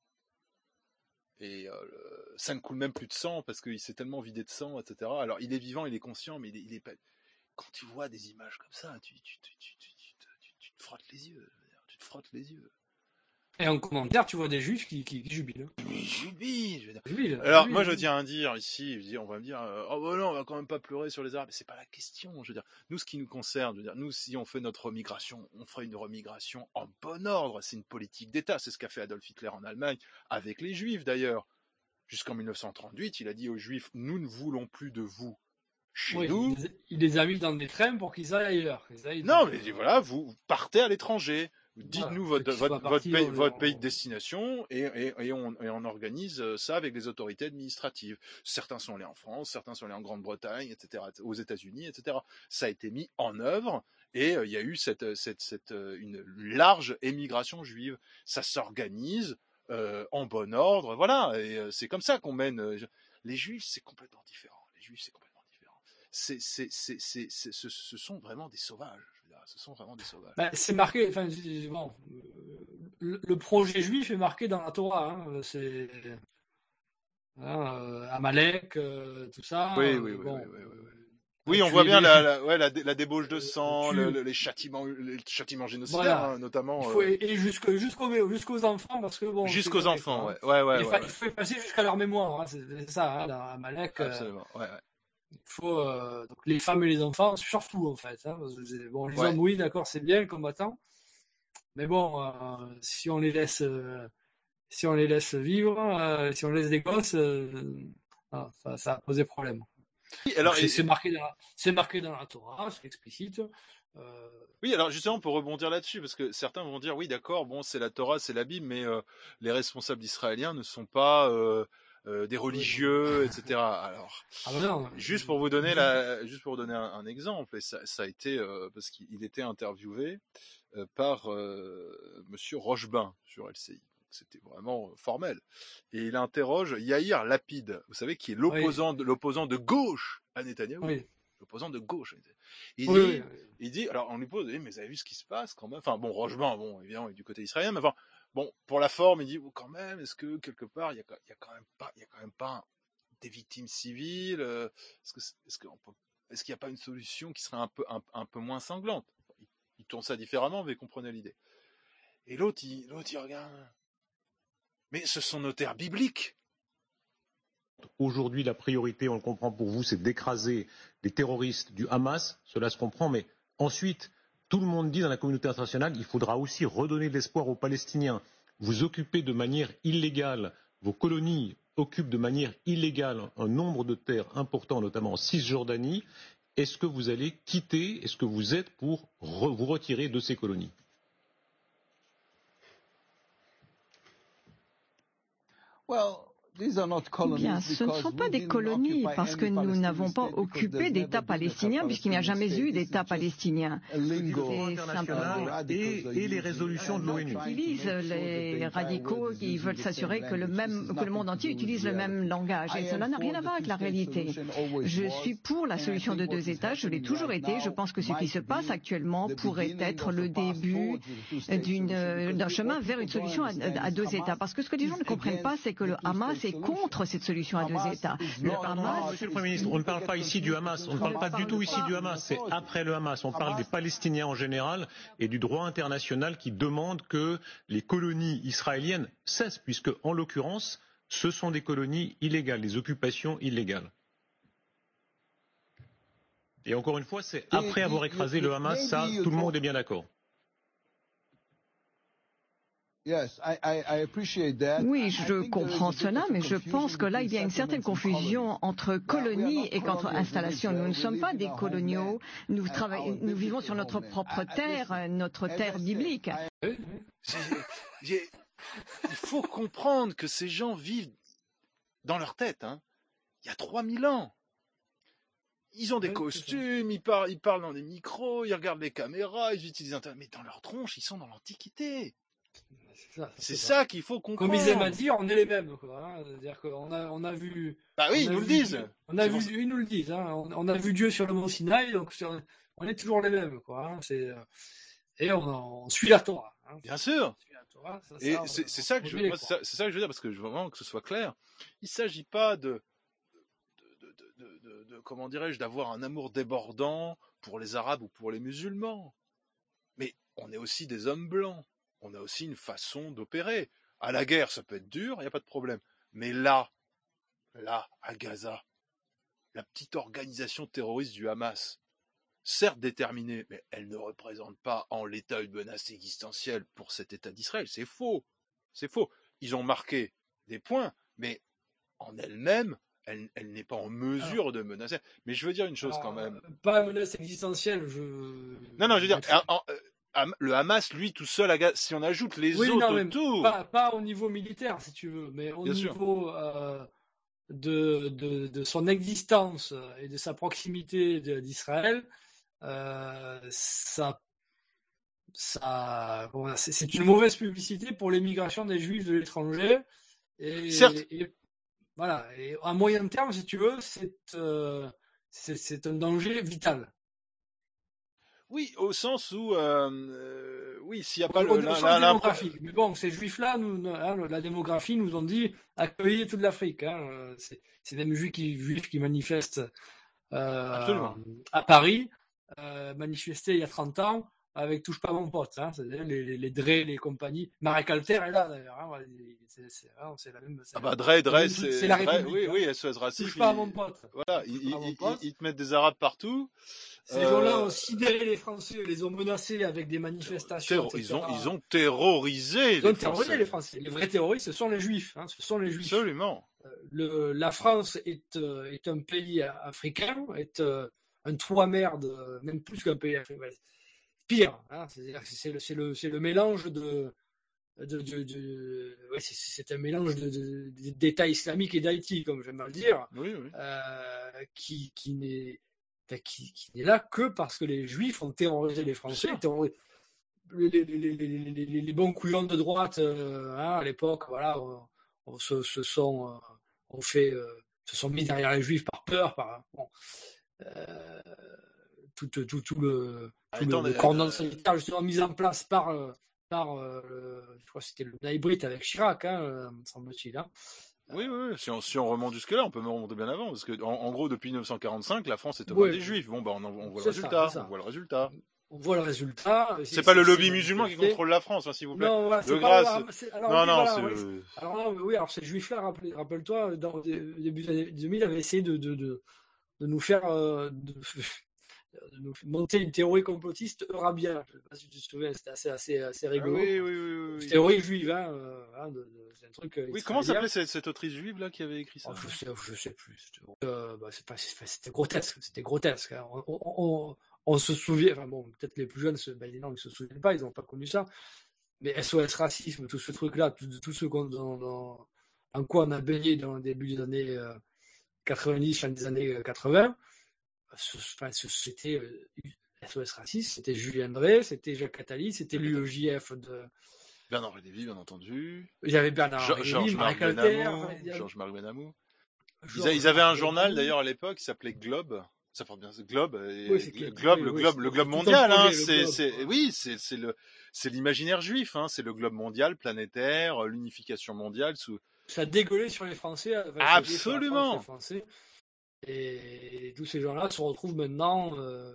Et ça ne coule même plus de sang parce qu'il s'est tellement vidé de sang, etc. Alors il est vivant, il est conscient, mais il est pas. Quand tu vois des images comme ça, tu te frottes les yeux. Tu te frottes les yeux. Et en commentaire, tu vois des Juifs qui jubilent. Ils jubilent. Alors moi, je tiens à dire ici, on va me dire, oh bah non, on va quand même pas pleurer sur les Arabes. Mais c'est pas la question. Je veux dire, nous, ce qui nous concerne, je veux dire, nous, si on fait notre remigration, on ferait une remigration en bon ordre. C'est une politique d'État. C'est ce qu'a fait Adolf Hitler en Allemagne avec les Juifs d'ailleurs. Jusqu'en 1938, il a dit aux Juifs, nous ne voulons plus de vous chez nous. Il les a mis dans des trains pour qu'ils aillent ailleurs. Non, mais voilà, vous partez à l'étranger. Dites-nous Voilà, votre pays de destination et on organise ça avec les autorités administratives. Certains sont allés en France, certains sont allés en Grande-Bretagne, etc., aux États-Unis, etc. Ça a été mis en œuvre et il y a eu une large émigration juive. Ça s'organise en bon ordre, voilà. Et c'est comme ça qu'on mène. Les Juifs, c'est complètement différent. Ce sont vraiment des sauvages. Ce sont vraiment des sauvages. Ben, c'est marqué, enfin, bon, le projet juif est marqué dans la Torah. Hein, c'est Amalek, tout ça. Oui. Bon, Oui, on voit bien la débauche de sang, les châtiments génocidaires, voilà. hein, notamment. Et jusqu'aux enfants, parce que bon. Jusqu'aux enfants, hein. ouais. Il faut effacer jusqu'à leur mémoire. Hein, c'est ça, hein, Amalek. Absolument, ouais. Il faut donc les femmes et les enfants surtout en fait. Hein, bon, les hommes, oui, d'accord, c'est bien combattants, mais bon, si on les laisse vivre, si on laisse des gosses, ça a posé problème. Alors, c'est marqué dans la Torah, c'est explicite. Oui, alors justement pour rebondir là-dessus, parce que certains vont dire oui, d'accord, bon, c'est la Torah, c'est la Bible, mais les responsables israéliens ne sont pas des religieux, etc. Alors, juste pour vous donner un exemple, et ça a été parce qu'il était interviewé par Monsieur Rochebain sur LCI. C'était vraiment formel. Et il interroge Yair Lapid, vous savez, qui est l'opposant de gauche à Netanyahou. Oui. L'opposant de gauche. Il dit, alors on lui pose, mais vous avez vu ce qui se passe quand même? Enfin bon, Rochebain, bon, évidemment, il est du côté israélien, mais enfin, bon, pour la forme, il dit, quand même, est-ce que quelque part, il y a quand même pas des victimes civiles? Est-ce qu'il n'y a pas une solution qui serait un peu moins sanglante? Il tourne ça différemment, mais comprenez l'idée. Et l'autre, il regarde. Mais ce sont nos terres bibliques. Aujourd'hui, la priorité, on le comprend pour vous, c'est d'écraser les terroristes du Hamas. Cela se comprend, mais ensuite, tout le monde dit dans la communauté internationale, il faudra aussi redonner de l'espoir aux Palestiniens. Vous occupez de manière illégale, vos colonies occupent de manière illégale un nombre de terres importants, notamment en Cisjordanie. Est-ce que vous allez quitter, est-ce que vous êtes pour vous retirer de ces colonies ? Eh bien, ce ne sont pas des colonies parce que nous n'avons pas occupé d'État palestinien puisqu'il n'y a jamais eu d'État palestinien. C'est simplement et les résolutions de l'ONU. Les radicaux qui veulent s'assurer que le monde entier utilise le même langage et cela n'a rien à voir avec la réalité. Je suis pour la solution de deux États, je l'ai toujours été. Je pense que ce qui se passe actuellement pourrait être le début d'un chemin vers une solution à deux États. Parce que ce que les gens ne comprennent pas, c'est que le Hamas est contre cette solution à deux États. Monsieur le Premier ministre, on ne parle pas ici du Hamas, on ne parle pas du tout ici du Hamas, c'est après le Hamas. On parle des Palestiniens en général et du droit international qui demande que les colonies israéliennes cessent, puisque en l'occurrence, ce sont des colonies illégales, des occupations illégales. Et encore une fois, c'est après avoir écrasé le Hamas, ça, tout le monde est bien d'accord. Oui, je comprends cela, mais je pense que là, il y a une certaine confusion entre colonie et contre installation. Nous ne sommes pas des coloniaux, nous vivons sur notre propre terre, notre terre biblique. Il faut comprendre que ces gens vivent dans leur tête. Hein. Il y a 3000 ans. Ils ont des costumes, ils parlent dans des micros, ils regardent les caméras, ils utilisent Internet. Mais dans leur tronche, ils sont dans l'Antiquité. C'est ça qu'il faut comprendre. Comme ils aiment à dire, on est les mêmes, quoi. Hein. C'est-à-dire qu'on a vu. Bah oui, ils nous le disent. Ils nous le disent. Hein. On a vu Dieu sur le mont Sinaï, donc on est toujours les mêmes, quoi. Hein. Et on suit la Torah. Hein. Bien sûr. C'est ça que je veux dire, parce que je veux vraiment que ce soit clair. Il ne s'agit pas de comment dirais-je, d'avoir un amour débordant pour les Arabes ou pour les musulmans. Mais on est aussi des hommes blancs. On a aussi une façon d'opérer. À la guerre, ça peut être dur, il n'y a pas de problème. Mais là, à Gaza, la petite organisation terroriste du Hamas, certes déterminée, mais elle ne représente pas en l'état une menace existentielle pour cet État d'Israël. C'est faux. Ils ont marqué des points, mais en elle-même, elle n'est pas en mesure de menacer. Mais je veux dire une chose quand même. Pas une menace existentielle, Non, je veux dire... le Hamas, lui, tout seul, si on ajoute les Oui, autres non, mais autour. pas au niveau militaire, si tu veux, mais au Bien sûr. niveau de son existence et de sa proximité d'Israël, c'est une mauvaise publicité pour l'émigration des Juifs de l'étranger. Certes. Et voilà. Et à moyen terme, si tu veux, c'est un danger vital. Oui, au sens où, oui, s'il n'y a pas Au sens démographique. Mais bon, ces Juifs-là, la démographie nous ont dit accueillir toute l'Afrique. Hein. C'est même juifs qui manifestent Absolument. à Paris, manifestaient il y a 30 ans avec Touche pas mon pote. Hein. C'est-à-dire les Drey, les compagnies. Marek Alter est là d'ailleurs. Hein. C'est la même. Drey, c'est la République. Oui, SOS Racisme. Touche pas à mon pote. Voilà, ils te mettent des Arabes partout. Ces gens-là ont sidéré les Français, les ont menacés avec des manifestations. Ils ont terrorisé les Français. Les vrais terroristes, ce sont les Juifs. Hein, ce sont les Juifs. Absolument. La France est un pays africain, est un trou-à-merde, même plus qu'un pays africain. Pire. Hein, c'est le mélange c'est un mélange d'État islamique et d'Haïti, comme j'aime le dire, oui. qui n'est là que parce que les Juifs ont terrorisé les Français, les bons couillons de droite à l'époque, voilà, se sont mis derrière les Juifs par peur, tout le cordon sanitaire justement mis en place par je crois que c'était le Naïbrit avec Chirac, me semble-t-il. Hein. Oui. Si on remonte jusque-là, on peut me remonter bien avant, parce que en gros, depuis 1945, la France est au mains des Juifs. Bon, on voit le résultat. On voit le résultat. C'est pas le lobby musulman qui contrôle la France, hein, s'il vous plaît. Non, voilà, de grâce. Alors ces Juifs-là, rappelle-toi, au début des années 2000, avaient essayé de nous faire de nous monter une théorie complotiste eurabien. Je ne sais pas si tu te souviens, c'était assez rigolo. Oui. Théorie juive, c'est un truc. Oui, comment s'appelait cette autrice juive là qui avait écrit ça? Je sais plus. C'était grotesque. Hein. On se souvient, enfin bon, peut-être les plus jeunes, les gens ne se souviennent pas, ils n'ont pas connu ça. Mais SOS Racisme, tout ce truc-là, tout ce en quoi on a baigné dans le début des années 90, fin des années 80, c'était SOS Racisme, c'était Julien Drey, c'était Jacques Attali, c'était l'UEJF de Bernard Lévy, bien entendu. Il y avait Bernard Lévy, Marek Alter, Georges-Marie Benamou. Ils avaient un journal d'ailleurs à l'époque qui s'appelait Globe. Ça porte bien Globe. Le Globe mondial. Hein, c'est l'imaginaire juif. Hein, c'est le globe mondial, planétaire, l'unification mondiale. Ça dégueulait sur les Français. Absolument. Les Français. Et tous ces gens-là se retrouvent maintenant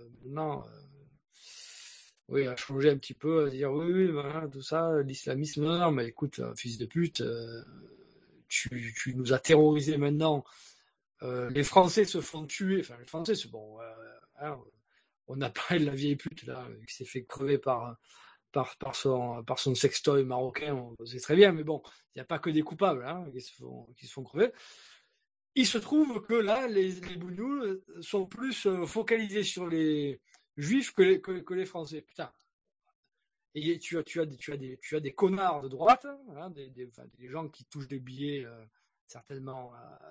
à changer un petit peu, à dire oui, voilà, tout ça, l'islamisme. Non, mais écoute, fils de pute, tu nous as terrorisés maintenant. Les Français se font tuer. Enfin, les Français, c'est bon. On a parlé de la vieille pute là, qui s'est fait crever par son sextoy marocain. On sait très bien, mais bon, il n'y a pas que des coupables qui se font crever. Il se trouve que là, les bougnoules sont plus focalisés sur les Juifs que les Français. Putain. Et tu as des connards de droite, des gens qui touchent des billets certainement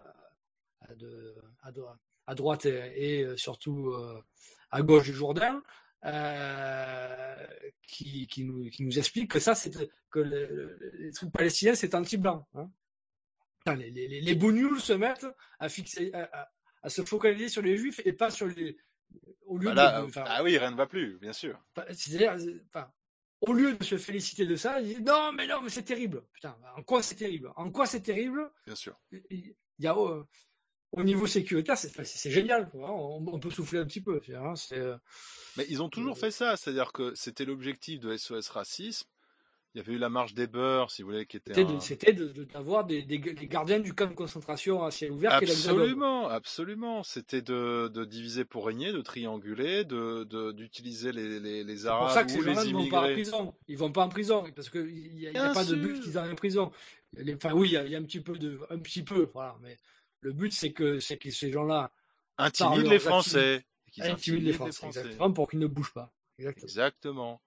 à droite et surtout à gauche du Jourdain, qui nous expliquent que ça, que les trucs palestiniens, c'est anti-blanc. Hein. Les bougnoules se mettent à se focaliser sur les Juifs et pas sur les. Au lieu oui, rien ne va plus, bien sûr. C'est-à-dire, au lieu de se féliciter de ça, ils disent non, mais c'est terrible. Putain, en quoi c'est terrible? Bien sûr. Il y a au niveau sécuritaire, c'est génial. On peut souffler un petit peu. Mais ils ont toujours fait ça, c'est-à-dire que c'était l'objectif de SOS Racisme. Il y avait eu la marche des beurs, si vous voulez, qui était. C'était d'avoir des gardiens du camp de concentration à ciel ouvert. Absolument. C'était de diviser pour régner, de trianguler, d'utiliser les Arabes. C'est pour ça que ou ces gens-là les ne vont immigrés. pas en prison. Ils vont pas en prison parce qu'il n'y a pas de but qu'ils aillent en prison. Oui, il y a un petit peu, voilà. Mais le but, c'est que ces gens-là intimident les Français. Intimident les Français, exactement, pour qu'ils ne bougent pas. Exactement.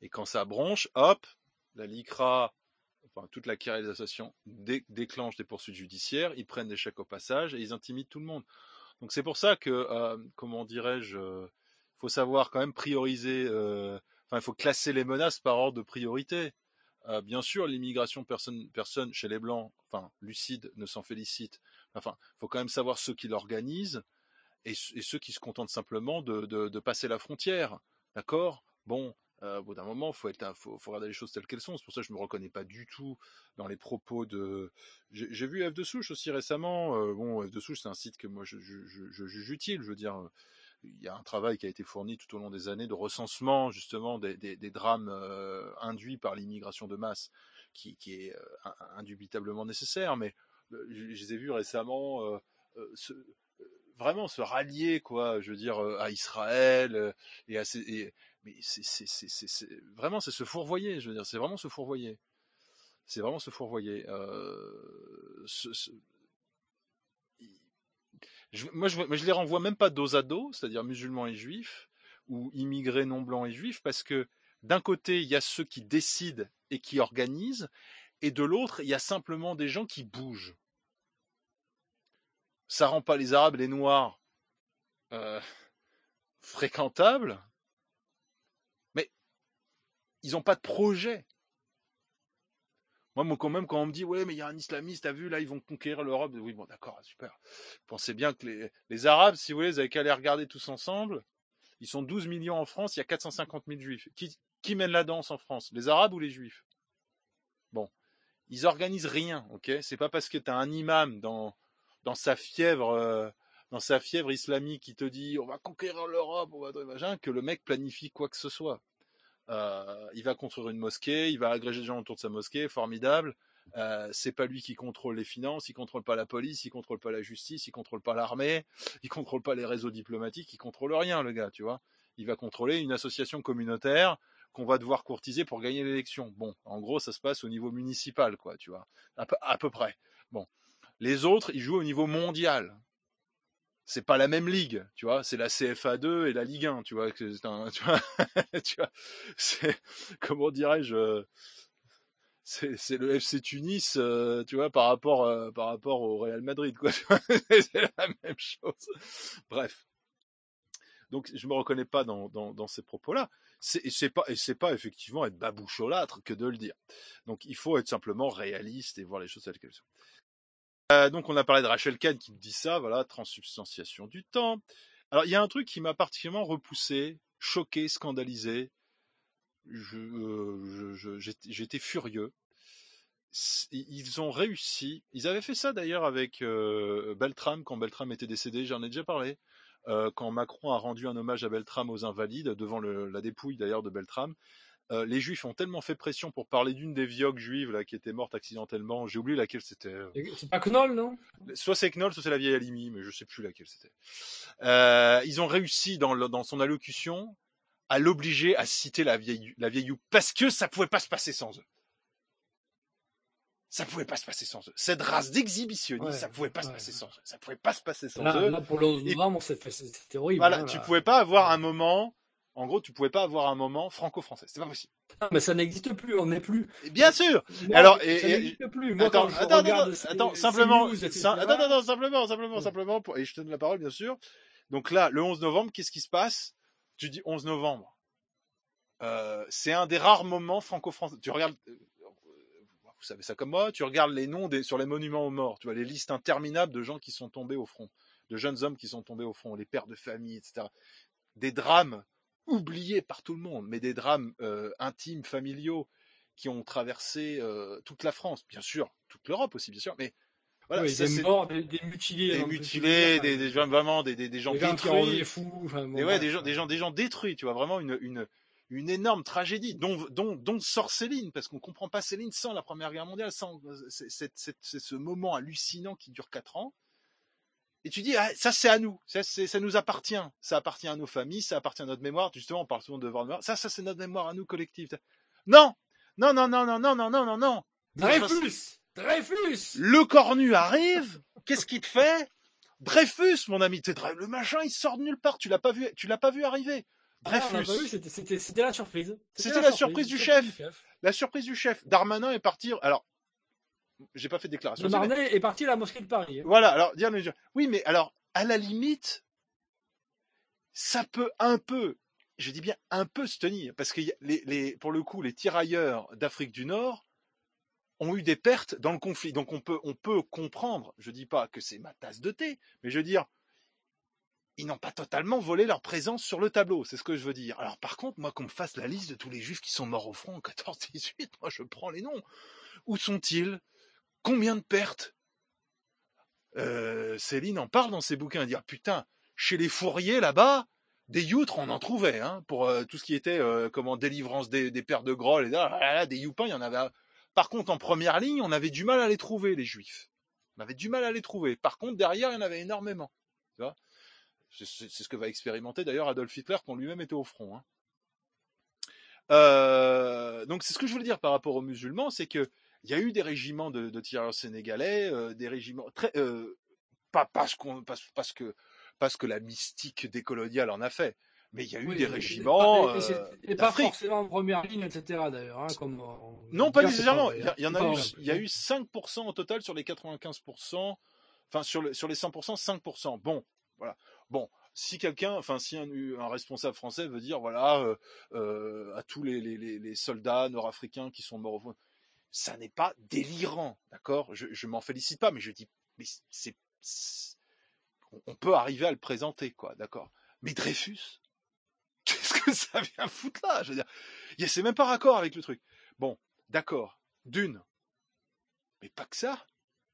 Et quand ça bronche, hop, la LICRA, enfin toute la CAIRE et les associations déclenchent des poursuites judiciaires, ils prennent des chèques au passage et ils intimident tout le monde. Donc c'est pour ça que, comment dirais-je, faut savoir quand même prioriser, il faut classer les menaces par ordre de priorité. Bien sûr, l'immigration, personne chez les Blancs, lucide, ne s'en félicite. Faut quand même savoir ceux qui l'organisent et ceux qui se contentent simplement de passer la frontière. D'accord ? Bon, au bout d'un moment, faut regarder les choses telles qu'elles sont. C'est pour ça que je me reconnais pas du tout dans les propos de. J'ai vu F de Souche aussi récemment. F de Souche, c'est un site que moi je juge utile. Je veux dire, il y a un travail qui a été fourni tout au long des années de recensement justement des drames induits par l'immigration de masse, qui est indubitablement nécessaire. Mais je les ai vus récemment vraiment se rallier, quoi. Je veux dire, à Israël et à mais c'est vraiment c'est se fourvoyer. Je veux dire, c'est vraiment se fourvoyer. C'est vraiment se fourvoyer. Je les renvoie même pas dos à dos, c'est-à-dire musulmans et juifs, ou immigrés non blancs et juifs, parce que d'un côté, il y a ceux qui décident et qui organisent, et de l'autre, il y a simplement des gens qui bougent. Ça rend pas les Arabes et les Noirs fréquentables, mais ils n'ont pas de projet. Moi, quand on me dit, ouais, mais il y a un islamiste, t'as vu, là, ils vont conquérir l'Europe. Oui, bon, d'accord, super. Pensez bien que les Arabes, si vous voulez, vous avez qu'à les regarder tous ensemble. Ils sont 12 millions en France, il y a 450 000 juifs. Qui mène la danse en France? Les Arabes ou les Juifs? Bon. Ils organisent rien, ok? C'est pas parce que t'as un imam dans sa fièvre islamique qui te dit, on va conquérir l'Europe, on va machin, que le mec planifie quoi que ce soit. Il va construire une mosquée, il va agréger des gens autour de sa mosquée, formidable. C'est pas lui qui contrôle les finances, il contrôle pas la police, il contrôle pas la justice, il contrôle pas l'armée, il contrôle pas les réseaux diplomatiques, il contrôle rien, le gars, tu vois. Il va contrôler une association communautaire qu'on va devoir courtiser pour gagner l'élection. Bon, en gros, ça se passe au niveau municipal, quoi, tu vois, à peu près. Bon, les autres, ils jouent au niveau mondial. C'est pas la même ligue, tu vois, c'est la CFA2 et la Ligue 1, tu vois, tu vois, c'est, comment dirais-je, c'est le FC Tunis, tu vois, par rapport au Real Madrid, quoi, c'est la même chose. Bref. Donc, je me reconnais pas dans ces propos-là. C'est pas effectivement être baboucholâtre que de le dire. Donc, il faut être simplement réaliste et voir les choses telles qu'elles sont. Donc on a parlé de Rachel Kahn qui me dit ça, voilà, transsubstantiation du temps. Alors il y a un truc qui m'a particulièrement repoussé, choqué, scandalisé. J'étais furieux. Ils ont réussi. Ils avaient fait ça d'ailleurs avec Beltrame quand Beltrame était décédé. J'en ai déjà parlé. Quand Macron a rendu un hommage à Beltrame aux Invalides devant la dépouille d'ailleurs de Beltrame. Les Juifs ont tellement fait pression pour parler d'une des vioques juives là qui était morte accidentellement. J'ai oublié laquelle c'était. C'est pas Knoll, non? Soit c'est Knoll, soit c'est la vieille Halimi, mais je sais plus laquelle c'était. Ils ont réussi dans son allocution à l'obliger à citer la vieille You parce que ça pouvait pas se passer sans eux. Ça pouvait pas se passer sans eux. Cette race d'exhibitionnistes, ça pouvait pas se passer sans eux. Ça pouvait pas se passer sans eux. Là, pour le 11 novembre, c'était horrible. Voilà, tu pouvais pas avoir un moment. En gros, tu pouvais pas avoir un moment franco-français. C'est pas possible. Ah, mais ça n'existe plus, on n'est plus. Et bien sûr. Moi, Alors, ça n'existe plus. Moi, attends, simplement, et je te donne la parole, bien sûr. Donc là, le 11 novembre, qu'est-ce qui se passe? Tu dis 11 novembre. C'est un des rares moments franco-français. Tu regardes, vous savez ça comme moi, tu regardes les noms sur les monuments aux morts. Tu vois les listes interminables de gens qui sont tombés au front, de jeunes hommes qui sont tombés au front, les pères de famille, etc. Des drames oubliés par tout le monde, mais des drames intimes, familiaux, qui ont traversé toute la France, bien sûr, toute l'Europe aussi, bien sûr, mais voilà, oui, des morts, des mutilés, des gens vraiment, des gens détruits, des fous, enfin, bon, ouais, des gens détruits, tu vois, vraiment une énorme tragédie, dont sort Céline, parce qu'on comprend pas Céline sans la Première Guerre mondiale, sans c'est ce moment hallucinant qui dure 4 ans. Et tu dis, ah, ça c'est à nous, ça nous appartient, ça appartient à nos familles, ça appartient à notre mémoire. Justement, on parle souvent de devoir de mémoire. Ça c'est notre mémoire à nous collective. Non. Dreyfus. Le cornu arrive. Qu'est-ce qu'il te fait? Dreyfus, mon ami, le machin, il sort de nulle part. Tu l'as pas vu arriver. Dreyfus. C'était la surprise. C'était la surprise du chef. La surprise du chef. Darmanin est parti. Alors, j'ai pas fait de déclaration. Darmanin est parti à la mosquée de Paris. Voilà. Alors, oui, mais alors, à la limite, ça peut un peu, je dis bien un peu se tenir, parce que pour le coup, les tirailleurs d'Afrique du Nord ont eu des pertes dans le conflit. Donc on peut comprendre. Je dis pas que c'est ma tasse de thé, mais je veux dire, ils n'ont pas totalement volé leur présence sur le tableau. C'est ce que je veux dire. Alors par contre, moi, qu'on me fasse la liste de tous les juifs qui sont morts au front en 14-18, moi je prends les noms. Où sont-ils? Combien de pertes? Céline en parle dans ses bouquins, à dire putain, chez les fourriers là-bas, des youtres on en trouvait, hein, pour tout ce qui était délivrance des pères de Groll, et là, des youpins, il y en avait. Par contre, en première ligne, on avait du mal à les trouver, les juifs. On avait du mal à les trouver. Par contre, derrière, il y en avait énormément. Tu vois, c'est ce que va expérimenter d'ailleurs Adolf Hitler quand lui-même était au front. Hein. Donc c'est ce que je voulais dire par rapport aux musulmans, c'est que il y a eu des régiments de tirailleurs sénégalais, des régiments très pas parce que la mystique décoloniale en a fait, mais il y a eu des régiments et pas forcément en première ligne, etc. D'ailleurs, hein, comme non, pas nécessairement. Il y a eu 5% au total sur les 95%, enfin sur les 100%, 5%. Bon, voilà. Bon. Si un responsable français veut dire voilà à tous les soldats nord-africains qui sont morts au front, ça n'est pas délirant, d'accord, je m'en félicite pas, mais je dis mais on peut arriver à le présenter, quoi, d'accord. Mais Dreyfus, qu'est-ce que ça vient foutre là? Je veux dire, c'est même pas raccord avec le truc. Bon, d'accord, mais pas que ça.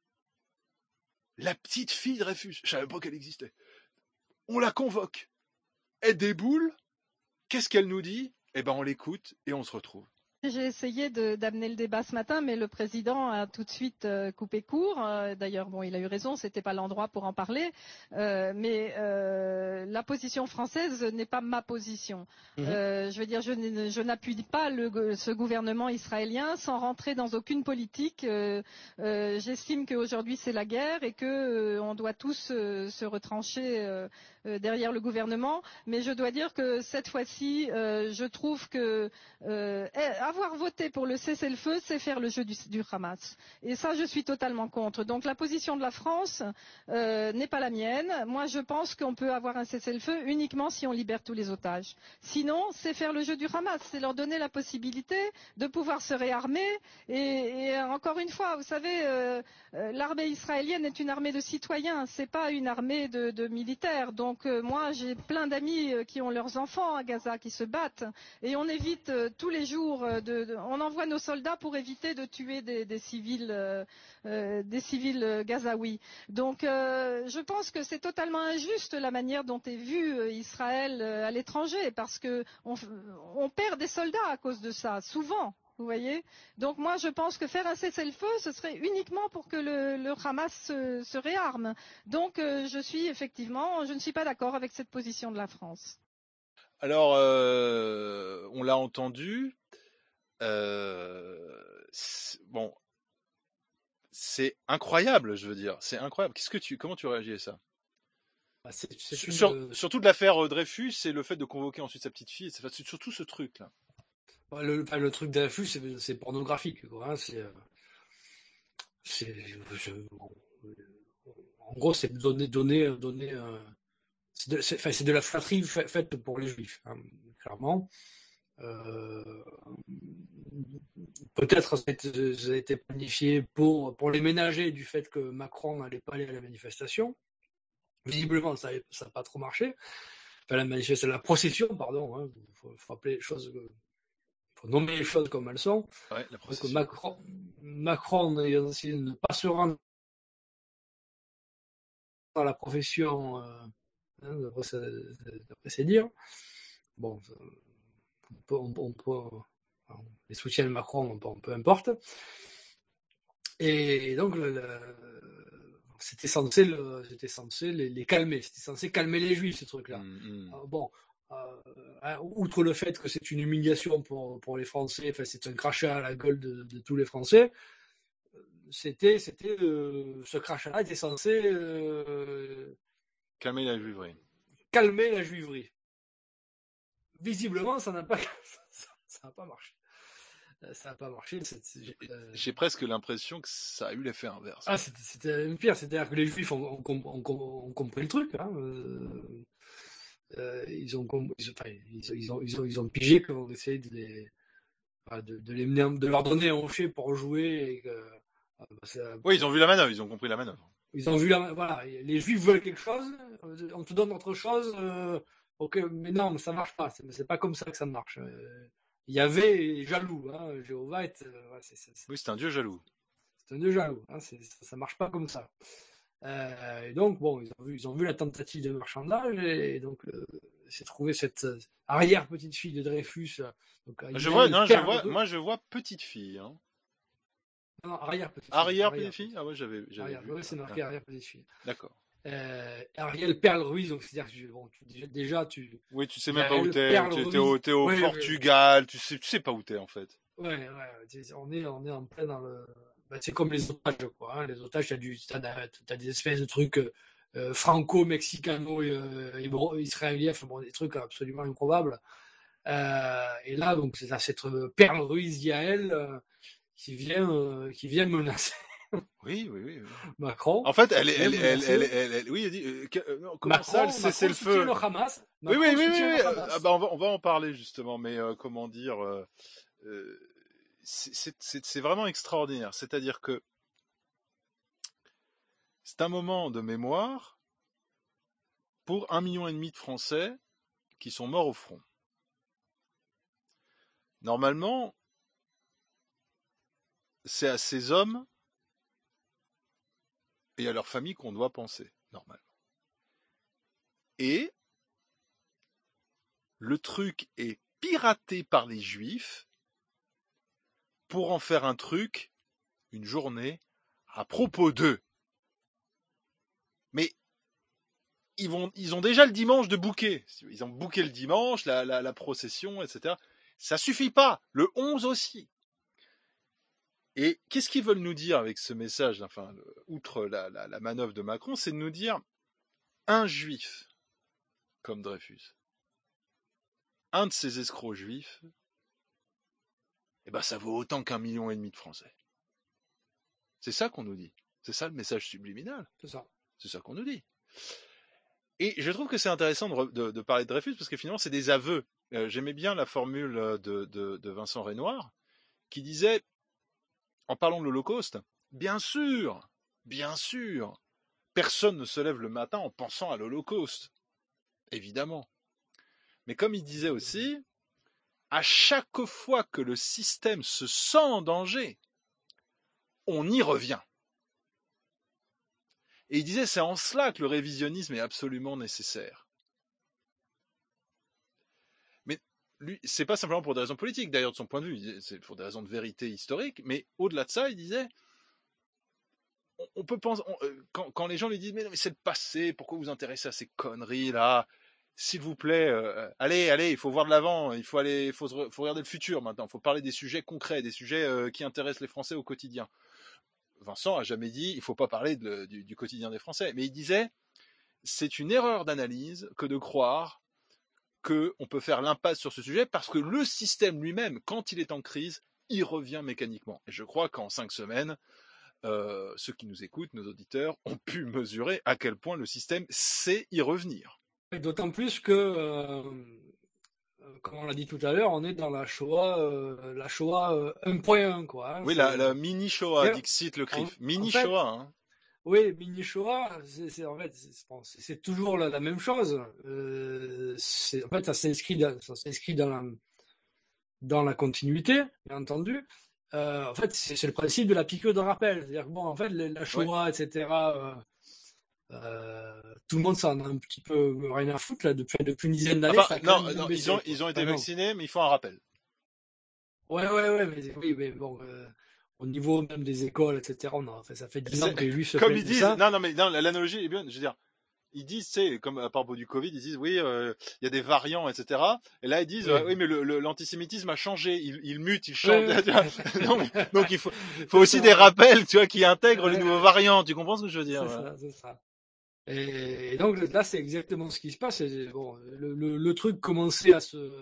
La petite fille Dreyfus, je savais pas qu'elle existait. On la convoque. Elle déboule. Qu'est-ce qu'elle nous dit? Eh ben, on l'écoute et on se retrouve. J'ai essayé d'amener le débat ce matin, mais le président a tout de suite coupé court. D'ailleurs, bon, il a eu raison, c'était pas l'endroit pour en parler. Mais la position française n'est pas ma position. Je veux dire, je n'appuie pas ce gouvernement israélien sans rentrer dans aucune politique. J'estime qu'aujourd'hui c'est la guerre et que on doit tous se retrancher derrière le gouvernement. Mais je dois dire que cette fois-ci, je trouve que avoir voté pour le cessez-le-feu, c'est faire le jeu du Hamas. Et ça, je suis totalement contre. Donc la position de la France n'est pas la mienne. Moi, je pense qu'on peut avoir un cessez-le-feu uniquement si on libère tous les otages. Sinon, c'est faire le jeu du Hamas. C'est leur donner la possibilité de pouvoir se réarmer. Et encore une fois, vous savez, l'armée israélienne est une armée de citoyens. C'est pas une armée de militaires. Donc moi, j'ai plein d'amis qui ont leurs enfants à Gaza, qui se battent. Et on évite tous les jours on envoie nos soldats pour éviter de tuer des civils gazaouis. Donc je pense que c'est totalement injuste la manière dont est vu Israël à l'étranger, parce que on perd des soldats à cause de ça, souvent. Vous voyez? Donc moi je pense que faire un cessez-le-feu, ce serait uniquement pour que le Hamas se réarme. Donc je ne suis pas d'accord avec cette position de la France. Alors, on l'a entendu. Bon, c'est incroyable, je veux dire, c'est incroyable. Comment tu réagis à ça? Surtout de l'affaire Dreyfus, c'est le fait de convoquer ensuite sa petite fille, c'est surtout ce truc-là. Le truc Dreyfus, c'est pornographique, quoi. Hein, en gros, c'est donner c'est de la flatterie faite pour les juifs, hein, clairement. Peut-être ça a été planifié pour les ménager du fait que Macron n'allait pas aller à la manifestation. Visiblement, ça n'a pas trop marché. Enfin, la procession, pardon. Hein, faut appeler les choses, faut nommer les choses comme elles sont. Ouais, la procession. Donc, Macron a essayé de ne pas se rendre dans la profession, d'après ses dires. Bon. Les soutiens de Macron, peu importe. Et donc, c'était censé les calmer. C'était censé calmer les juifs, ce truc-là. Outre le fait que c'est une humiliation pour les Français, enfin, c'est un crachat à la gueule de tous les Français, ce crachat-là était censé calmer la juiverie. Calmer la juiverie. visiblement, ça n'a pas marché. Ça n'a pas marché. J'ai presque l'impression que ça a eu l'effet inverse. Ah, c'était même pire, c'est-à-dire que les Juifs ont compris le truc. Hein. Ils ont pigé qu'on essayait de les mener, de leur donner un hocher pour jouer. Et que, oui, ils ont vu la manœuvre, ils ont compris la manœuvre. Ils ont vu voilà, les Juifs veulent quelque chose, on te donne autre chose. Ok, mais non, ça marche pas. C'est pas comme ça que ça marche. Yahvé est jaloux, hein. Jéhovah oui, c'est un dieu jaloux. C'est un dieu jaloux, hein. Ça marche pas comme ça. Et donc, bon, ils ont vu la tentative de marchandage, et donc c'est trouvé cette arrière petite fille de Dreyfus. Donc, je vois petite fille. Hein. Non, arrière petite fille. Arrière petite fille. Ah ouais, j'avais vu. Oui, c'est marqué arrière petite fille. D'accord. Ariel Perle Ruiz, donc c'est-à-dire que bon, déjà tu. Oui, tu sais même pas où t'es. T'es au Portugal. Tu sais pas où t'es en fait. Ouais. On est en plein dans le. C'est comme les otages, quoi. Hein. Les otages, t'as des espèces de trucs franco-mexicano-israéliens, enfin bon, des trucs absolument improbables. Et là, donc, c'est cette Perle Ruiz Yael qui vient menacer. Oui. Macron. En fait, elle oui, elle dit, comment ça, elle cesse le feu. Le Hamas. Oui. Ah bah, on va en parler justement, mais comment dire, c'est vraiment extraordinaire. C'est-à-dire que c'est un moment de mémoire pour 1,5 million de Français qui sont morts au front. Normalement, c'est à ces hommes et à leur famille qu'on doit penser, normalement. Et le truc est piraté par les Juifs pour en faire un truc, une journée, à propos d'eux. Mais ils ont déjà le dimanche de booker. Ils ont booké le dimanche, la procession, etc. Ça suffit pas. Le 11 aussi. Et qu'est-ce qu'ils veulent nous dire avec ce message, enfin, outre la manœuvre de Macron, c'est de nous dire un juif comme Dreyfus, un de ces escrocs juifs, eh ben ça vaut autant qu'1,5 million de Français. C'est ça qu'on nous dit. C'est ça le message subliminal. C'est ça qu'on nous dit. Et je trouve que c'est intéressant de parler de Dreyfus parce que finalement c'est des aveux. J'aimais bien la formule de Vincent Renoir qui disait, en parlant de l'Holocauste, bien sûr, personne ne se lève le matin en pensant à l'Holocauste, évidemment. Mais comme il disait aussi, à chaque fois que le système se sent en danger, on y revient. Et il disait, c'est en cela que le révisionnisme est absolument nécessaire. Mais lui, c'est pas simplement pour des raisons politiques, d'ailleurs de son point de vue, c'est pour des raisons de vérité historique, mais au-delà de ça, il disait, on peut penser, quand les gens lui disent, mais c'est le passé, pourquoi vous vous intéressez à ces conneries là, s'il vous plaît, allez, il faut voir de l'avant, il faut regarder le futur maintenant, il faut parler des sujets concrets, des sujets qui intéressent les Français au quotidien. Vincent a jamais dit, il faut pas parler du quotidien des Français, mais il disait, c'est une erreur d'analyse que de croire qu'on peut faire l'impasse sur ce sujet parce que le système lui-même, quand il est en crise, il revient mécaniquement. Et je crois qu'en 5 semaines, ceux qui nous écoutent, nos auditeurs, ont pu mesurer à quel point le système sait y revenir. Et d'autant plus que, comme on l'a dit tout à l'heure, on est dans la Shoah 1.1, quoi. Hein, oui, la mini-Shoah, dixit le CRIF. Mini-Shoah, hein. Oui, mini-Shoah, c'est toujours la même chose. En fait, ça s'inscrit dans la continuité, bien entendu. En fait, c'est le principe de la piqûre de rappel. C'est-à-dire que, bon, en fait, la Shoah, etc., tout le monde s'en a un petit peu rien à foutre, là, depuis une dizaine d'années. Enfin, non, ils ont été vaccinés, mais il faut un rappel. Ouais, mais bon, au niveau même des écoles, etc., ça fait 10 ans que les Juifs se comme ils disent, ça. Non, mais l'analogie est bien, je veux dire, ils disent, c'est comme à propos du Covid, ils disent, oui, il y a des variants, etc. Et là, ils disent, oui, mais l'antisémitisme a changé, il mute, il change. Donc il faut aussi des rappels, tu vois, qui intègrent les nouveaux variants. Tu comprends ce que je veux dire? C'est ça. Et donc là, c'est exactement ce qui se passe. Et, bon, le truc commençait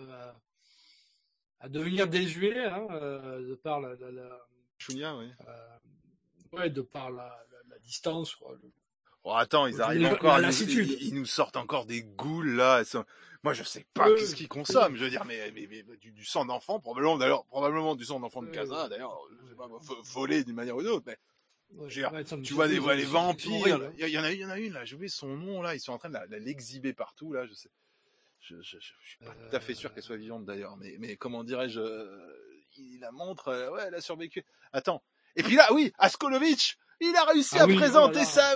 à devenir désuet, hein, de par Chounia, oui. ouais, de par la distance, quoi. Oh, attends, ils arrivent encore, la lassitude. Ils nous sortent encore des goules, là. Moi, je sais pas qu'est-ce qu'ils consomment. Je veux dire, mais du sang d'enfant, probablement du sang d'enfant de Casa, d'ailleurs, je sais pas, volé d'une manière ou d'une autre, mais. Tu vois les vampires, il y en a une là, j'ai oublié son nom là, ils sont en train de l'exhiber partout là, je sais. Je suis pas tout à fait sûr qu'elle soit vivante d'ailleurs, mais comment dirais-je, il la montre, ouais, elle a survécu. Attends. Et puis là, oui, Askolovitch, il a réussi à présenter ça.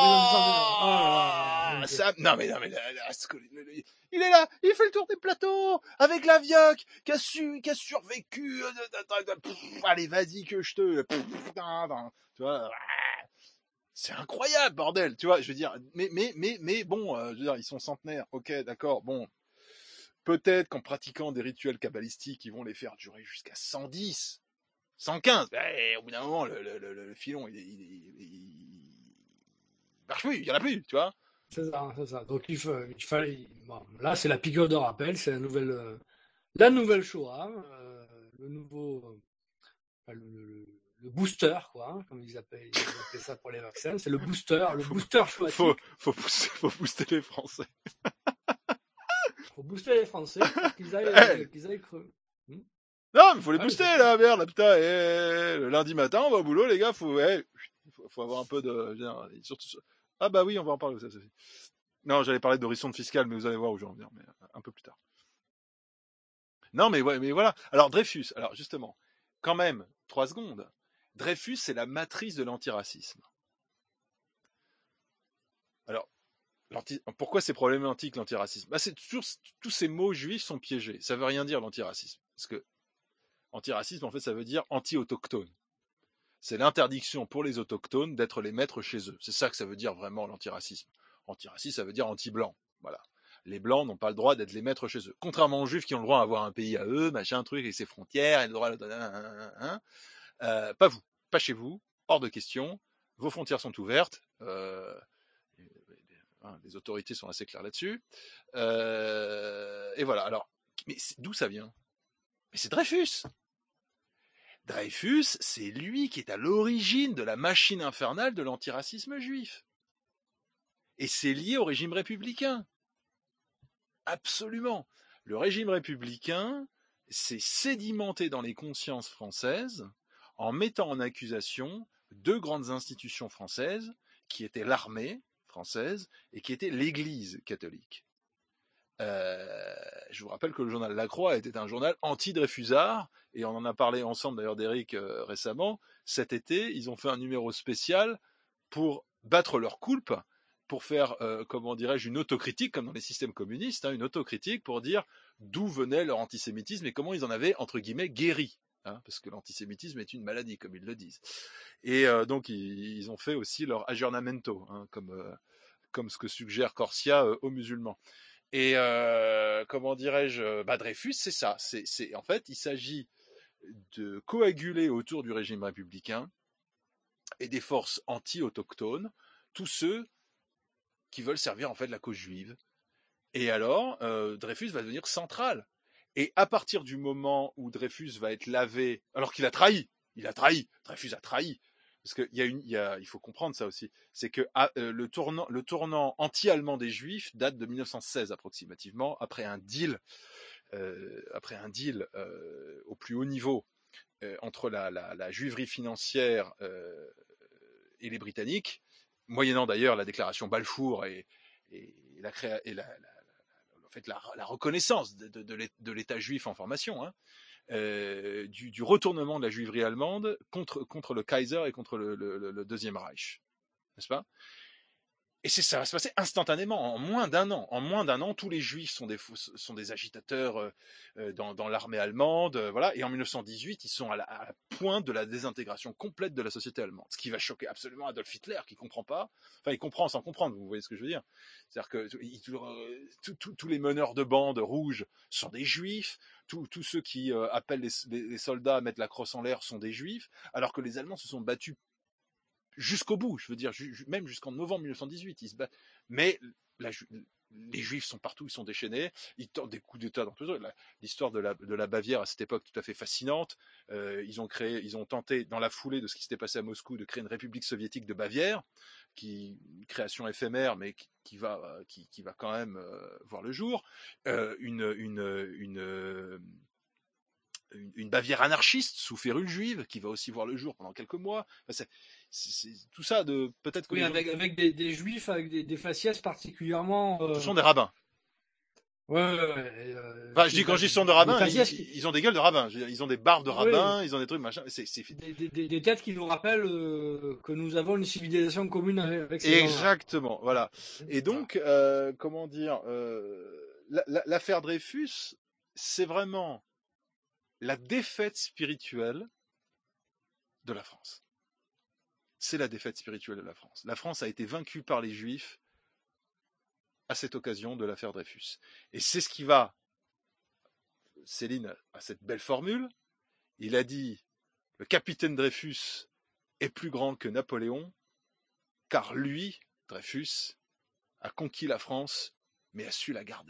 Non mais il est là, il fait le tour des plateaux avec la Vioque qui a survécu. Allez, vas-y que je te. Tu vois, c'est incroyable, bordel. Tu vois, je veux dire, mais bon, je veux dire, ils sont centenaires. Ok, d'accord. Bon, peut-être qu'en pratiquant des rituels kabbalistiques, ils vont les faire durer jusqu'à 110, 115. Au bout d'un moment, le filon, il marche plus, il y en a plus, tu vois. C'est ça. Donc il fallait. Bon, là, c'est la piqûre de rappel, c'est la nouvelle Shoah, le nouveau, le booster, quoi, hein, comme ils appellent ça pour les vaccins. C'est le booster Shoah. Faut booster les Français. Faut booster les Français pour qu'ils aillent creux. Non, mais faut les booster, là, merde, là, putain. Le lundi matin, on va au boulot, les gars, faut avoir un peu de, surtout. Ah bah oui, on va en parler, ça. Non, j'allais parler d'horizon fiscal, mais vous allez voir où je vais en venir, mais un peu plus tard. Non, mais voilà. Alors, Dreyfus, justement, quand même, 3 secondes. Dreyfus, c'est la matrice de l'antiracisme. Alors, pourquoi c'est problématique, l'antiracisme? Bah, c'est toujours, tous ces mots juifs sont piégés. Ça veut rien dire, l'antiracisme. Parce que, antiracisme, en fait, ça veut dire anti-autochtone. C'est l'interdiction pour les autochtones d'être les maîtres chez eux. C'est ça que ça veut dire vraiment, l'antiracisme. Antiracisme, ça veut dire anti-blanc. Voilà. Les blancs n'ont pas le droit d'être les maîtres chez eux. Contrairement aux juifs qui ont le droit d'avoir un pays à eux, machin, truc, avec ses frontières, et le droit pas vous. Pas chez vous. Hors de question. Vos frontières sont ouvertes. Les autorités sont assez claires là-dessus. Et voilà. Alors, mais d'où ça vient? Mais c'est Dreyfus. Dreyfus, c'est lui qui est à l'origine de la machine infernale de l'antiracisme juif. Et c'est lié au régime républicain. Absolument. Le régime républicain s'est sédimenté dans les consciences françaises en mettant en accusation 2 grandes institutions françaises qui étaient l'armée française et qui était l'Église catholique. Je vous rappelle que le journal La Croix était un journal anti-Dreyfusard, et on en a parlé ensemble d'ailleurs d'Éric récemment. Cet été, ils ont fait un numéro spécial pour battre leur coulpe, pour faire, comment dirais-je, une autocritique, comme dans les systèmes communistes, une autocritique pour dire d'où venait leur antisémitisme et comment ils en avaient, entre guillemets, guéri. Parce que l'antisémitisme est une maladie, comme ils le disent. Et donc, ils ont fait aussi leur aggiornamento, comme ce que suggère Corsia aux musulmans. Et comment dirais-je, Dreyfus, c'est ça. En fait, il s'agit de coaguler autour du régime républicain et des forces anti-autochtones, tous ceux qui veulent servir en fait la cause juive. Et alors, Dreyfus va devenir central. Et à partir du moment où Dreyfus va être lavé, alors qu'il a trahi, Dreyfus a trahi. Parce qu'il faut comprendre ça aussi, c'est que le tournant anti-allemand des Juifs date de 1916 approximativement, après un deal au plus haut niveau entre la juiverie financière et les Britanniques, moyennant d'ailleurs la déclaration Balfour et la reconnaissance de l'État juif en formation. Du retournement de la juiverie allemande contre le Kaiser et contre le Deuxième Reich, n'est-ce pas? Et ça va se passer instantanément, en moins d'un an. En moins d'un an, tous les juifs sont des agitateurs dans l'armée allemande, voilà. Et en 1918, ils sont à la pointe de la désintégration complète de la société allemande. Ce qui va choquer absolument Adolf Hitler, qui comprend pas. Enfin, il comprend sans comprendre, vous voyez ce que je veux dire. C'est-à-dire que tous les meneurs de bandes rouges sont des juifs. Tous ceux qui appellent les soldats à mettre la crosse en l'air sont des juifs, alors que les Allemands se sont battus jusqu'au bout, je veux dire, même jusqu'en novembre 1918, ils se battent. Mais les Juifs sont partout, ils sont déchaînés, ils tentent des coups d'État dans tout ça. L'histoire de la Bavière à cette époque tout à fait fascinante. Ils ont tenté, dans la foulée de ce qui s'était passé à Moscou, de créer une république soviétique de Bavière, une création éphémère, mais qui va quand même voir le jour. Une Bavière anarchiste sous férule juive qui va aussi voir le jour pendant quelques mois. Enfin, c'est tout ça de peut-être que avec des juifs avec des faciès particulièrement. Ce sont des rabbins. Ouais. Enfin, je dis quand ils sont de rabbins, ils ont des gueules de rabbins. Ils ont des barbes de rabbins, ils ont des trucs machin. Des têtes qui nous rappellent que nous avons une civilisation commune avec ces gens-là. Exactement, voilà. Et donc, comment dire, l'affaire Dreyfus, c'est vraiment la défaite spirituelle de la France. C'est la défaite spirituelle de la France. La France a été vaincue par les Juifs à cette occasion de l'affaire Dreyfus. Et c'est ce qui va... Céline a cette belle formule. Il a dit « Le capitaine Dreyfus est plus grand que Napoléon, car lui, Dreyfus, a conquis la France, mais a su la garder. »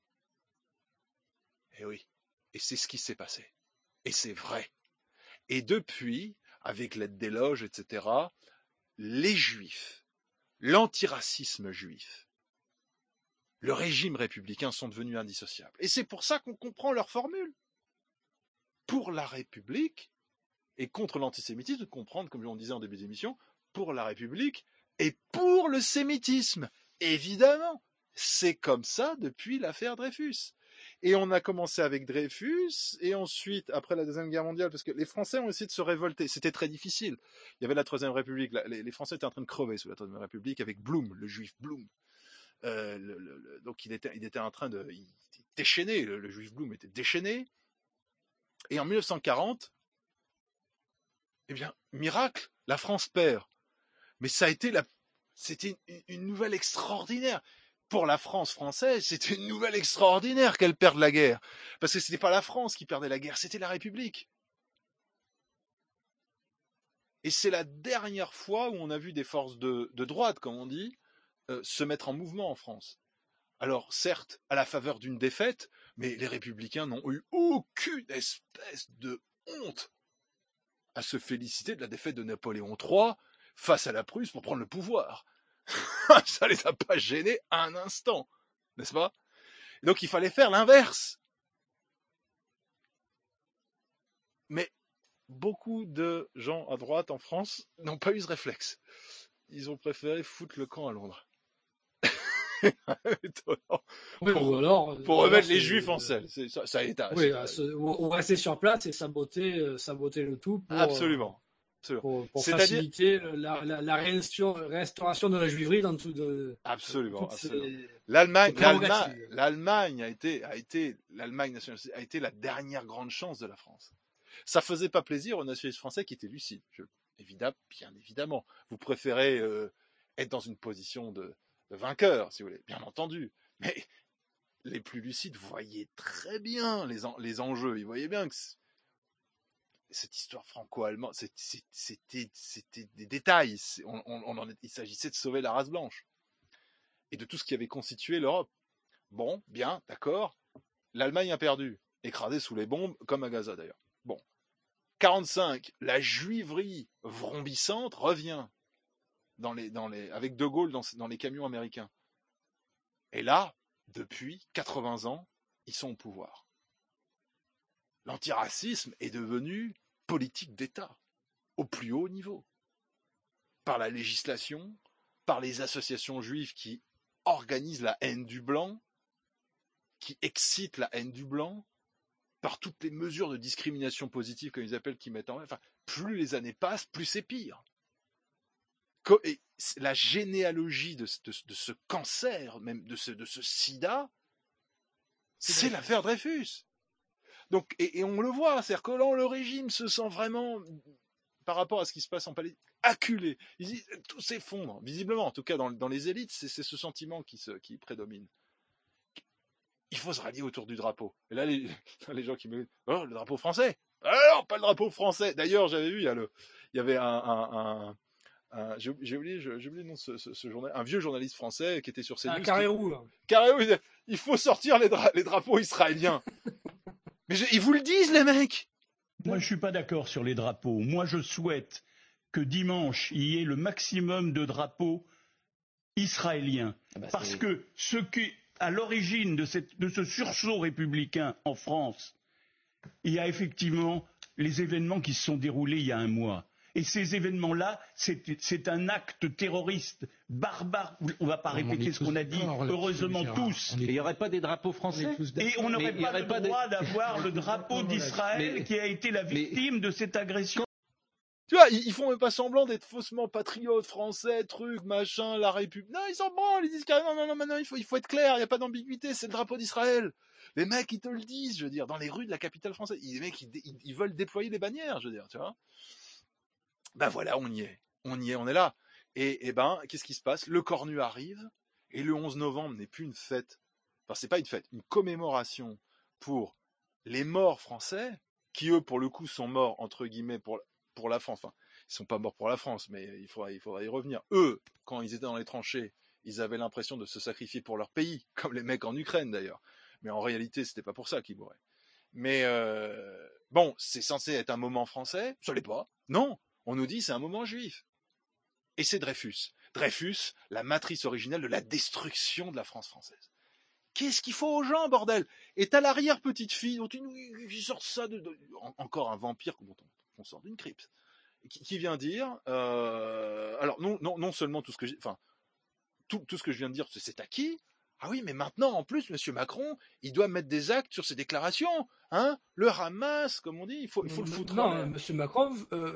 Et oui. Et c'est ce qui s'est passé. Et c'est vrai. Et depuis, avec l'aide des loges, etc., les Juifs, l'antiracisme juif, le régime républicain sont devenus indissociables. Et c'est pour ça qu'on comprend leur formule. Pour la République et contre l'antisémitisme, de comprendre, comme on disait en début d'émission, pour la République et pour le sémitisme. Évidemment, c'est comme ça depuis l'affaire Dreyfus. Et on a commencé avec Dreyfus, et ensuite, après la Deuxième Guerre mondiale, parce que les Français ont essayé de se révolter. C'était très difficile. Il y avait la Troisième République. Les Français étaient en train de crever sous la Troisième République avec Blum, le juif Blum. Donc il était en train de... Il était déchaîné, le juif Blum était déchaîné. Et en 1940, eh bien, miracle, la France perd. Mais c'était une nouvelle extraordinaire. Pour la France française, c'était une nouvelle extraordinaire qu'elle perde la guerre. Parce que c'était pas la France qui perdait la guerre, c'était la République. Et c'est la dernière fois où on a vu des forces de droite, comme on dit, se mettre en mouvement en France. Alors, certes, à la faveur d'une défaite, mais les républicains n'ont eu aucune espèce de honte à se féliciter de la défaite de Napoléon III face à la Prusse pour prendre le pouvoir. Ça les a pas gênés un instant, n'est-ce pas? Donc il fallait faire l'inverse. Mais beaucoup de gens à droite en France n'ont pas eu ce réflexe. Ils ont préféré foutre le camp à Londres. Pour remettre les Juifs en selle. Ça a été. Oui, ou rester sur place et saboter le tout pour. Absolument. Pour faciliter la restauration de la juiverie dans tout de. Absolument. L'Allemagne nationaliste a été la dernière grande chance de la France. Ça faisait pas plaisir aux nationalistes français qui étaient lucides. Bien évidemment. Vous préférez être dans une position de vainqueur, si vous voulez, bien entendu. Mais les plus lucides voyaient très bien les enjeux. Ils voyaient bien que cette histoire franco-allemande, c'était des détails. Il s'agissait de sauver la race blanche et de tout ce qui avait constitué l'Europe. Bon, bien, d'accord. L'Allemagne a perdu, écrasée sous les bombes, comme à Gaza d'ailleurs. Bon, 45, la juiverie vrombissante revient avec De Gaulle dans les camions américains. Et là, depuis 80 ans, ils sont au pouvoir. L'antiracisme est devenu politique d'État, au plus haut niveau. Par la législation, par les associations juives qui organisent la haine du blanc, qui excitent la haine du blanc, par toutes les mesures de discrimination positive, comme ils appellent, qui mettent en œuvre. Enfin, plus les années passent, plus c'est pire. Et la généalogie de ce cancer, même de ce sida, c'est l'affaire Dreyfus. Donc, et on le voit, c'est-à-dire que là, le régime se sent vraiment, par rapport à ce qui se passe en Palestine, acculé. Tout s'effondre, visiblement, en tout cas dans les élites, c'est ce sentiment qui prédomine. Il faut se rallier autour du drapeau. Et là, les gens qui me disent « Oh, le drapeau français !» Alors, pas le drapeau français. D'ailleurs, j'avais vu, il y avait J'ai oublié le nom de ce journal, un vieux journaliste français qui était sur CNews. Carrérou, là. Carrérou, il disait, il faut sortir les drapeaux israéliens. Mais ils vous le disent, les mecs. Moi, je suis pas d'accord sur les drapeaux. Moi, je souhaite que dimanche, il y ait le maximum de drapeaux israéliens. Parce que ce qui est à l'origine de ce sursaut républicain en France, il y a effectivement les événements qui se sont déroulés il y a un mois. Et ces événements-là, c'est un acte terroriste barbare. On ne va pas répéter ce qu'on a dit, heureusement tous. Et il n'y aurait pas des drapeaux français? Et on n'aurait pas le droit d'avoir le drapeau d'Israël qui a été la victime de cette agression. Tu vois, ils font même pas semblant d'être faussement patriotes français, truc, machin, la République. Non, ils s'en branlent, ils disent carrément, non, il faut être clair, il n'y a pas d'ambiguïté, c'est le drapeau d'Israël. Les mecs, ils te le disent, je veux dire, dans les rues de la capitale française. Les mecs, ils veulent déployer des bannières, je veux dire, tu vois. Ben voilà, on y est, on est là. Et ben, qu'est-ce qui se passe? Le Cornu arrive, et le 11 novembre n'est plus une fête. Enfin, c'est pas une fête, une commémoration pour les morts français, qui eux, pour le coup, sont morts, entre guillemets, pour la France. Enfin, ils sont pas morts pour la France, mais il faudra y revenir. Eux, quand ils étaient dans les tranchées, ils avaient l'impression de se sacrifier pour leur pays, comme les mecs en Ukraine d'ailleurs. Mais en réalité, c'était pas pour ça qu'ils mouraient. Mais bon, c'est censé être un moment français, ça l'est pas. Non, on nous dit c'est un moment juif. Et c'est Dreyfus. Dreyfus, la matrice originelle de la destruction de la France française. Qu'est-ce qu'il faut aux gens, bordel? Et t'as l'arrière-petite-fille, dont ils sortent ça encore un vampire dont on sort d'une crypte, qui vient dire, alors non seulement tout ce que je viens de dire, c'est acquis. Ah oui, mais maintenant, en plus, M. Macron, il doit mettre des actes sur ses déclarations, hein. Le Hamas, comme on dit, il faut le foutre. Non, M. Macron,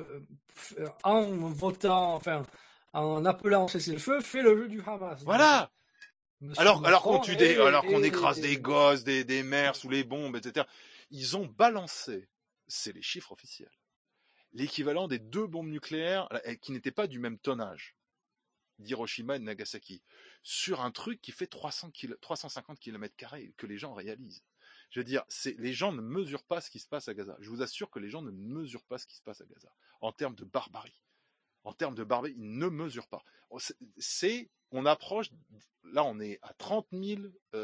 en votant, enfin, en appelant au cessez-le-feu, fait le jeu du Hamas. Voilà. Alors qu'on écrase des gosses, des mères sous les bombes, etc. Ils ont balancé, c'est les chiffres officiels, l'équivalent des 2 bombes nucléaires qui n'étaient pas du même tonnage d'Hiroshima et de Nagasaki, sur un truc qui fait 350 km² que les gens réalisent. Je veux dire, les gens ne mesurent pas ce qui se passe à Gaza. Je vous assure que les gens ne mesurent pas ce qui se passe à Gaza. En termes de barbarie. Ils ne mesurent pas. On approche, là on est à 30 000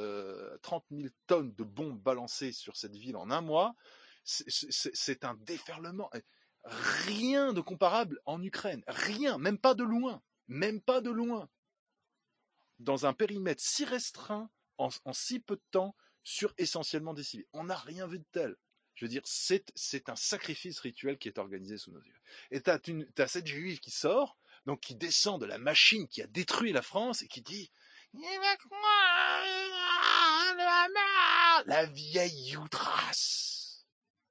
tonnes de bombes balancées sur cette ville en un mois. C'est un déferlement. Rien de comparable en Ukraine. Rien, même pas de loin. Dans un périmètre si restreint, en si peu de temps, sur essentiellement des civils. On n'a rien vu de tel. Je veux dire, c'est un sacrifice rituel qui est organisé sous nos yeux. Et t'as cette juive qui sort, donc qui descend de la machine qui a détruit la France et qui dit la vieille Youtras,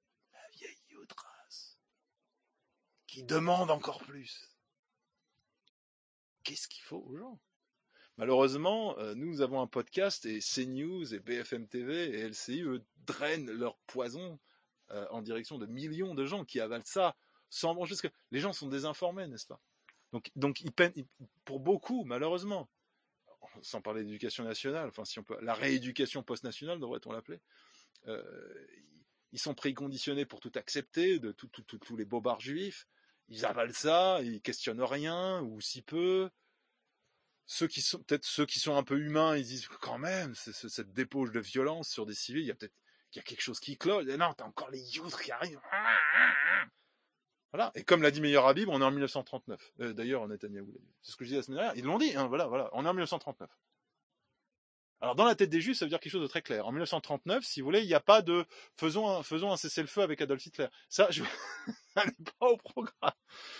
qui demande encore plus. Qu'est-ce qu'il faut aux gens? Malheureusement, nous avons un podcast et CNews et BFM TV et LCI, eux, drainent leur poison en direction de millions de gens qui avalent ça sans brancher, parce que les gens sont désinformés, n'est-ce pas? Donc ils peinent, pour beaucoup, malheureusement, sans parler d'éducation nationale, enfin si on peut, la rééducation post-nationale devrait-on l'appeler, ils sont préconditionnés pour tout accepter, de tous les bobards juifs, ils avalent ça, ils questionnent rien, ou si peu. Ceux qui sont un peu humains, ils disent quand même, cette débauche de violence sur des civils, il y a quelque chose qui cloche. Et non, t'as encore les youths qui arrivent. Voilà. Et comme l'a dit Meir Habib, on est en 1939. D'ailleurs, Netanyahou, c'est ce que je disais la semaine dernière. Ils l'ont dit, hein, voilà, on est en 1939. Alors, dans la tête des Juifs, ça veut dire quelque chose de très clair. En 1939, si vous voulez, il n'y a pas de faisons un cessez-le-feu avec Adolf Hitler. Ça n'est pas au programme.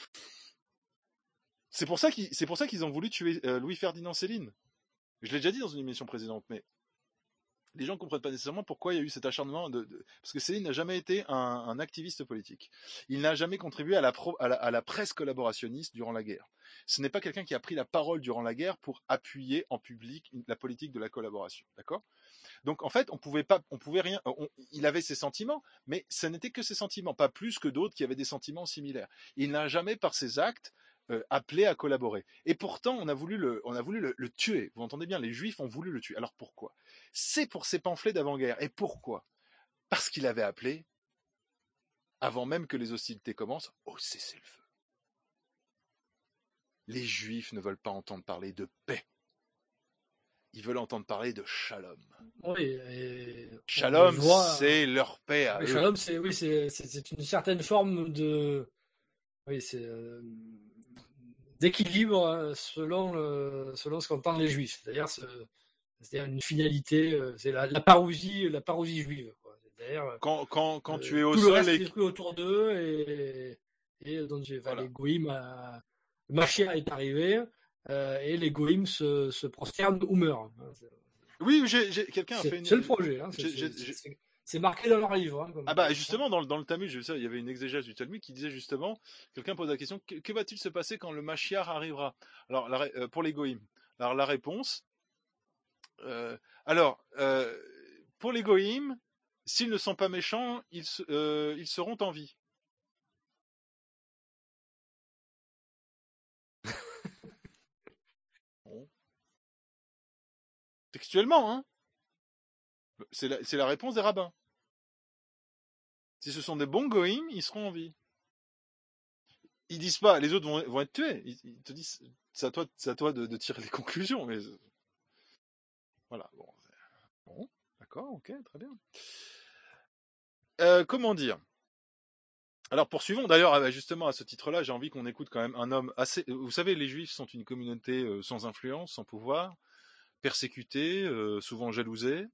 C'est pour ça qu'ils ont voulu tuer Louis-Ferdinand Céline. Je l'ai déjà dit dans une émission précédente, mais les gens ne comprennent pas nécessairement pourquoi il y a eu cet acharnement parce que Céline n'a jamais été un activiste politique. Il n'a jamais contribué à la presse collaborationniste durant la guerre. Ce n'est pas quelqu'un qui a pris la parole durant la guerre pour appuyer en public la politique de la collaboration. D'accord ? Donc en fait, il avait ses sentiments, mais ce n'était que ses sentiments, pas plus que d'autres qui avaient des sentiments similaires. Il n'a jamais par ses actes appelé à collaborer. Et pourtant, on a voulu le tuer. Vous entendez bien, les Juifs ont voulu le tuer. Alors pourquoi ? C'est pour ses pamphlets d'avant-guerre. Et pourquoi ? Parce qu'il avait appelé, avant même que les hostilités commencent, au cessez-le-feu. Les Juifs ne veulent pas entendre parler de paix. Ils veulent entendre parler de shalom. Oui, shalom, c'est leur paix à eux. Shalom, c'est une certaine forme de d'équilibre selon ce qu'entendent les Juifs. C'est-à-dire une finalité, c'est la parousie juive. Quoi. C'est-à-dire quand tu es au tout sol, le reste est pris autour d'eux et donc voilà. les goïms, le Mashiach est arrivé et les goïms se prosternent ou meurent. Oui, quelqu'un a fait une... C'est le projet. Hein, c'est marqué dans leur livre. Hein, justement, dans le Talmud, il y avait une exégèse du Talmud qui disait justement, quelqu'un pose la question, que va-t-il se passer quand le Mashiach arrivera? Alors, pour les goïms. Alors, la réponse, pour les goïms, s'ils ne sont pas méchants, ils seront en vie. Bon. Textuellement, hein. C'est la réponse des rabbins. Si ce sont des bons goïms, ils seront en vie. Ils disent pas, les autres vont être tués. Ils te disent, c'est à toi de tirer les conclusions. Mais voilà. Bon, d'accord, ok, très bien. Comment dire? Alors poursuivons. D'ailleurs, justement à ce titre-là, j'ai envie qu'on écoute quand même un homme assez. Vous savez, les Juifs sont une communauté sans influence, sans pouvoir, persécutée, souvent jalousée.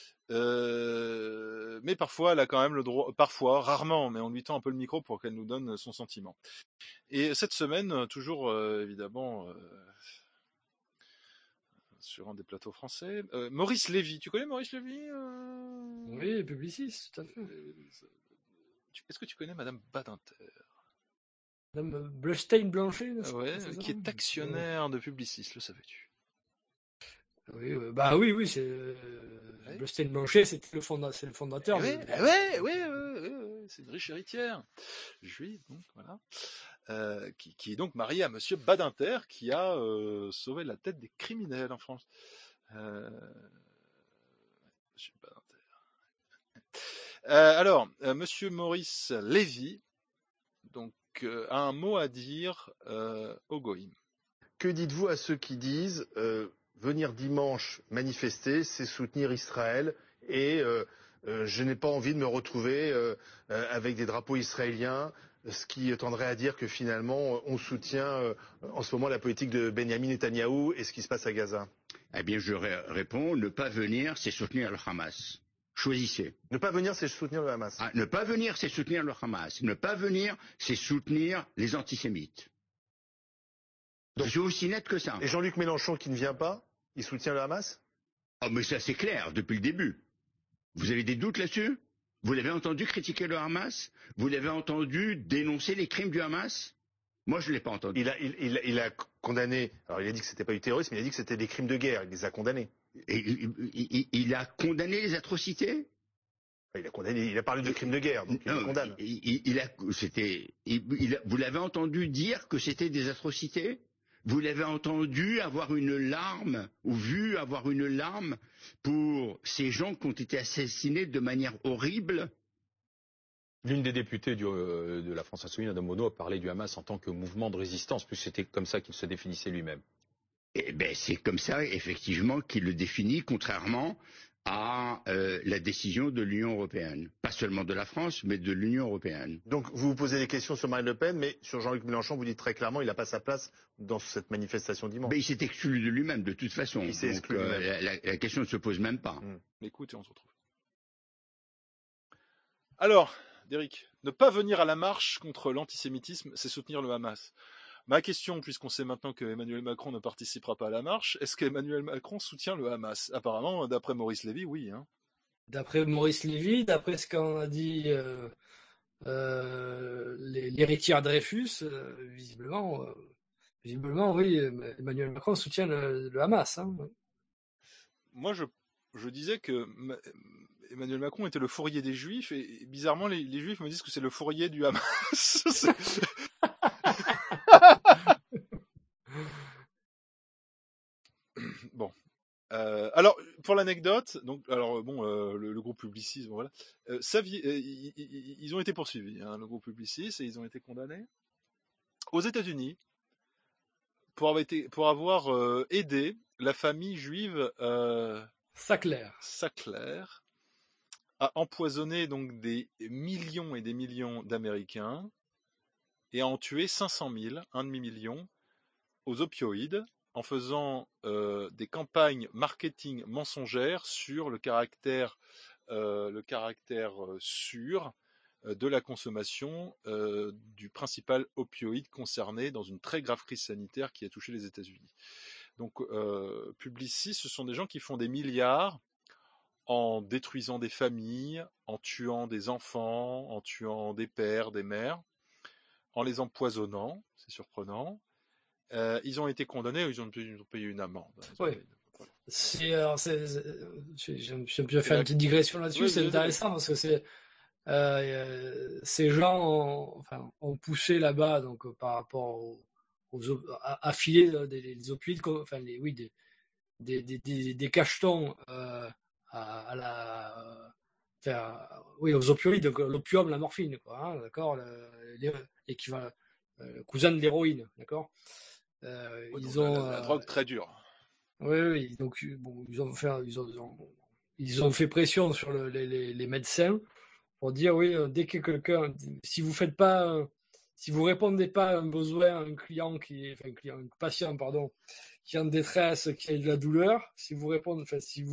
Mais parfois, elle a quand même le droit, rarement, mais on lui tend un peu le micro pour qu'elle nous donne son sentiment. Et cette semaine, toujours évidemment sur un des plateaux français, Maurice Lévy. Tu connais Maurice Lévy Oui, publiciste, tout à fait. Est-ce que tu connais Madame Badinter? Madame Bleustein-Blanchet, qui est actionnaire de Publicis, le savais-tu? Oui, oui, c'est Bleustein-Blanchet, c'est le fondateur. Oui, c'est une riche héritière juive, donc voilà, qui est donc mariée à Monsieur Badinter, qui a sauvé la tête des criminels en France. Monsieur Badinter. Alors, Monsieur Maurice Lévy, donc a un mot à dire au Goïm. Que dites-vous à ceux qui disent venir dimanche manifester, c'est soutenir Israël et je n'ai pas envie de me retrouver avec des drapeaux israéliens, ce qui tendrait à dire que finalement on soutient en ce moment la politique de Benyamin Netanyahou et ce qui se passe à Gaza? Eh bien, je réponds, ne pas venir, c'est soutenir le Hamas. Choisissez. Ne pas venir, c'est soutenir le Hamas. Ne pas venir, c'est soutenir le Hamas. Ne pas venir, c'est soutenir les antisémites. Donc, c'est aussi net que ça. Et Jean-Luc Mélenchon qui ne vient pas, il soutient le Hamas? Oh, mais ça c'est clair depuis le début. Vous avez des doutes là-dessus? Vous l'avez entendu critiquer le Hamas? Vous l'avez entendu dénoncer les crimes du Hamas? Moi, je ne l'ai pas entendu. Il a condamné, alors il a dit que c'était pas du terrorisme, il a dit que c'était des crimes de guerre, il les a condamnés. Et il a condamné les atrocités? Il a parlé de crimes de guerre, donc il les condamne. Vous l'avez entendu dire que c'était des atrocités? Vous l'avez entendu avoir une larme, ou vu avoir une larme pour ces gens qui ont été assassinés de manière horrible? L'une des députées de la France Insoumise, Mme Monod, a parlé du Hamas en tant que mouvement de résistance, puisque c'était comme ça qu'il se définissait lui-même. Eh bien, c'est comme ça, effectivement, qu'il le définit, contrairement à la décision de l'Union européenne. Pas seulement de la France, mais de l'Union européenne. Donc, vous vous posez des questions sur Marine Le Pen, mais sur Jean-Luc Mélenchon, vous dites très clairement, il n'a pas sa place dans cette manifestation dimanche. Mais il s'est exclu de lui-même, de toute façon. Il s'est exclu de lui-même. La question ne se pose même pas. Écoute, et on se retrouve. Alors, Derrick, ne pas venir à la marche contre l'antisémitisme, c'est soutenir le Hamas. Ma question, puisqu'on sait maintenant que Emmanuel Macron ne participera pas à la marche, est-ce qu'Emmanuel Macron soutient le Hamas? Apparemment, d'après Maurice Lévy, oui. Hein. D'après Maurice Lévy, d'après ce qu'en a dit l'héritière Dreyfus, visiblement, oui, Emmanuel Macron soutient le Hamas. Hein. Moi, je disais que Emmanuel Macron était le fourrier des Juifs, et bizarrement, les Juifs me disent que c'est le fourrier du Hamas. Bon. Alors, pour l'anecdote, donc, le groupe Publicis, bon, voilà, ils ont été poursuivis, hein, le groupe Publicis, et ils ont été condamnés aux États-Unis pour avoir aidé la famille juive Sackler à empoisonner donc des millions et des millions d'Américains et à en tuer 500 000, un demi-million, aux opioïdes, en faisant des campagnes marketing mensongères sur le caractère sûr de la consommation du principal opioïde concerné dans une très grave crise sanitaire qui a touché les États-Unis. Donc Publicis, ce sont des gens qui font des milliards en détruisant des familles, en tuant des enfants, en tuant des pères, des mères, en les empoisonnant, c'est surprenant. Ils ont été condamnés, ils ont payé une amende. Oui. J'aime bien faire une petite digression là-dessus, c'est intéressant parce que ces gens ont poussé là-bas donc par rapport à filer des opioïdes, enfin des cachetons aux opioïdes, donc l'opium, la morphine, quoi, hein, d'accord, l'équivalent cousin de l'héroïne, d'accord. Ils ont la drogue très dure. Oui, donc bon, ils ont fait pression sur les médecins pour dire oui, dès que quelqu'un, si vous répondez pas à un besoin, un patient pardon, qui est en détresse, qui a de la douleur, si vous répondez,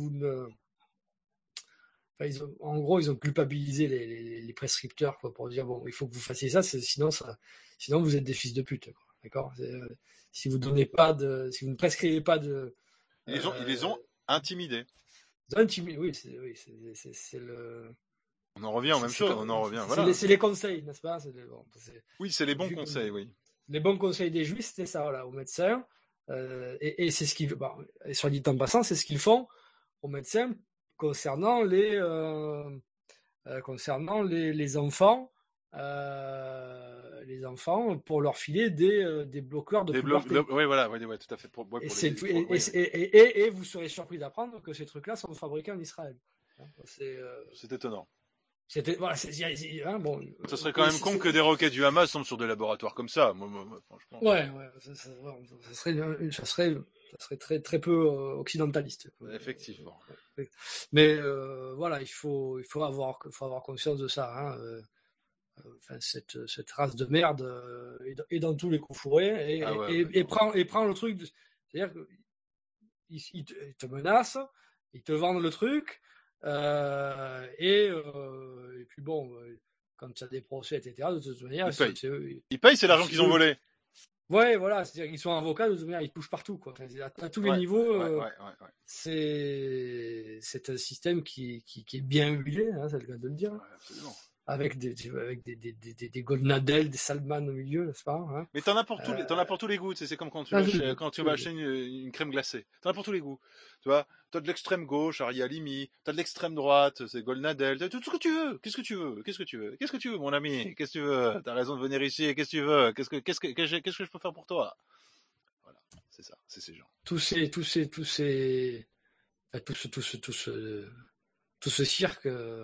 en gros, ils ont culpabilisé les prescripteurs quoi, pour dire bon, il faut que vous fassiez ça, sinon vous êtes des fils de pute, quoi, d'accord. Si vous ne prescrivez pas de, ils les ont intimidés. Oui, c'est le. On en revient aux mêmes choses. Voilà. C'est les conseils, n'est-ce pas? Oui, c'est les bons conseils, oui. Les bons conseils des juifs, c'était ça, voilà, aux médecins. Et c'est ce qu'ils, et soit dit en passant, c'est ce qu'ils font aux médecins concernant les enfants. Les enfants pour leur filer des bloqueurs de puberté. Oui, voilà, oui, tout à fait. Et vous serez surpris d'apprendre que ces trucs-là sont fabriqués en Israël. C'est étonnant. Voilà, bon. Ça serait quand même con que des roquettes du Hamas tombent sur des laboratoires comme ça. Moi, franchement. Ouais, ça serait très très peu occidentaliste. Effectivement. Mais voilà, il faut avoir conscience de ça. Hein. Cette race de merde est dans tous les coups fourrés et prend le truc. C'est-à-dire qu'ils te menacent, ils te vendent le truc. Et puis bon, quand tu as des procès, etc., de toute manière, ils payent, c'est l'argent qu'ils ont volé. Ouais, voilà, c'est-à-dire qu'ils sont avocats, de toute manière, ils touchent partout, quoi. À tous les niveaux, c'est un système qui est bien huilé, hein, c'est le cas de le dire. Ouais, absolument. Avec des Goldnadel, des Salman au milieu, n'est-ce pas, hein. Mais t'en as pour tous les goûts, c'est comme quand tu vas acheter une crème glacée. T'en as pour tous les goûts. Tu vois, t'as de l'extrême gauche, Ari Halimi, t'as de l'extrême droite, c'est Goldnadel, t'as tout ce que tu veux. Qu'est-ce que tu veux, mon ami? Qu'est-ce que tu veux? T'as raison de venir ici, qu'est-ce que tu veux? Qu'est-ce que je peux faire pour toi? Voilà, c'est ça, c'est ces gens. Tout ce cirque.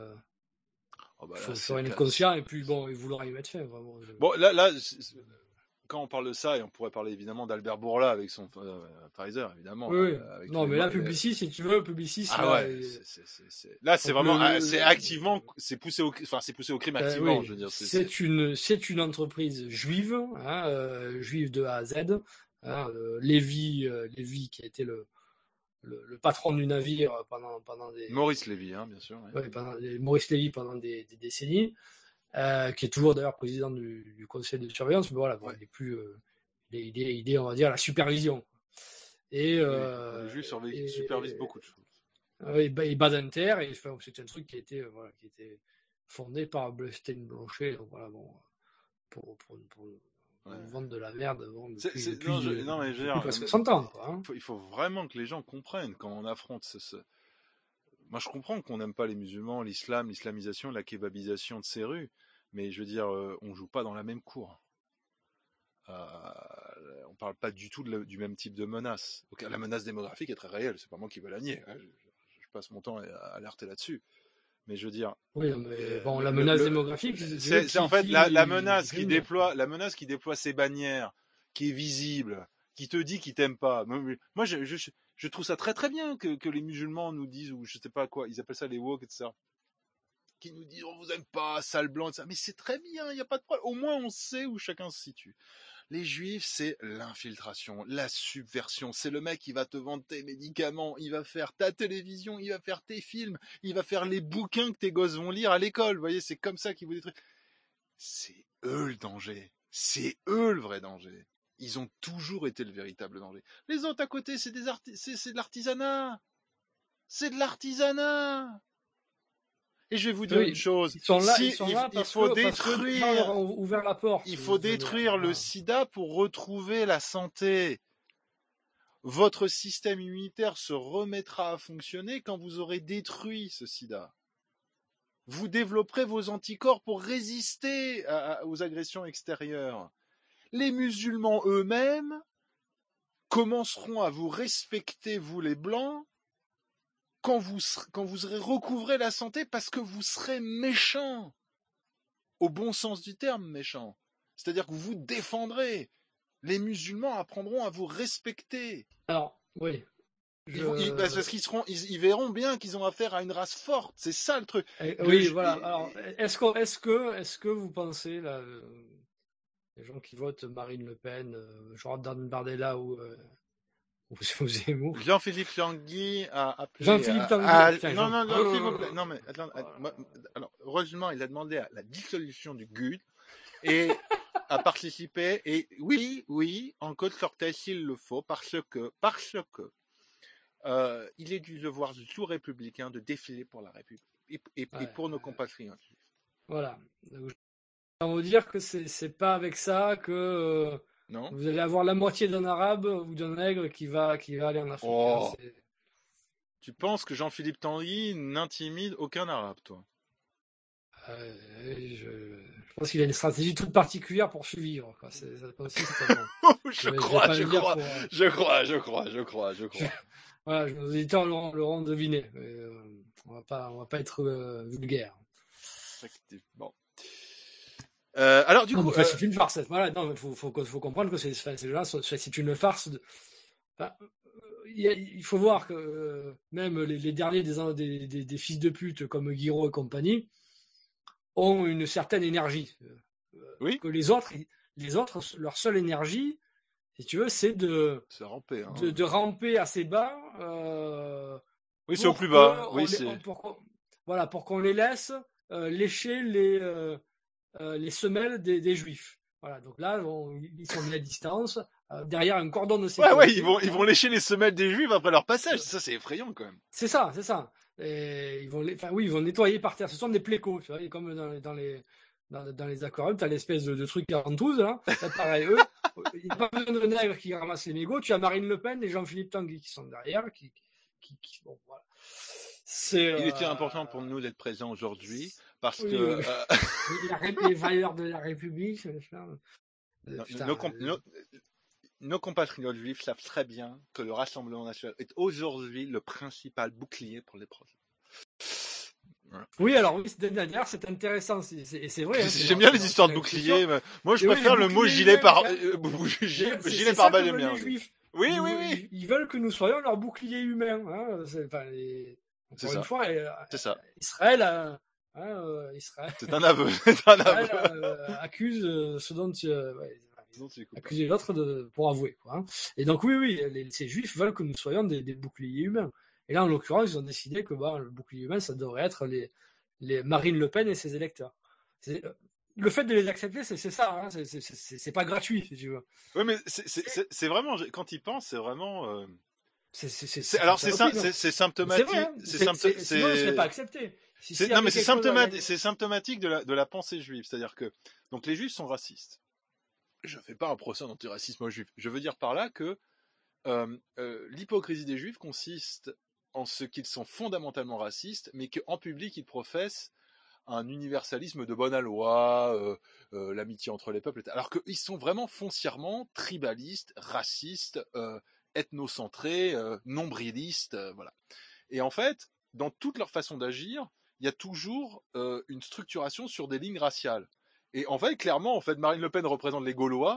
Faut en être conscient et puis bon, il vouloir y mettre fin. Vraiment. Bon, là, quand on parle de ça, et on pourrait parler évidemment d'Albert Bourla avec son Pfizer, évidemment. Oui. Non, mais là, Publicis, si tu veux, Publicis. Là, c'est vraiment, c'est activement, c'est poussé au crime activement, je veux dire. C'est une entreprise juive, hein, juive de A à Z. Hein, Lévy, qui a été le patron du navire pendant des... Maurice Lévy, hein, bien sûr. Ouais. Maurice Lévy pendant des décennies, qui est toujours d'ailleurs président du conseil de surveillance, mais voilà, bon, il est plus... il est, on va dire, à la supervision. Et, les juifs supervisent beaucoup de choses. Et Badinter, c'est un truc qui a été fondé par Bleustein Blanchet, donc voilà, bon, pour vendre de la merde depuis presque 100 ans. Quoi, hein. Il faut vraiment que les gens comprennent quand on affronte Moi, je comprends qu'on n'aime pas les musulmans, l'islam, l'islamisation, la kebabisation de ces rues, mais je veux dire, on joue pas dans la même cour. On parle pas du tout du même type de menace. Donc, la menace démographique est très réelle, c'est pas moi qui veux la nier. Hein. Je passe mon temps à alerter là-dessus. Mais je veux dire. Oui, mais bon, la menace démographique. C'est en fait la menace qui déploie ses bannières, qui est visible, qui te dit qu'il t'aime pas. Moi, je trouve ça très très bien que les musulmans nous disent, ou je sais pas quoi, ils appellent ça les woke, etc., qui nous disent on vous aime pas, sale blanc, etc. Mais c'est très bien, il y a pas de problème. Au moins on sait où chacun se situe. Les juifs, c'est l'infiltration, la subversion. C'est le mec qui va te vendre tes médicaments, il va faire ta télévision, il va faire tes films, il va faire les bouquins que tes gosses vont lire à l'école. Vous voyez, c'est comme ça qu'ils vous détruisent. C'est eux le danger. C'est eux le vrai danger. Ils ont toujours été le véritable danger. Les autres à côté, c'est de l'artisanat. C'est de l'artisanat. Et je vais vous dire une chose. Ils sont là, si ils sont là il faut détruire, parce que ouvert la porte. Il faut détruire le sida pour retrouver la santé. Votre système immunitaire se remettra à fonctionner quand vous aurez détruit ce sida. Vous développerez vos anticorps pour résister aux agressions extérieures. Les musulmans eux-mêmes commenceront à vous respecter, vous les blancs, quand vous aurez recouvré la santé, parce que vous serez méchants. Au bon sens du terme, méchants. C'est-à-dire que vous vous défendrez. Les musulmans apprendront à vous respecter. Alors, oui. Parce qu'ils verront bien qu'ils ont affaire à une race forte. C'est ça le truc. Oui, voilà. Alors, est-ce que vous pensez, là, les gens qui votent Marine Le Pen, Jordan Bardella ou Zemmour. Jean-Philippe Tanguy a appelé. Jean-Philippe Tanguy. Non, s'il vous plaît. Non, mais attends. Alors, heureusement, il a demandé à la dissolution du GUD et a participé. Et oui, en code sortait s'il le faut, parce que il est du devoir de tout républicain de défiler pour la République et pour nos compatriotes. Voilà. On va vous dire que c'est pas avec ça que non. Vous allez avoir la moitié d'un arabe ou d'un nègre qui va aller en Afrique. Oh. Tu penses que Jean-Philippe Tanguy n'intimide aucun arabe, toi? Je pense qu'il a une stratégie toute particulière pour survivre. Quoi. Ça aussi, je crois. Voilà, nos auditeurs l'auront deviné. On va pas être vulgaire. Bon. Alors du coup, c'est une farce. Voilà, non, faut comprendre que c'est une farce. Il faut voir que même les derniers des fils de pute comme Guiraud et compagnie ont une certaine énergie. Oui. Que les autres, leur seule énergie, si tu veux, c'est de ramper, hein. de ramper assez bas. Oui, c'est au plus bas. Pour qu'on les laisse lécher les semelles des juifs. Voilà, donc là, ils sont mis à distance, derrière un cordon de sécurité. Ouais, ils vont lécher les semelles des juifs après leur passage. Ça, c'est effrayant quand même. C'est ça. Et ils vont nettoyer par terre. Ce sont des plécos, tu vois, comme dans les aquariums, t'as l'espèce de truc à rentouze, là. Là, pareil, eux, il n'y a pas besoin de nègres qui ramassent les mégots. Tu as Marine Le Pen et Jean-Philippe Tanguy qui sont derrière, bon, voilà. Il était important pour nous d'être présents aujourd'hui parce que les valeurs de la République. Nos compatriotes juifs savent très bien que le Rassemblement national est aujourd'hui le principal bouclier pour les projets. Voilà. Oui, alors d'ailleurs, c'est intéressant, c'est vrai. Hein, j'aime bien les histoires de boucliers. Mais moi, je préfère le mot gilet pare-balles. J'aime bien. Oui. Ils veulent que nous soyons leur bouclier humain. Hein. Une fois, c'est ça. Israël, c'est un aveu. Accuse ce dont accuser l'autre pour avouer. Quoi, hein. Et donc oui, ces juifs veulent que nous soyons des boucliers humains. Et là, en l'occurrence, ils ont décidé que le bouclier humain, ça devrait être les Marine Le Pen et ses électeurs. Le fait de les accepter, c'est ça. Hein, c'est pas gratuit, si tu veux. Oui, mais c'est vraiment, quand ils pensent, c'est vraiment. C'est symptomatique. C'est vrai, hein. Sinon, ils seraient pas acceptés. C'est symptomatique de la pensée juive. C'est-à-dire que donc les juifs sont racistes. Je fais pas un procès d'antiracisme aux juifs. Je veux dire par là que l'hypocrisie des juifs consiste en ce qu'ils sont fondamentalement racistes, mais qu'en public ils professent un universalisme de bonne loi, l'amitié entre les peuples, alors qu'ils sont vraiment foncièrement tribalistes, racistes, ethnocentrés, nombrilistes, voilà. Et en fait, dans toute leur façon d'agir, il y a toujours une structuration sur des lignes raciales. Et en fait, clairement, Marine Le Pen représente les Gaulois,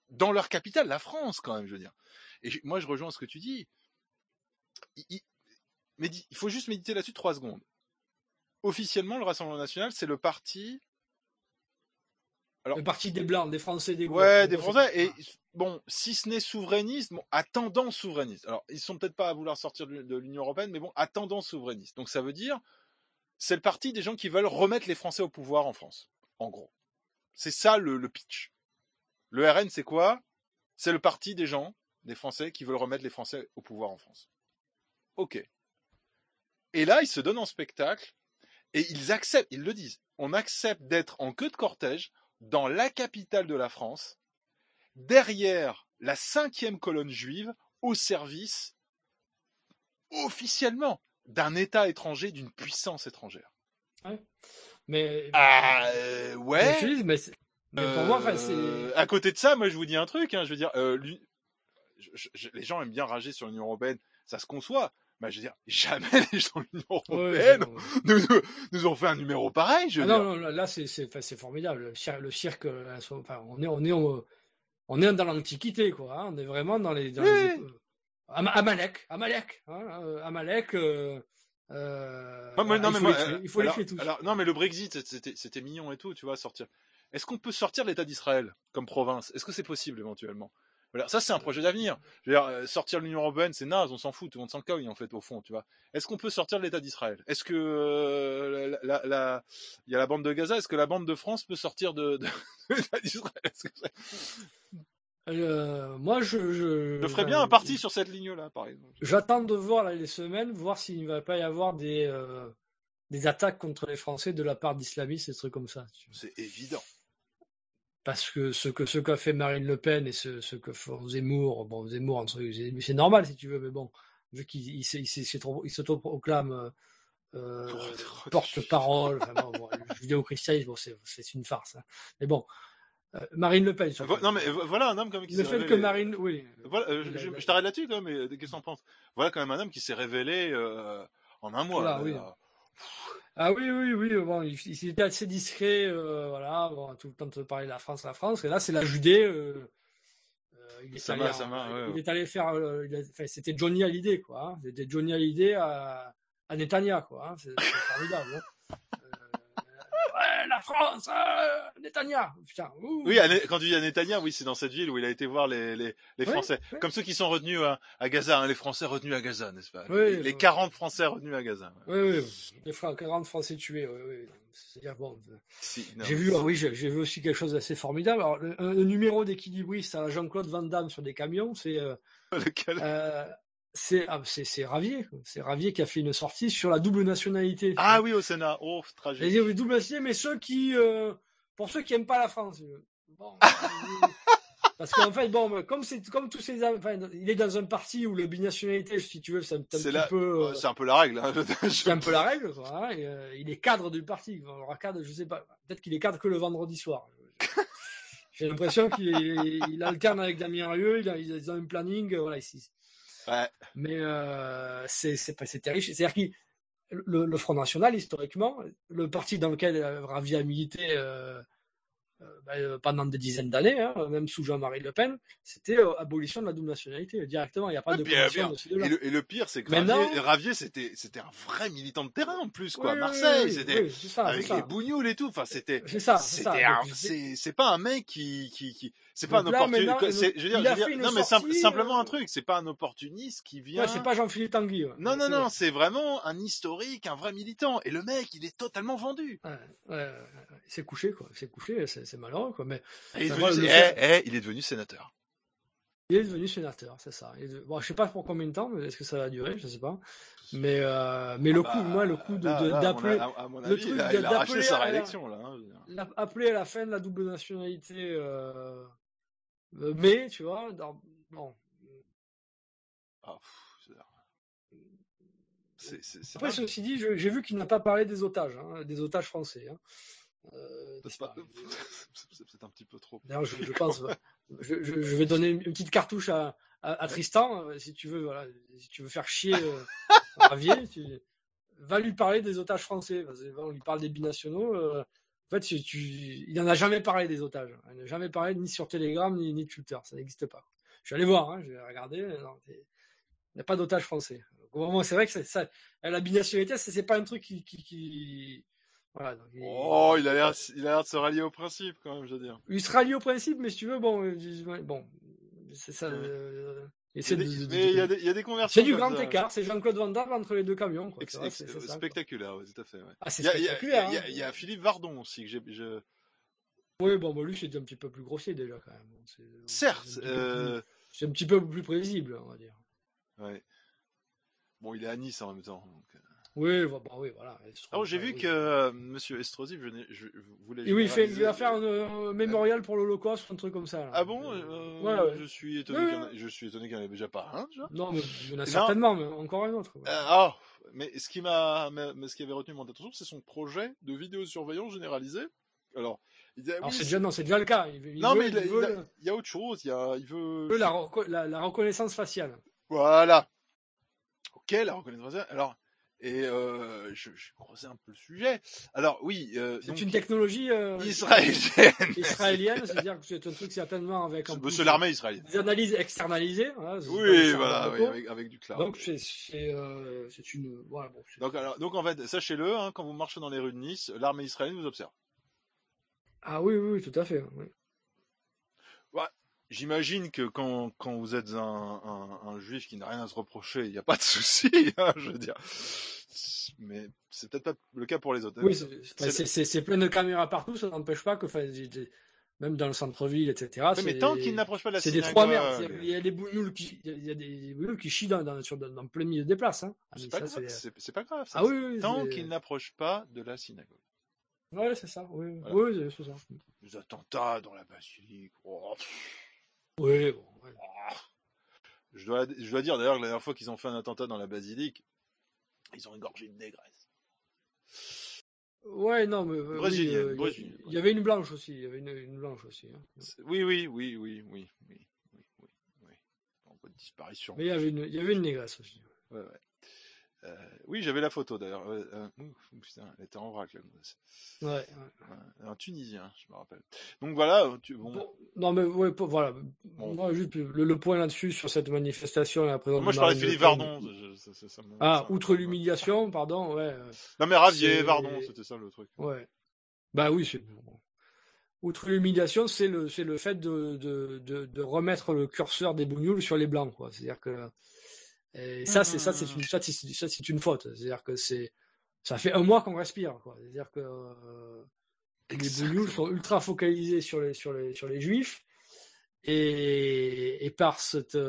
dans leur capitale, la France, quand même, je veux dire. Et moi, je rejoins ce que tu dis. Il faut juste méditer là-dessus 3 secondes. Officiellement, le Rassemblement national, c'est le parti... Alors, le parti des Blancs, des Français, des Gaulois. Ouais, des Français. Et bon, si ce n'est souverainiste, bon, à tendance souverainiste. Alors, ils sont peut-être pas à vouloir sortir de l'Union européenne, mais bon, à tendance souverainiste. Donc, ça veut dire, c'est le parti des gens qui veulent remettre les Français au pouvoir en France. En gros. C'est ça le pitch. Le RN, c'est quoi? C'est le parti des gens, des Français, qui veulent remettre les Français au pouvoir en France. Ok. Et là, ils se donnent en spectacle, et ils acceptent, ils le disent, on accepte d'être en queue de cortège dans la capitale de la France, derrière la 5e colonne juive, au service, officiellement, d'un État étranger, d'une puissance étrangère. Ouais. Mais... ouais. Mais pour moi, c'est... À côté de ça, moi, je vous dis un truc, hein, je veux dire, les gens aiment bien rager sur l'Union européenne, ça se conçoit. Bah, je veux dire, jamais les gens de l'Union européenne nous ont fait un numéro pareil. Non, là, c'est formidable. Le cirque, enfin, on est dans l'Antiquité, quoi. Hein. On est vraiment dans les Amalek. Il faut les tuer tous. Alors, non, mais le Brexit, c'était mignon et tout, tu vois, sortir. Est-ce qu'on peut sortir l'État d'Israël comme province? Est-ce que c'est possible éventuellement? Voilà, ça c'est un projet d'avenir. Je veux dire, sortir de l'Union européenne, c'est naze, on s'en fout, tout le monde s'en cogne en fait au fond, tu vois. Est-ce qu'on peut sortir de l'État d'Israël? Est-ce que il y a la bande de Gaza? Est-ce que la bande de France peut sortir de l'État d'Israël? Moi, je ferais bien un parti sur cette ligne-là, par exemple. J'attends de voir là, les semaines, voir s'il ne va pas y avoir des attaques contre les Français de la part d'islamistes et des trucs comme ça. C'est évident. Parce que ce qu'a fait Marine Le Pen et ce que font Zemmour, c'est normal si tu veux, mais bon, vu qu'il s'autoproclame porte-parole, enfin bon, le judéo-christianisme, bon, c'est une farce. Hein. Mais bon, Marine Le Pen. Non mais voilà un homme comme qui le fait que Marine, oui. Voilà, je t'arrête là-dessus, toi, mais qu'est-ce que t'en penses? Voilà quand même un homme qui s'est révélé en un mois. Voilà, oui. Ah oui, bon, il était assez discret, voilà, bon, tout le temps de parler de la France, et là c'est la Judée, il est allé faire, c'était Johnny Hallyday, quoi, hein, c'était Johnny Hallyday à Netanya, quoi, hein, c'est formidable, hein. Ouais, la France, Netanya, putain. Oui, quand tu dis à Netanya, oui, c'est dans cette ville où il a été voir les Français, comme ceux qui sont retenus à Gaza, hein, les Français retenus à Gaza, n'est-ce pas? Oui, les 40 Français retenus à Gaza. Oui, les 40 Français tués, oui. C'est-à-dire, bon, j'ai vu aussi quelque chose d'assez formidable. Alors, le numéro d'équilibriste à la Jean-Claude Van Damme sur des camions, c'est lequel? C'est Ravier. C'est Ravier qui a fait une sortie sur la double nationalité. Ah oui, au Sénat. Oh, tragique. Il dit double nationalité, mais pour ceux qui aiment pas la France. Bon, parce qu'en fait, bon, comme tous ces, enfin, il est dans un parti où le binationalité, si tu veux, c'est un petit peu. C'est un peu la règle. Hein. C'est un peu la règle, quoi. Hein, il est cadre du parti. Alors, cadre, je sais pas. Peut-être qu'il est cadre que le vendredi soir. J'ai l'impression qu'il alterne avec Damien Rieu. Ils ont un planning, voilà ici. Ouais. Mais c'est terrible. C'est-à-dire que le Front National, historiquement, le parti dans lequel Ravier a milité pendant des dizaines d'années, hein, même sous Jean-Marie Le Pen, c'était abolition de la double nationalité directement. Il n'y a pas de commission de ces deux-là. Et le pire, c'est que Ravier, c'était un vrai militant de terrain en plus, quoi. Marseille, c'était avec les bougnoules et tout. Enfin, c'est pas un mec qui c'est pas un opportuniste. Non, mais simplement un truc. C'est pas un opportuniste qui vient. Ouais, c'est pas Jean-Philippe Tanguy. Ouais. Non, c'est vraiment un historique, un vrai militant. Et le mec, il est totalement vendu. Ouais, il s'est couché, quoi. C'est malheureux, quoi. Mais il est devenu sénateur. Il est devenu sénateur, c'est ça. Bon, je sais pas pour combien de temps, mais est-ce que ça va durer, je sais pas. Mais le coup d'appeler, à mon avis, il a arraché sa réélection là. Hein, appeler à la fin de la double nationalité. Mais tu vois, bon. Après, ceci dit, j'ai vu qu'il n'a pas parlé des otages français. Hein. C'est un petit peu trop. D'ailleurs, je pense, je vais donner une petite cartouche à Tristan, si tu veux, voilà, si tu veux faire chier Ravier, va lui parler des otages français. On lui parle des binationaux. En fait, il n'en a jamais parlé des otages. Il n'a jamais parlé ni sur Telegram, ni Twitter. Ça n'existe pas. Je suis allé voir, hein, j'ai regardé. Non, il n'y a pas d'otages français. Donc, au moment, c'est vrai que la binationalité, c'est pas un truc qui... Voilà, donc, il a l'air de se rallier au principe, quand même, je veux dire. Il se rallie au principe, mais si tu veux, bon, c'est ça. Mais il y a des conversions. C'est du grand écart, c'est Jean-Claude Van Damme entre les deux camions. Quoi. C'est spectaculaire, ouais, tout à fait. Ouais. Ah, c'est spectaculaire. Il y a Philippe Vardon aussi que j'ai. Oui, bon, lui c'est un petit peu plus grossier déjà quand même. Certes. C'est un petit peu plus prévisible, on va dire. Ouais. Bon, il est à Nice en même temps. Donc... Oui, voilà. J'ai vu que Monsieur Estrosi voulait. Et oui, il va faire un mémorial pour l'Holocauste, un truc comme ça. Là. Ah bon ouais. Je suis étonné qu'il n'y en ait déjà pas un. Déjà. Non, mais il y en a certainement, mais encore un autre. Mais ce qui avait retenu mon attention, c'est son projet de vidéosurveillance généralisée. Alors, c'est déjà le cas. Il y a autre chose. Il veut la reconnaissance faciale. Voilà. Ok, la reconnaissance faciale. Alors. Et je creusais un peu le sujet. Alors oui, c'est une technologie israélienne, c'est-à-dire que c'est un truc certainement avec l'armée israélienne. Des analyses externalisées. Voilà, avec du cloud. Donc c'est une voilà. Bon, donc en fait, sachez-le, hein, quand vous marchez dans les rues de Nice, l'armée israélienne vous observe. Ah oui, tout à fait. Oui. Ouais. J'imagine que quand vous êtes un juif qui n'a rien à se reprocher, il n'y a pas de souci, hein, je veux dire. Mais c'est peut-être pas le cas pour les autres. Oui, c'est plein de caméras partout, ça n'empêche pas que, même dans le centre-ville, etc. Mais tant qu'ils n'approchent pas de la synagogue. C'est des trois mers. Il y a des bougnoule qui chient dans plein milieu des places. Hein. C'est pas grave. Ça. Ah oui, tant qu'ils n'approchent pas de la synagogue. Ouais, c'est ça. Oui, voilà. Oui, c'est ça. Les attentats dans la basilique. Oui, bon. Ouais. Je dois dire d'ailleurs que la dernière fois qu'ils ont fait un attentat dans la basilique, ils ont égorgé une négresse. Ouais, non, mais Brésilienne. Il y avait une blanche aussi. Il y avait une blanche aussi. Hein. Oui. En voie de disparition. Mais il y avait une négresse aussi. Ouais. Oui, j'avais la photo d'ailleurs. Putain, elle était en vrac la gonzesse. Ouais. Un Tunisien, je me rappelle. Donc voilà. Non mais voilà. Bon. Moi, juste le point là-dessus sur cette manifestation et la présence. Moi, je parlais de Philippe Vardon. Outre l'humiliation, pardon. Ouais. Non mais Ravier, Vardon, c'était ça le truc. Ouais. Bah oui, c'est. Outre l'humiliation, c'est le fait de remettre le curseur des bougnoules sur les blancs, quoi. C'est-à-dire que. Et c'est une faute. C'est-à-dire que ça fait un mois qu'on respire, quoi. C'est-à-dire que les bougnoules sont ultra focalisés sur les juifs et par cet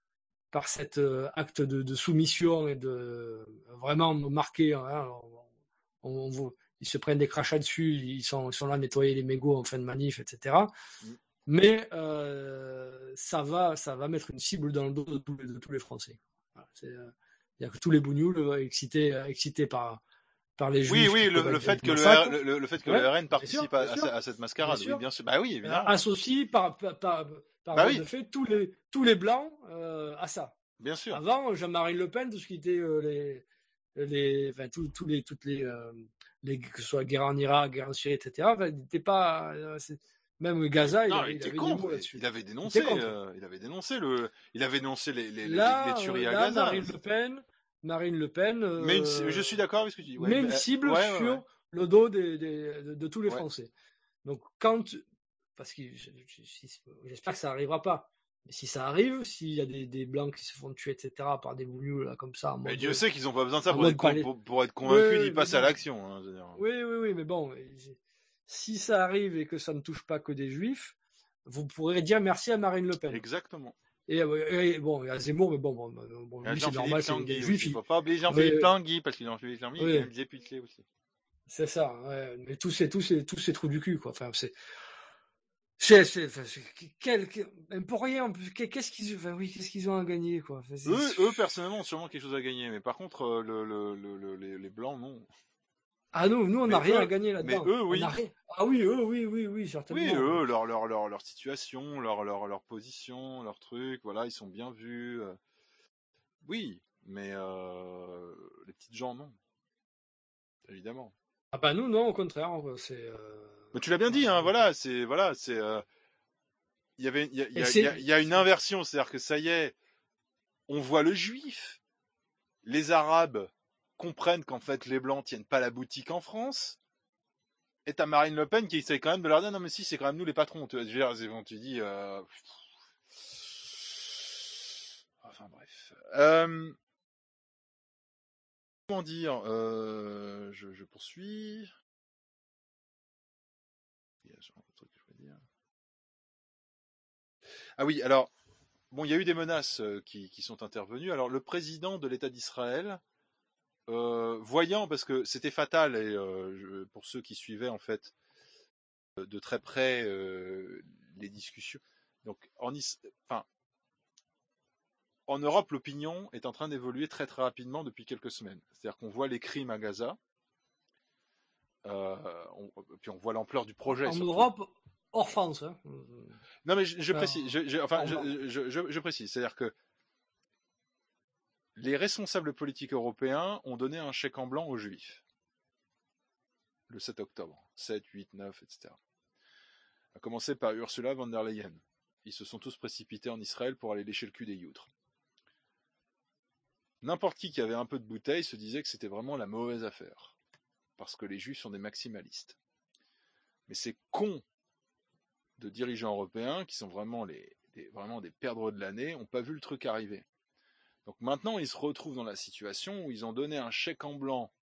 acte de soumission et de vraiment marqué, hein, ils se prennent des crachats dessus, ils sont là à nettoyer les mégots en fin de manif, etc. Mais ça va mettre une cible dans le dos de tous les Français. C'est-à-dire que tous les bougnoules excités par les juifs. Oui, le fait que le RN participe à cette mascarade, oui, bien sûr. Bah oui, évidemment. Associe par de fait tous les blancs à ça. Bien sûr. Avant, Jean-Marie Le Pen, tout ce qui était que ce soit guerre en Irak, guerre en Syrie, etc. N'était pas même Gaza, il avait des mots là-dessus. Il avait dénoncé les tueries à Gaza. Marine Le Pen. Mais je suis d'accord avec ce que tu dis. Met une cible sur le dos de tous les Français. Donc parce que j'espère que ça n'arrivera pas. Mais si ça arrive, s'il y a des blancs qui se font tuer, etc., par des bougnoules là, comme ça. Mais Dieu sait qu'ils n'ont pas besoin de ça pour être convaincus d'y passer à l'action. Hein, oui, mais bon. Si ça arrive et que ça ne touche pas que des juifs, vous pourrez dire merci à Marine Le Pen. Exactement. Et bon, il y a Zemmour, mais bon lui c'est normal, c'est des juifs. Il ne faut pas oublier Jean-Philippe Tanguy, parce que Jean-Philippe Tanguy, il est député aussi. C'est ça, ouais. Mais tous ces trous du cul, quoi. Enfin, pour rien, qu'est-ce qu'ils ont à gagner, quoi. Eux, personnellement, ont sûrement quelque chose à gagner, mais par contre, les blancs, non. Ah nous on n'a rien à gagner là-dedans. Mais eux, oui. Ah oui, eux, oui, certainement. Oui, eux, leur situation, leur position, leur truc, voilà, ils sont bien vus. Oui, mais les petites gens, non. Évidemment. Ah bah nous, non, au contraire, c'est... Mais tu l'as bien dit, hein, voilà, il y a une inversion, c'est-à-dire que ça y est, on voit le juif, les arabes comprennent qu'en fait les blancs tiennent pas la boutique en France, et t'as Marine Le Pen qui essaie quand même de leur dire non mais si c'est quand même nous les patrons, tu dis enfin bref. Comment dire, je poursuis. Il y a un autre truc que je voulais dire. Ah oui, alors bon, il y a eu des menaces qui sont intervenues. Alors le président de l'État d'Israël, voyant, parce que c'était fatal, et pour ceux qui suivaient en fait de très près les discussions. Donc en Europe, l'opinion est en train d'évoluer très très rapidement depuis quelques semaines. C'est-à-dire qu'on voit les crimes à Gaza, puis on voit l'ampleur du projet. En surtout. Europe, hors France. Hein. Non mais je précise, je précise, c'est-à-dire que les responsables politiques européens ont donné un chèque en blanc aux Juifs le 7 octobre, 7, 8, 9, etc. À commencer par Ursula von der Leyen. Ils se sont tous précipités en Israël pour aller lécher le cul des youtres. N'importe qui avait un peu de bouteille se disait que c'était vraiment la mauvaise affaire, parce que les Juifs sont des maximalistes. Mais ces cons de dirigeants européens, qui sont vraiment vraiment des perdreaux de l'année, n'ont pas vu le truc arriver. Donc maintenant, ils se retrouvent dans la situation où ils ont donné un chèque en blanc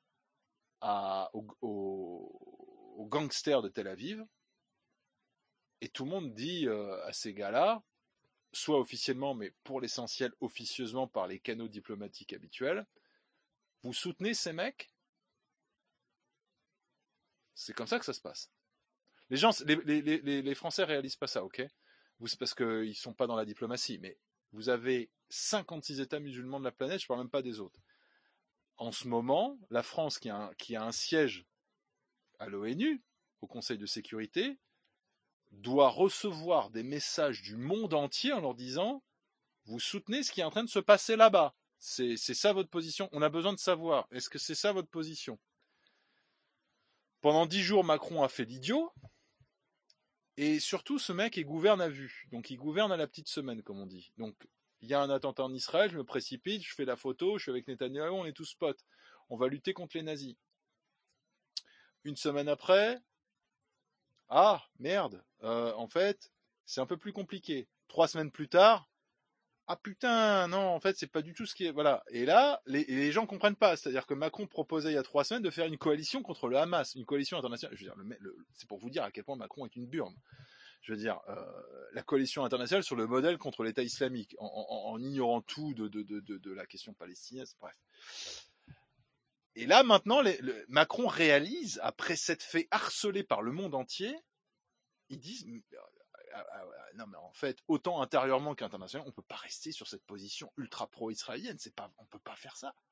aux gangsters de Tel Aviv, et tout le monde dit à ces gars-là, soit officiellement, mais pour l'essentiel officieusement par les canaux diplomatiques habituels, vous soutenez ces mecs? C'est comme ça que ça se passe. Les Français réalisent pas ça, ok? C'est parce qu'ils sont pas dans la diplomatie, mais vous avez 56 États musulmans de la planète, je parle même pas des autres. En ce moment, la France, qui a un siège à l'ONU, au Conseil de sécurité, doit recevoir des messages du monde entier en leur disant « Vous soutenez ce qui est en train de se passer là-bas. C'est ça votre position. On a besoin de savoir. Est-ce que c'est ça votre position ?» Pendant 10 jours, Macron a fait l'idiot. Et surtout, ce mec, il gouverne à vue. Donc, il gouverne à la petite semaine, comme on dit. Donc, il y a un attentat en Israël, je me précipite, je fais la photo, je suis avec Netanyahou, on est tous potes. On va lutter contre les nazis. Une semaine après, ah, merde, en fait, c'est un peu plus compliqué. 3 semaines plus tard, ah putain, non, en fait, c'est pas du tout ce qui est... Voilà. Et là, les gens comprennent pas. C'est-à-dire que Macron proposait il y a 3 semaines de faire une coalition contre le Hamas, une coalition internationale. Je veux dire, c'est pour vous dire à quel point Macron est une burne. Je veux dire, la coalition internationale sur le modèle contre l'État islamique, en ignorant tout de la question palestinienne, bref. Et là, maintenant, Macron réalise, après s'être fait harceler par le monde entier, ils disent... non, mais en fait, autant intérieurement qu'internationalement, on peut pas rester sur cette position ultra pro-israélienne. On peut pas faire ça.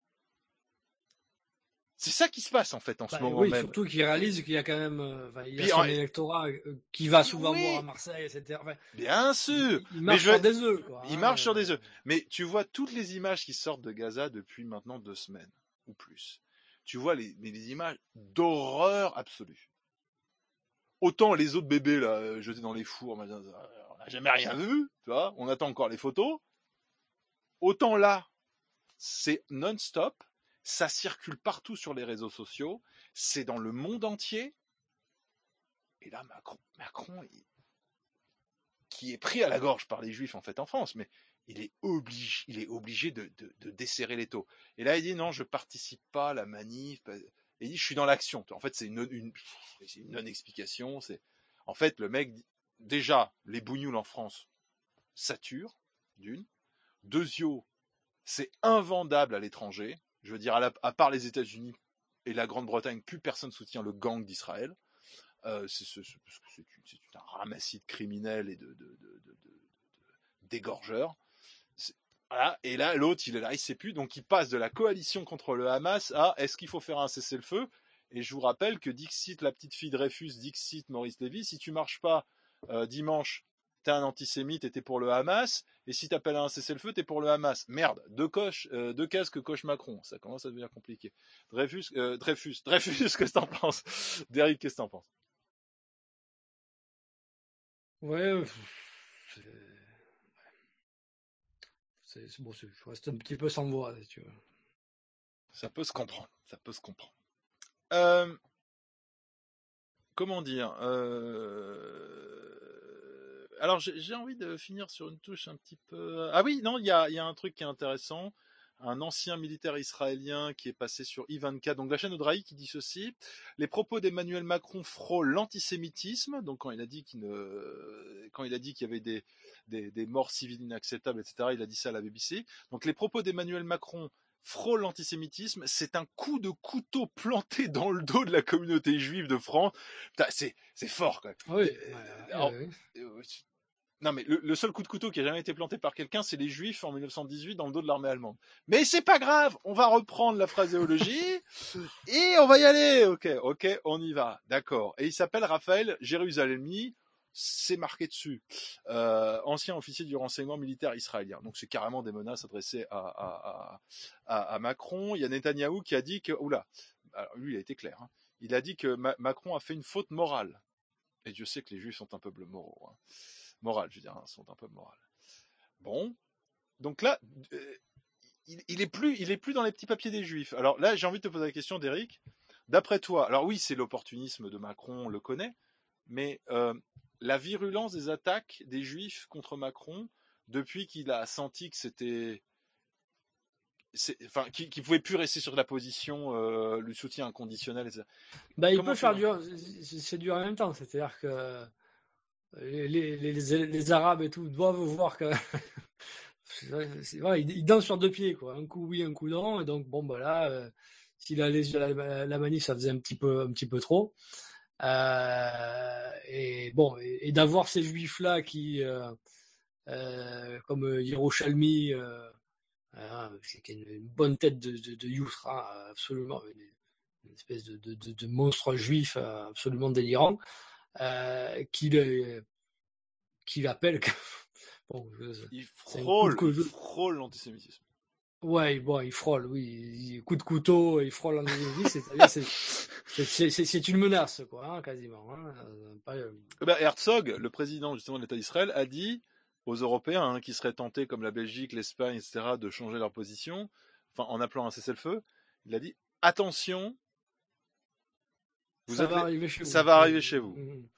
C'est ça qui se passe en fait en ce moment oui, même. Surtout qu'il réalise qu'il y a quand même, il y a son électorat qui va souvent voir à Marseille, etc. Enfin, bien sûr. Il marche sur des œufs, quoi. Il marche sur des œufs. Mais tu vois toutes les images qui sortent de Gaza depuis maintenant 2 semaines ou plus. Tu vois les images d'horreur absolue. Autant les autres bébés là jetés dans les fours, on n'a jamais rien vu, tu vois, on attend encore les photos. Autant là, c'est non-stop, ça circule partout sur les réseaux sociaux, c'est dans le monde entier. Et là, Macron qui est pris à la gorge par les Juifs en fait en France, mais il est obligé de desserrer l'étau. Et là, il dit non, je participe pas à la manif. Et il dit, je suis dans l'action. En fait, c'est une non-explication. En fait, le mec, déjà, les bougnoules en France saturent, d'une. Deuxièmement, c'est invendable à l'étranger. Je veux dire, à part les États-Unis et la Grande-Bretagne, plus personne soutient le gang d'Israël. C'est un ramassis de criminels et d'égorgeurs. Voilà. Et là, l'autre, il est là, il sait plus. Donc, il passe de la coalition contre le Hamas à est-ce qu'il faut faire un cessez-le-feu? Et je vous rappelle que Dixit, la petite fille de Dreyfus, Dixit, Maurice Lévy, si tu marches pas dimanche t'es un antisémite et t'es pour le Hamas, et si t'appelles à un cessez-le-feu, t'es pour le Hamas. Merde, deux cases que coche Macron, ça commence à devenir compliqué. Dreyfus, qu'est-ce que t'en penses? Derrick, qu'est-ce que t'en penses? Ouais, bon, je reste un petit peu sans voix, si tu veux. Ça peut se comprendre. Comment dire Alors j'ai envie de finir sur une touche un petit peu. Ah oui, non, il y a un truc qui est intéressant. Un ancien militaire israélien qui est passé sur I24, donc la chaîne Odraï, qui dit ceci: les propos d'Emmanuel Macron frôlent l'antisémitisme. Donc quand il a dit qu'il y avait des morts civiles inacceptables, etc., il a dit ça à la BBC. Donc les propos d'Emmanuel Macron frôlent l'antisémitisme, c'est un coup de couteau planté dans le dos de la communauté juive de France. Putain, c'est fort quand même. Oui. Non mais le seul coup de couteau qui a jamais été planté par quelqu'un, c'est les Juifs en 1918 dans le dos de l'armée allemande. Mais c'est pas grave, on va reprendre la phraséologie et on va y aller. Ok, on y va, d'accord. Et il s'appelle Raphaël Jérusalemi, c'est marqué dessus. Ancien officier du renseignement militaire israélien. Donc c'est carrément des menaces adressées à Macron. Il y a Netanyahou qui a dit que, oula, alors lui il a été clair. Hein. Il a dit que Macron a fait une faute morale. Et Dieu sait que les Juifs sont un peuple moraux. Hein. Morales, je veux dire, sont un peu morales. Bon, donc là, il est plus dans les petits papiers des Juifs. Alors là, j'ai envie de te poser la question, Derrick. D'après toi, alors oui, c'est l'opportunisme de Macron, on le connaît, mais la virulence des attaques des Juifs contre Macron depuis qu'il a senti que qu'il pouvait plus rester sur la position, le soutien inconditionnel, etc. Il peut faire c'est dur en même temps, c'est-à-dire que les Arabes et tout doivent voir que ils dansent sur deux pieds, quoi. Un coup oui, un coup non, et donc bon là, s'il allait sur la manif, ça faisait un petit peu trop. Et bon, et d'avoir ces juifs là qui comme Yerushalmi, c'est une bonne tête de youth, hein, absolument, une espèce de monstre juif absolument délirant. Qui l'appelle. Bon, il frôle l'antisémitisme. Ouais, bon, il frôle, oui. Coup de couteau, il frôle l'antisémitisme, c'est-à-dire c'est une menace, quoi, hein, quasiment. Hein. Herzog, le président justement de l'État d'Israël, a dit aux Européens qui seraient tentés, comme la Belgique, l'Espagne, etc., de changer leur position, enfin en appelant un cessez-le-feu, il a dit attention. Ça va arriver chez vous.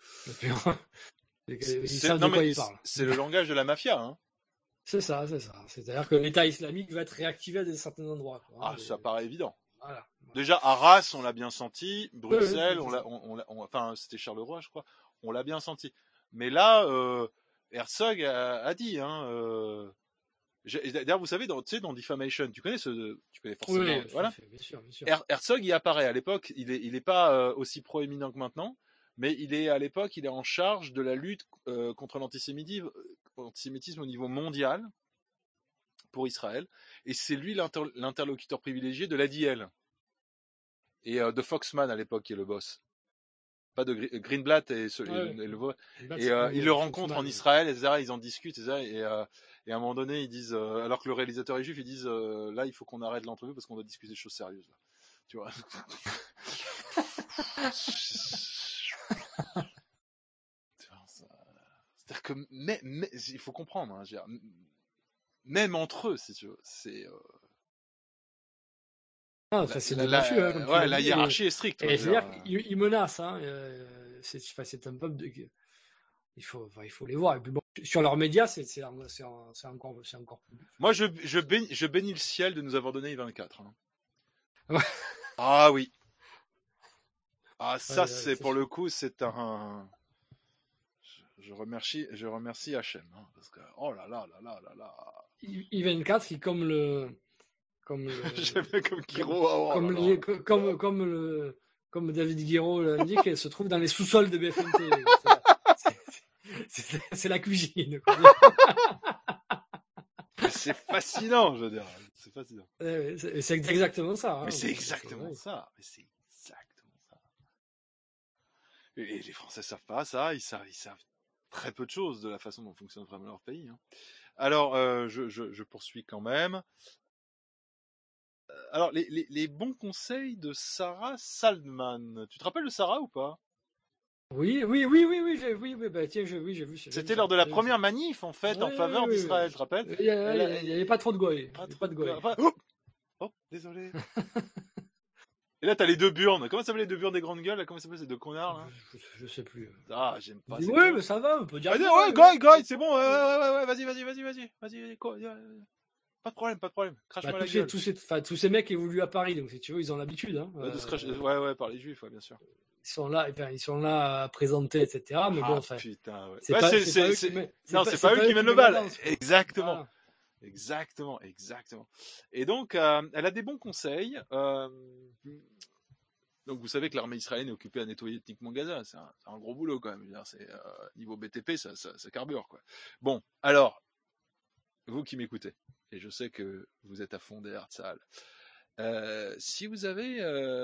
C'est le langage de la mafia. Hein. C'est ça. C'est-à-dire que l'État islamique va être réactivé à certains endroits. Quoi, hein, ça paraît évident. Voilà. Déjà, Arras, on l'a bien senti. Bruxelles, enfin, c'était Charleroi, je crois. On l'a bien senti. Mais là, Herzog a dit... D'ailleurs, vous savez, dans Defamation, tu connais forcément. Oui, voilà. Bien sûr. Herzog y apparaît à l'époque. Il est pas aussi proéminent que maintenant, mais à l'époque, il est en charge de la lutte contre l'antisémitisme au niveau mondial pour Israël, et c'est lui l'interlocuteur privilégié de l'ADL et de Foxman à l'époque qui est le boss. Pas de Greenblatt et il le rencontre en Israël, etc. Ils en discutent, etc. Et à un moment donné, ils disent, alors que le réalisateur est juif, ils disent, là, il faut qu'on arrête l'entrevue parce qu'on doit discuter de choses sérieuses. Là. Tu vois. C'est-à-dire que, mais il faut comprendre, hein, même entre eux, si tu veux, c'est. La hiérarchie est stricte. C'est-à-dire qu'ils menacent, hein. C'est un peuple de. Il faut les voir. Et puis bon, sur leurs médias, c'est encore plus. Moi, je bénis le ciel de nous avoir donné I24. Hein. Ah oui. Ah ça, c'est pour le coup, c'est un. Je remercie Hachem, hein, parce que oh là là. I24 qui comme J'aime comme Guiraud. Comme David Guiraud l'indique, elle se trouve dans les sous-sols de BFM TV. C'est la cuisine. C'est fascinant, je veux dire. C'est fascinant. C'est exactement ça. Hein. Mais c'est exactement ça. Et les Français savent pas ça. Ils savent très peu de choses de la façon dont fonctionne vraiment leur pays. Hein. Alors, je poursuis quand même. Alors, les bons conseils de Sarah Saldman. Tu te rappelles de Sarah ou pas? Oui, bah, tiens, j'ai vu. C'était lors de la première manif, en fait, en faveur d'Israël, tu te rappelles? Il n'y avait pas trop de goy. Oh, désolé. Et là, t'as les deux burnes. Comment ça s'appelle les deux burnes des grandes gueules? Comment ça s'appelle ces deux connards, là? Je sais plus. Ah, j'aime pas. Oui, mais ça va, on peut dire. Ouais, goy, c'est bon. Ouais, vas-y. Pas de problème. Crache-moi la gueule. Tous ces mecs évoluent à Paris, donc si tu veux, ils ont l'habitude. Hein, de se cracher. Ouais, par les juifs, ouais, bien sûr. Ils sont là à présenter, etc. Mais bon, enfin. Putain, ouais. C'est pas eux qui mènent le bal. Exactement. Voilà. Exactement. Et donc, elle a des bons conseils. Donc, vous savez que l'armée israélienne est occupée à nettoyer ethniquement Gaza. C'est un gros boulot, quand même. C'est, niveau BTP, ça carbure, quoi. Bon, alors, vous qui m'écoutez, et je sais que vous êtes à fond des Herzl, si vous avez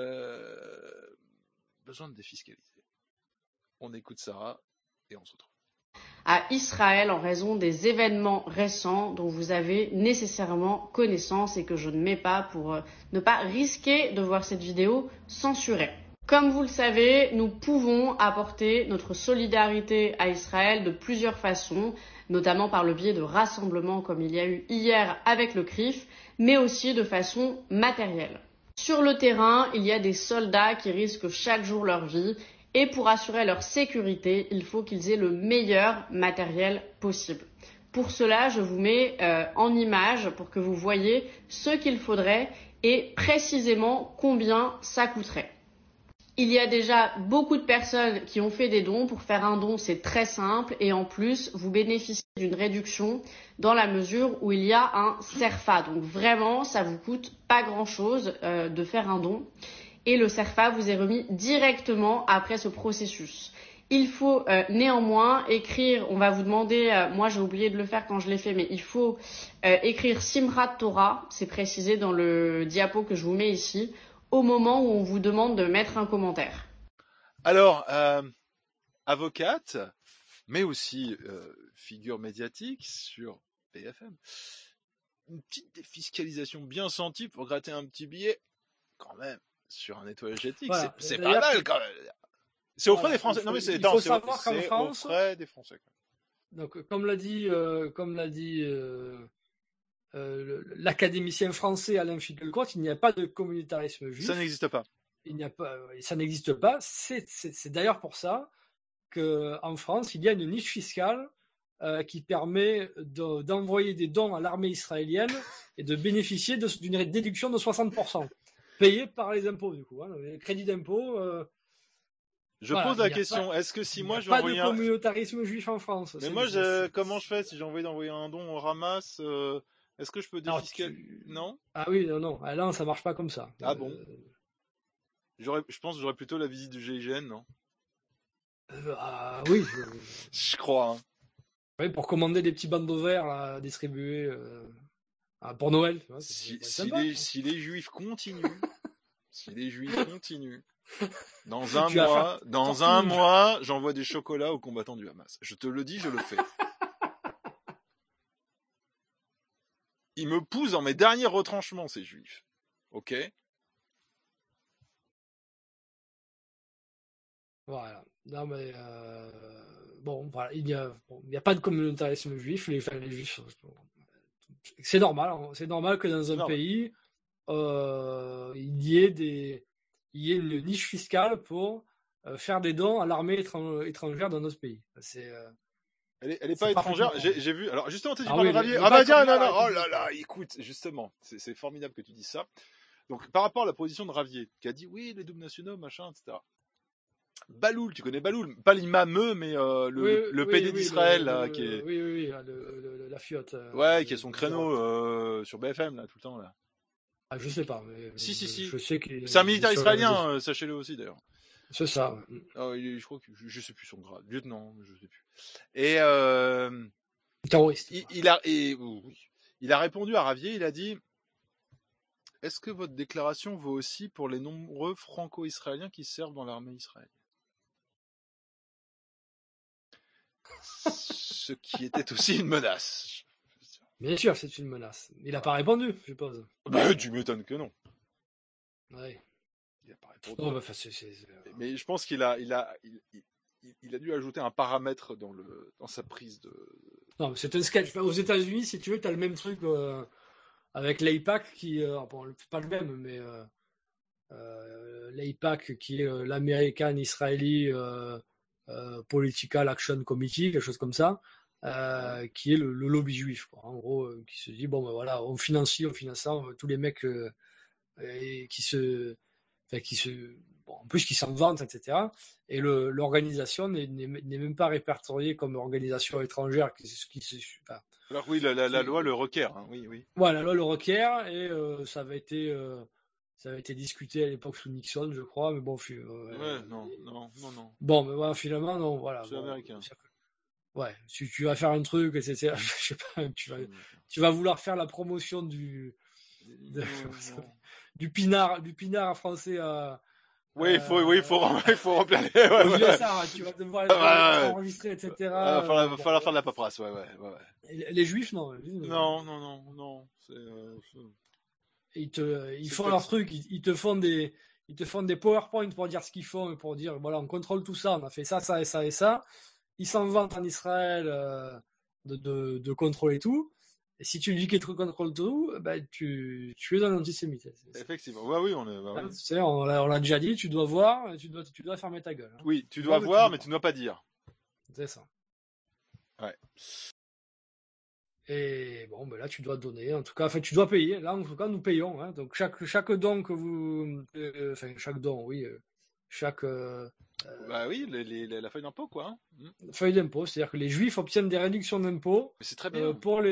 besoin de défiscaliser, on écoute Sarah et on se retrouve. À Israël en raison des événements récents dont vous avez nécessairement connaissance et que je ne mets pas pour ne pas risquer de voir cette vidéo censurée. Comme vous le savez, nous pouvons apporter notre solidarité à Israël de plusieurs façons, notamment par le biais de rassemblements comme il y a eu hier avec le CRIF, mais aussi de façon matérielle. Sur le terrain, il y a des soldats qui risquent chaque jour leur vie et pour assurer leur sécurité, il faut qu'ils aient le meilleur matériel possible. Pour cela, je vous mets en image pour que vous voyez ce qu'il faudrait et précisément combien ça coûterait. Il y a déjà beaucoup de personnes qui ont fait des dons. Pour faire un don, c'est très simple et en plus, vous bénéficiez d'une réduction dans la mesure où il y a un CERFA. Donc vraiment, ça vous coûte pas grand-chose de faire un don. Et le CERFA vous est remis directement après ce processus. Il faut néanmoins écrire, on va vous demander, moi j'ai oublié de le faire quand je l'ai fait, mais il faut écrire Simchat Torah, c'est précisé dans le diapo que je vous mets ici, au moment où on vous demande de mettre un commentaire. Alors, avocate, mais aussi figure médiatique sur BFM, une petite défiscalisation bien sentie pour gratter un petit billet, quand même. Sur un nettoyage éthique, voilà, c'est pas mal quand même. C'est aux frais des Français. Non mais c'est aux frais des Français. Donc comme l'a dit l'académicien français Alain Finkielkraut, il n'y a pas de communautarisme juif. Ça n'existe pas. Ça n'existe pas. C'est d'ailleurs pour ça qu'en France, il y a une niche fiscale qui permet d'envoyer des dons à l'armée israélienne et de bénéficier d'une déduction de 60%. Payé par les impôts, du coup. Hein, les crédits d'impôt. Je pose la question, est-ce que si moi je vais envoyer pas de communautarisme juif en France. Mais moi, comment je fais si j'ai envie d'envoyer un don au Hamas est-ce que je peux défiscaliser? Non. Ah oui, non. Ah non, ça marche pas comme ça. Ah bon. Je pense que j'aurais plutôt la visite du GIGN, non? Ah oui. Je crois. Hein. Oui, pour commander des petits bandeaux verts à distribuer. Pour Noël, tu vois, si les Juifs continuent, dans un mois, j'envoie des chocolats aux combattants du Hamas. Je te le dis, je le fais. Ils me poussent dans mes derniers retranchements, ces Juifs. Ok? Voilà. Non mais bon, voilà, il n'y a pas de communautarisme juif. Les Juifs. C'est normal que dans un pays, il y ait une niche fiscale pour faire des dons à l'armée étrangère dans notre pays. Elle est pas étrangère. J'ai vu. Alors justement, tu parles de Ravier. Ah bah tiens, non. Oh là là, écoute, justement, c'est formidable que tu dises ça. Donc par rapport à la position de Ravier, qui a dit oui, les doubles nationaux, machin, etc. Baloul, tu connais Baloul, pas l'imameux, mais le PD d'Israël là, qui est. Oui, la fiotte. Ouais, qui a son créneau sur BFM là tout le temps là. Ah, je sais pas. Mais si. Je sais qu'il. C'est un militaire israélien, sachez-le aussi d'ailleurs. C'est ça. Je crois que je sais plus son grade, lieutenant, je sais plus. Et terroriste. Il a répondu à Ravier, il a dit. Est-ce que votre déclaration vaut aussi pour les nombreux franco-israéliens qui servent dans l'armée israélienne? Ce qui était aussi une menace. Bien sûr, c'est une menace. Il n'a pas répondu, je suppose. Bah, tu m'étonnes que non. Ouais. Il n'a pas répondu. Oh, bah, mais je pense qu'il a dû ajouter un paramètre dans sa prise de. Non, mais c'est un sketch. Enfin, aux États-Unis, si tu veux, tu as le même truc avec l'AIPAC qui. Bon, c'est pas le même, mais l'AIPAC qui est l'American Israeli Political Action Committee, quelque chose comme ça, qui est le lobby juif, quoi. En gros, qui se dit bon, ben voilà, on finance tous les mecs en plus qui s'en vantent, etc. Et l'organisation n'est même pas répertoriée comme organisation étrangère. Alors oui, la loi le requiert. Hein. Oui. Voilà, la loi le requiert et ça avait été discuté à l'époque sous Nixon, je crois, mais bon. Non. Bon, mais voilà, finalement, non, voilà. C'est américain. Ouais, si tu vas faire un truc, etc. Je sais pas, tu vas vouloir faire la promotion du pinard français à. Oui, il faut remplir les. Tu vas devoir être enregistré, etc. Il va falloir faire de la paperasse, ouais. Les juifs, non. Non. Ils font leur truc, ils te font des PowerPoint pour dire ce qu'ils font et pour dire voilà, on contrôle tout ça, on a fait ça, ça et ça et ça. Ils s'en vantent en Israël de contrôler tout. Et si tu dis qu'ils contrôlent tout, ben tu es un antisémite. Effectivement. Oui, on est. Tu sais, on l'a déjà dit, tu dois voir, tu dois fermer ta gueule. Hein. Oui, tu dois voir, mais tu ne dois pas dire. C'est ça. Ouais. Et bon, ben là, tu dois donner. En tout cas, tu dois payer. Là, en tout cas, nous payons. Hein. Donc, chaque don que vous. Chaque don, oui. Bah oui, la feuille d'impôt, quoi. Hein. Feuille d'impôt, c'est-à-dire que les Juifs obtiennent des réductions d'impôts. C'est très bien. Pour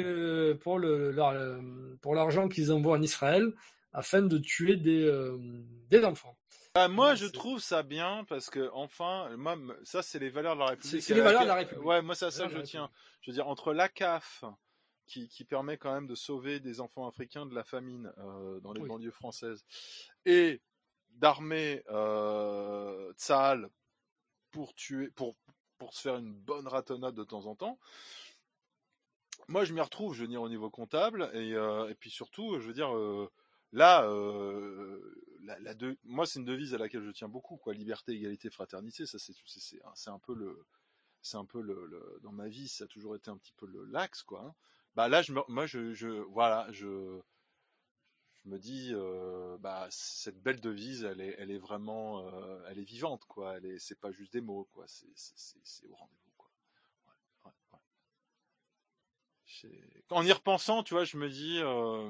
l'argent qu'ils envoient en Israël afin de tuer des enfants. Moi, je trouve ça bien parce que, enfin, moi, ça, c'est les valeurs de la République. C'est les valeurs de la République. Ouais, moi, c'est à ça que je tiens. Je veux dire, entre l'ACAF, qui permet quand même de sauver des enfants africains de la famine dans les banlieues françaises, et d'armer Tsahal pour se faire une bonne ratonnade de temps en temps. Moi, je m'y retrouve, je veux dire, au niveau comptable, et puis surtout, je veux dire, là, moi, c'est une devise à laquelle je tiens beaucoup, quoi. Liberté, égalité, fraternité. Ça, c'est un peu dans ma vie, ça a toujours été un petit peu l'axe, quoi. Hein. Bah là, je me dis, cette belle devise, elle est vraiment, elle est vivante, quoi. C'est pas juste des mots, quoi. C'est au rendez-vous, quoi. Ouais. En y repensant, tu vois, je me dis,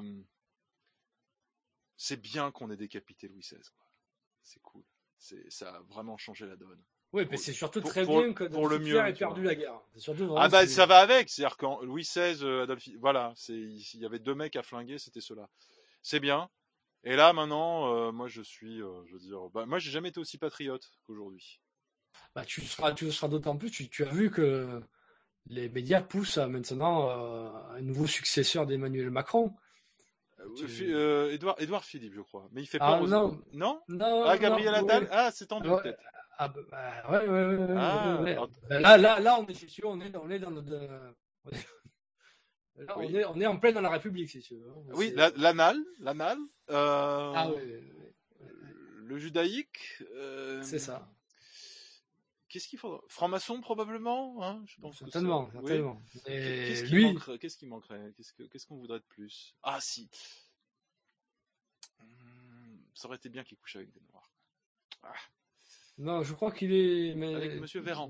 c'est bien qu'on ait décapité Louis XVI, quoi. C'est cool. Ça a vraiment changé la donne. Oui, mais c'est surtout très bien que Hitler ait perdu la guerre. Ça va avec. C'est-à-dire quand Louis XVI, Adolf Hitler, voilà, il y avait 2 mecs à flinguer, c'était ceux-là. C'est bien. Et là, maintenant, moi, je veux dire, moi, j'ai jamais été aussi patriote qu'aujourd'hui. Bah, tu seras d'autant plus, tu as vu que les médias poussent maintenant un nouveau successeur d'Emmanuel Macron. Édouard Philippe, je crois. Mais il fait peur aux... Non, Gabriel Attal. Ouais. C'est tendu, peut-être. Ouais. Là, on est, si tu veux, on est dans notre... Là, on est en plein dans la République, si tu veux. Oui, l'anal. Le judaïque. C'est ça. Qu'est-ce qu'il faudra ? Franc-maçon, probablement, hein, je pense. Certainement. Oui. Qu'est-ce qui manquerait ? Qu'est-ce qu'on voudrait de plus ? Ah, si. Ça aurait été bien qu'il couche avec des Noirs. Ah. Non, je crois qu'il est. Mais... Avec Monsieur Véran.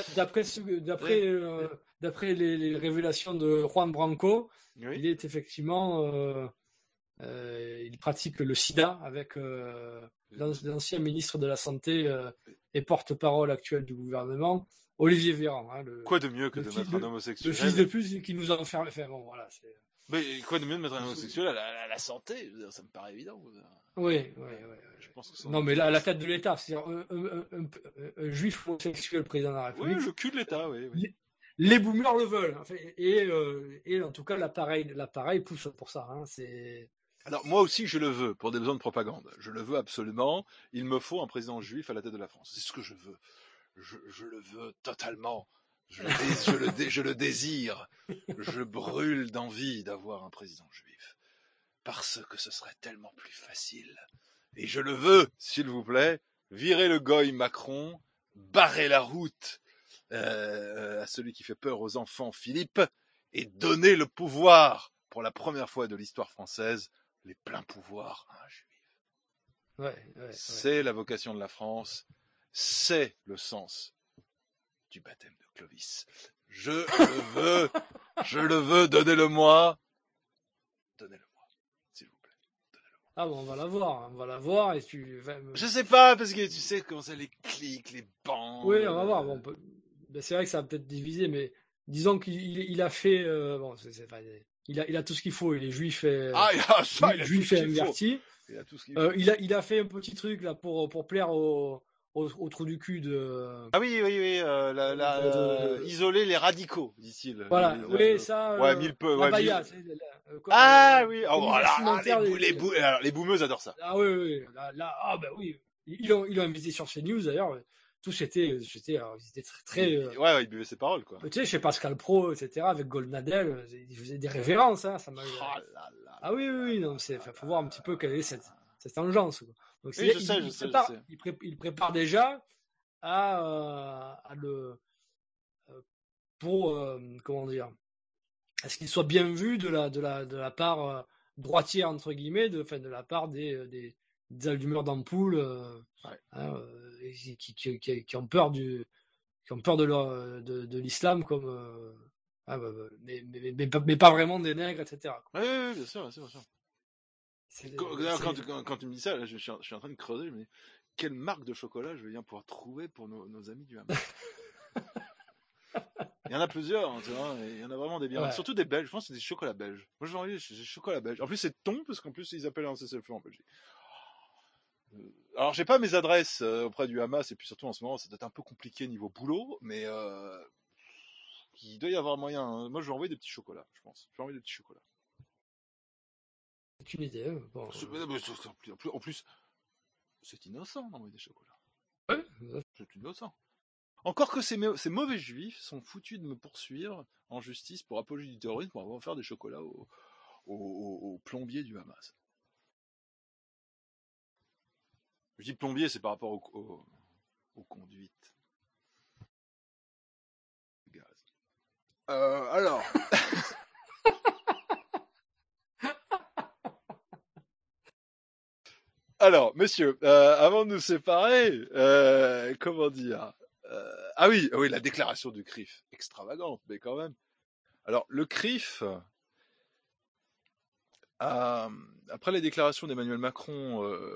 D'après les révélations de Juan Branco, oui. Il est effectivement. Il pratique le sida avec l'ancien ministre de la Santé et porte-parole actuel du gouvernement, Olivier Véran. Hein, quoi de mieux que de mettre un homosexuel ? Le fils de pute qui nous enferme. Enfin, bon, voilà, mais quoi de mieux de mettre un homosexuel à la santé ? Ça me paraît évident. Oui. Je pense que non, mais là, à la tête de l'État, c'est-à-dire un juif homosexuel président de la République. Oui, le cul de l'État, oui. Les boomers le veulent. Enfin, et en tout cas, l'appareil pousse pour ça. Hein, Alors, moi aussi, je le veux, pour des besoins de propagande. Je le veux absolument. Il me faut un président juif à la tête de la France. C'est ce que je veux. Je le veux totalement. Je le désire. Je brûle d'envie d'avoir un président juif. Parce que ce serait tellement plus facile. Et je le veux, s'il vous plaît, virer le goy Macron, barrer la route à celui qui fait peur aux enfants, Philippe, et donner le pouvoir, pour la première fois de l'histoire française, les pleins pouvoirs à un juif. C'est la vocation de la France, c'est le sens du baptême de Clovis. Je le veux, donnez-le-moi. Donnez-le-moi, s'il vous plaît. Ah bon, on va la voir et Je sais pas, parce que tu sais comment ça, les clics, les bancs... Oui, on va voir. Bon, c'est vrai que ça va peut-être diviser, mais disons qu'il a fait... il a tout ce qu'il faut, il est juif et... Ah, il a juif et inverti. Il a tout ce qu'il faut. Il a fait un petit truc là pour plaire au trou du cul de... Ah oui, isoler les radicaux, dit-il. Voilà, ça... Ouais, mille peu... La baya, les boomeuses adorent ça. Ah oui. Oui. Ils l'ont invité sur CNews d'ailleurs. Tous étaient très... ils buvaient ses paroles, quoi. Tu sais, chez Pascal Pro, etc., avec Goldnadel, ils faisaient des révérences, hein, ça m'a... Ah oui, non, faut voir un petit peu quelle est cette engeance, quoi. Donc, oui, je sais. Il prépare déjà comment dire, à ce qu'il soit bien vu de la part droitière, entre guillemets, de la part des allumeurs d'ampoule qui ont peur de l'islam comme mais pas vraiment des nègres, etc. Oui, bien sûr. Quand tu me dis ça, là, je suis en train de creuser, mais quelle marque de chocolat je vais bien pouvoir trouver pour nos amis du Hamas. Il y en a plusieurs, tu vois, il y en a vraiment des biens. Ouais. Surtout des Belges, je pense que c'est des chocolats belges. Moi, j'ai envie des chocolats belges. En plus, c'est thon, parce qu'en plus, ils appellent un cessez-le-feu en Belgique. Alors, j'ai pas mes adresses auprès du Hamas, et puis surtout, en ce moment, ça doit être un peu compliqué niveau boulot, mais il doit y avoir moyen. Hein. Moi, je vais envoyer des petits chocolats, je pense. Je vais envoyer des petits chocolats. C'est une idée. Bon, en plus, c'est innocent d'envoyer des chocolats. Ouais. C'est innocent. Encore que ces mauvais juifs sont foutus de me poursuivre en justice pour apologie du terrorisme pour avoir offert des chocolats aux plombiers du Hamas. Je dis plombier, c'est par rapport aux conduites. Gaz. Alors... Alors, monsieur, avant de nous séparer, comment dire... Ah oui, la déclaration du CRIF, extravagante, mais quand même. Alors, le CRIF, après les déclarations d'Emmanuel Macron,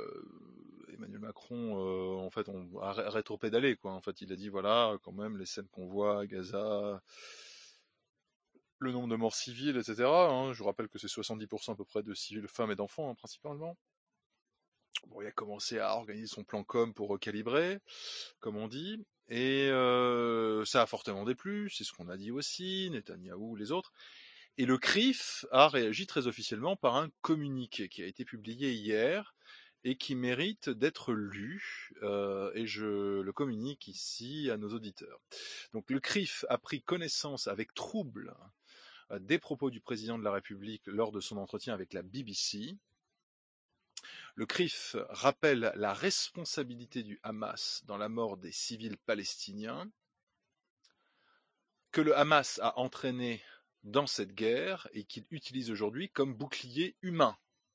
en fait, on a rétro-pédalé, quoi. En fait, il a dit, voilà, quand même, les scènes qu'on voit à Gaza, le nombre de morts civiles, etc. Hein, je vous rappelle que c'est 70% à peu près de civils, femmes et d'enfants, hein, principalement. Bon, il a commencé à organiser son plan com pour recalibrer, comme on dit. Et ça a fortement déplu, c'est ce qu'on a dit aussi, Netanyahou, les autres. Et le CRIF a réagi très officiellement par un communiqué qui a été publié hier et qui mérite d'être lu. Et je le communique ici à nos auditeurs. Donc le CRIF a pris connaissance avec trouble des propos du président de la République lors de son entretien avec la BBC. Le CRIF rappelle la responsabilité du Hamas dans la mort des civils palestiniens, que le Hamas a entraîné dans cette guerre et qu'il utilise aujourd'hui comme bouclier humain.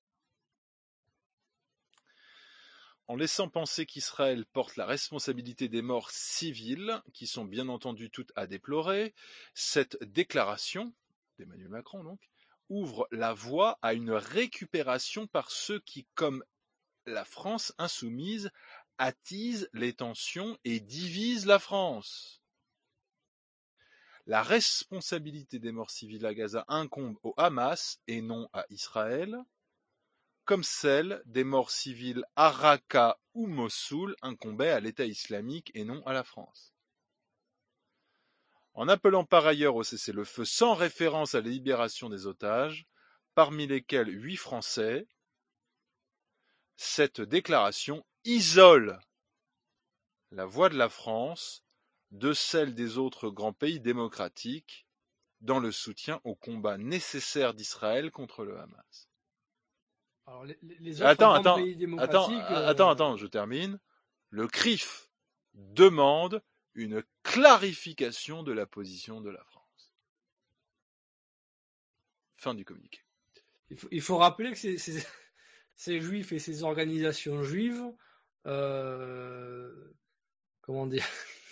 En laissant penser qu'Israël porte la responsabilité des morts civiles, qui sont bien entendu toutes à déplorer, cette déclaration d'Emmanuel Macron donc, ouvre la voie à une récupération par ceux qui, comme la France insoumise, attisent les tensions et divisent la France. La responsabilité des morts civiles à Gaza incombe au Hamas et non à Israël, comme celle des morts civiles à Raqqa ou Mossoul incombait à l'État islamique et non à la France. En appelant par ailleurs au cessez-le-feu sans référence à la libération des otages, parmi lesquels 8 Français, cette déclaration isole la voix de la France de celle des autres grands pays démocratiques dans le soutien au combat nécessaire d'Israël contre le Hamas. Alors, les autres grands pays démocratiques... je termine. Le CRIF demande une clarification de la position de la France. Fin du communiqué. Il faut rappeler que ces juifs et ces organisations juives, comment dire,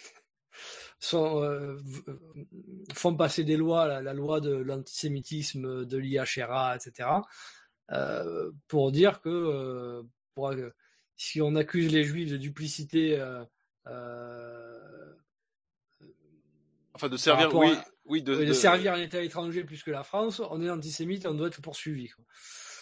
font passer des lois, la loi de l'antisémitisme, de l'IHRA, etc., pour dire que si on accuse les juifs de duplicité, de servir, de servir un État étranger plus que la France, on est antisémite et on doit être poursuivi, quoi.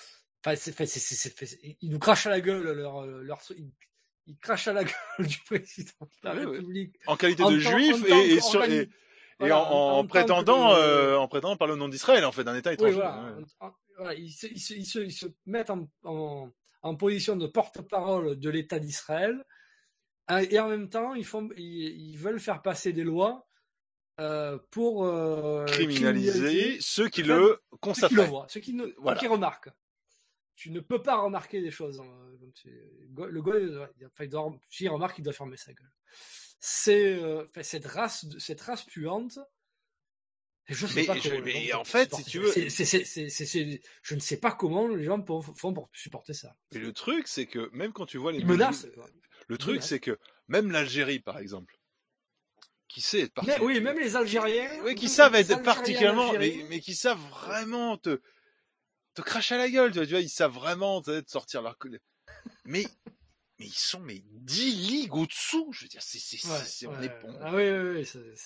Ils nous crachent à la gueule, ils crachent à la gueule du président de la République. En qualité de juif et en prétendant par le nom d'Israël, en fait, d'un État étranger. Ils se mettent en position de porte-parole de l'État d'Israël, et en même temps, ils veulent faire passer des lois pour criminaliser ceux qui le constatent, ceux qui remarquent. Tu ne peux pas remarquer des choses. Le gars, s'il remarque, il doit fermer sa gueule. Cette race puante. Je sais pas comment. Mais en fait, si tu veux, je ne sais pas comment les gens font pour supporter ça. Mais le truc, c'est que même quand tu vois les menaces, le truc, c'est que même l'Algérie, par exemple, qui sait être particulièrement... Oui, même les Algériens... qui savent être particulièrement... Mais qui savent vraiment te cracher à la gueule, tu vois, ils savent vraiment te sortir leur... Mais ils sont 10 ligues au-dessous, je veux dire, on est bon. Ah oui,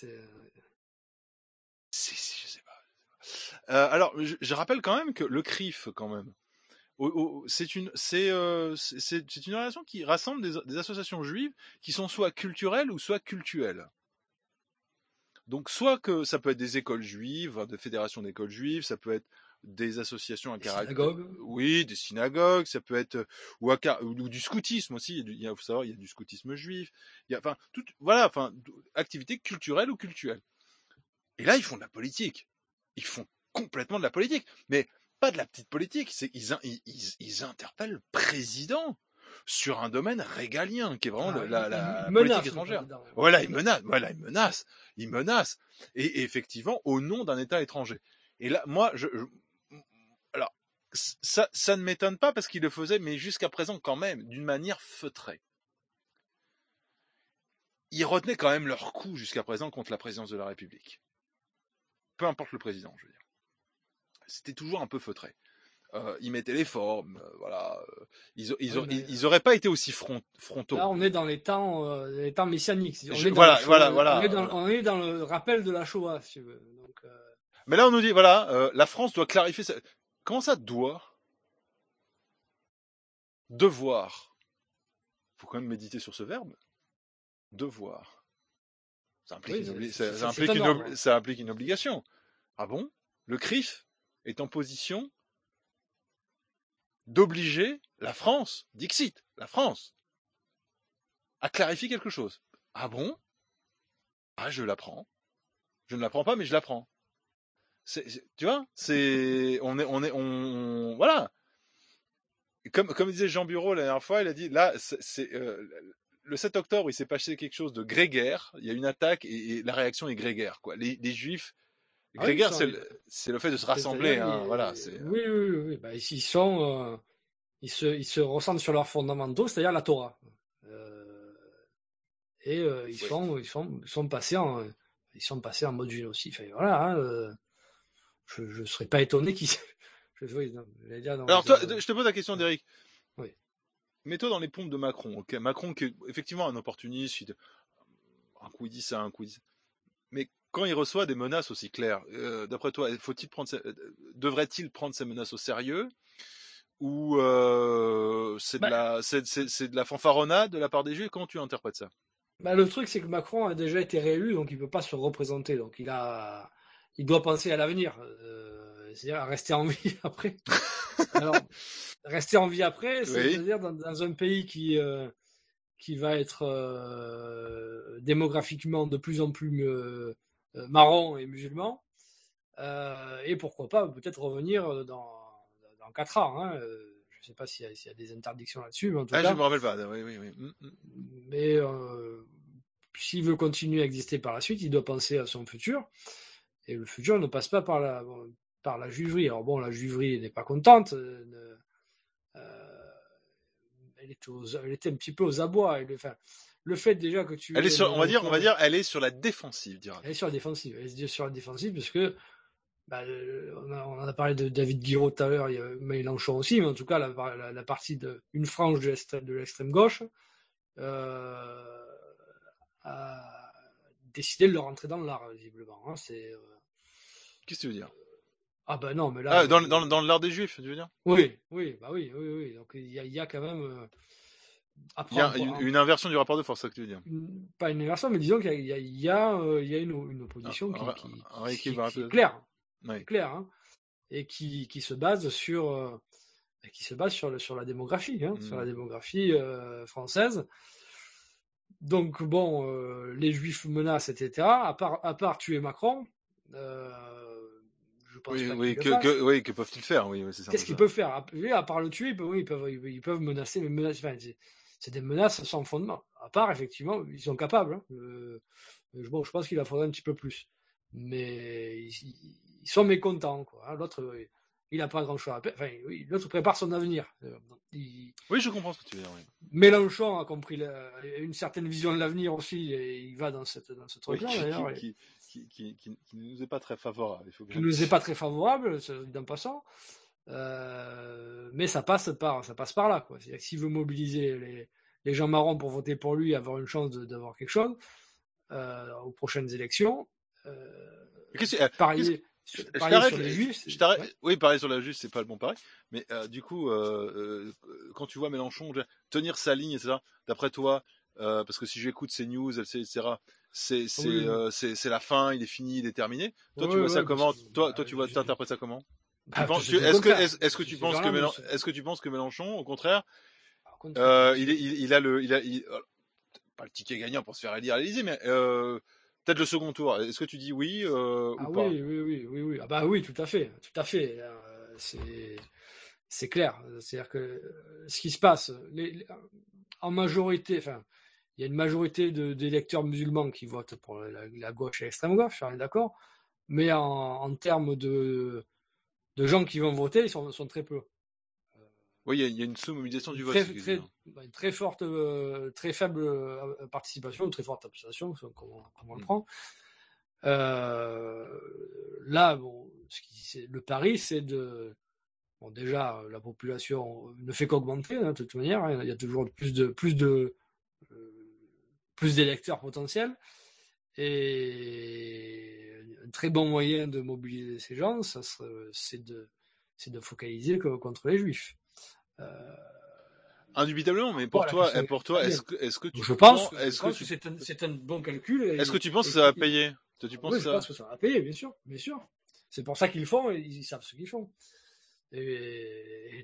je sais pas. Alors, je rappelle quand même que le CRIF, quand même, c'est une relation qui rassemble des associations juives qui sont soit culturelles ou soit cultuelles. Donc, soit que ça peut être des écoles juives, des fédérations d'écoles juives, ça peut être des associations à caractère... synagogues. Oui, des synagogues, ça peut être... ou du scoutisme aussi, il faut savoir, il y a du scoutisme juif, activités culturelles ou cultuelles. Et là, ils font de la politique. Ils font complètement de la politique. Mais pas de la petite politique. Ils interpellent le président sur un domaine régalien, qui est vraiment la politique étrangère. Voilà, ils menacent. Et effectivement, au nom d'un État étranger. Et là, moi, alors, ça ne m'étonne pas parce qu'ils le faisaient, mais jusqu'à présent, quand même, d'une manière feutrée. Ils retenaient quand même leur coup jusqu'à présent contre la présidence de la République. Peu importe le président, je veux dire. C'était toujours un peu feutré. Ils mettaient les formes, voilà. Ils auraient pas été aussi frontaux. Là, on est dans les temps messianiques. On est dans le rappel de la Shoah, si tu veux. Donc, mais là, on nous dit, la France doit clarifier ça. Comment ça doit? Devoir. Faut quand même méditer sur ce verbe. Devoir. Ça implique une obligation. Ah bon? Le CRIF est en position d'obliger la France, dixit, la France, à clarifier quelque chose. Ah bon? Ah, je l'apprends. Je ne l'apprends pas, mais je l'apprends. Tu vois? Voilà. Comme disait Jean Bureau la dernière fois, il a dit, là, le 7 octobre, il s'est passé quelque chose de grégaire. Il y a une attaque et la réaction est grégaire, quoi. Les Juifs, grégaire, c'est le fait de se rassembler, hein, voilà. Oui. Bah, ils se ressentent sur leurs fondamentaux, c'est-à-dire la Torah. Ils sont passés en mode génocide. Enfin, voilà. Je serais pas étonné qu'ils. Alors toi, je te pose la question, Derrick. Oui. Mets-toi dans les pompes de Macron. Okay, Macron qui est effectivement un opportuniste. Un coup il dit ça, un coup il dit ça. Mais quand il reçoit des menaces aussi claires, d'après toi, devrait-il prendre ces menaces au sérieux, ou c'est de la fanfaronnade de la part des Juifs? Comment tu interprètes ça? Le truc, c'est que Macron a déjà été réélu, donc il peut pas se représenter. Donc il doit penser à l'avenir, c'est-à-dire à rester en vie après. Alors, rester en vie après, c'est-à-dire dans un pays qui qui va être démographiquement de plus en plus marron et musulman, et pourquoi pas peut-être revenir dans 4 ans. Hein. Je ne sais pas s'il y a des interdictions là-dessus, mais en tout cas. Je me rappelle pas. Oui. Mais s'il veut continuer à exister par la suite, il doit penser à son futur. Et le futur ne passe pas par la juiverie. Alors bon, la juiverie n'est pas contente. Elle était un petit peu aux abois. Le fait déjà que tu... Elle est on va dire, elle est sur la défensive, Elle est sur la défensive. Elle est sur la défensive parce que on en a parlé de David Guiraud tout à l'heure, il y a Mélenchon aussi, mais en tout cas la partie une frange de l'extrême gauche a décidé de le rentrer dans l'art, visiblement. Hein. Qu'est-ce que tu veux dire? Ah ben non, mais là... dans l'art des Juifs, tu veux dire? Oui. Donc il y a quand même... il y a une inversion du rapport de force, c'est ça que tu veux dire? Pas une inversion, mais disons qu'il y a une opposition qui est claire. Oui. Clair, hein, et qui se base sur la démographie, hein, sur la démographie française. Donc bon, les Juifs menacent, etc. À part tuer Macron, je pense pas que peuvent-ils faire? Oui, c'est ça. Qu'est-ce qu'ils peuvent faire? À part le tuer, ils peuvent menacer, mais c'est des menaces sans fondement. À part, effectivement, ils sont capables. Hein, bon, je pense qu'il en faudrait un petit peu plus, mais ils sont mécontents, quoi. Hein. L'autre, il n'a pas grand-chose à faire. Enfin, l'autre prépare son avenir. Oui, je comprends ce que tu veux dire. Oui. Mélenchon a compris une certaine vision de l'avenir aussi, et il va dans ce truc-là, d'ailleurs. Qui ne nous est pas très favorable. Qui ne nous est pas très favorable, d'un passant. Mais ça passe par là, quoi. C'est-à-dire que s'il veut mobiliser les gens marrons pour voter pour lui, avoir une chance d'avoir quelque chose aux prochaines élections, parier sur les Juifs. Oui, parier sur la Juif, c'est pas le bon pari. Mais du coup, quand tu vois Mélenchon tenir sa ligne, etc., d'après toi, parce que si j'écoute ces news, etc., c'est la fin, il est fini, il est terminé. Toi, tu vois ça comment? Toi, tu interprètes ça comment? Est-ce que tu penses que Mélenchon, au contraire, il a pas le ticket gagnant pour se faire élire à l'Élysée, mais peut-être le second tour. Est-ce que tu dis oui ou pas? Oui. Ah bah oui, tout à fait. C'est clair. C'est-à-dire que ce qui se passe, en majorité, enfin, il y a une majorité d'électeurs musulmans qui votent pour la gauche et l'extrême gauche, on est d'accord. Mais en termes de gens qui vont voter, ils sont très peu. Oui, il y a une sous-mobilisation du vote. Une très forte, très faible participation, très forte abstention, comme on le prend. Là, bon, le pari, c'est déjà, la population ne fait qu'augmenter, hein, de toute manière. Hein, il y a toujours plus d'électeurs potentiels. Et un très bon moyen de mobiliser ces gens, c'est de focaliser contre les Juifs. Indubitablement, mais pour toi, est-ce que tu pense que c'est un bon calcul. Est-ce que tu penses que ça va payer? Je pense que ça va payer, bien sûr. C'est pour ça qu'ils le font, et ils savent ce qu'ils font. Et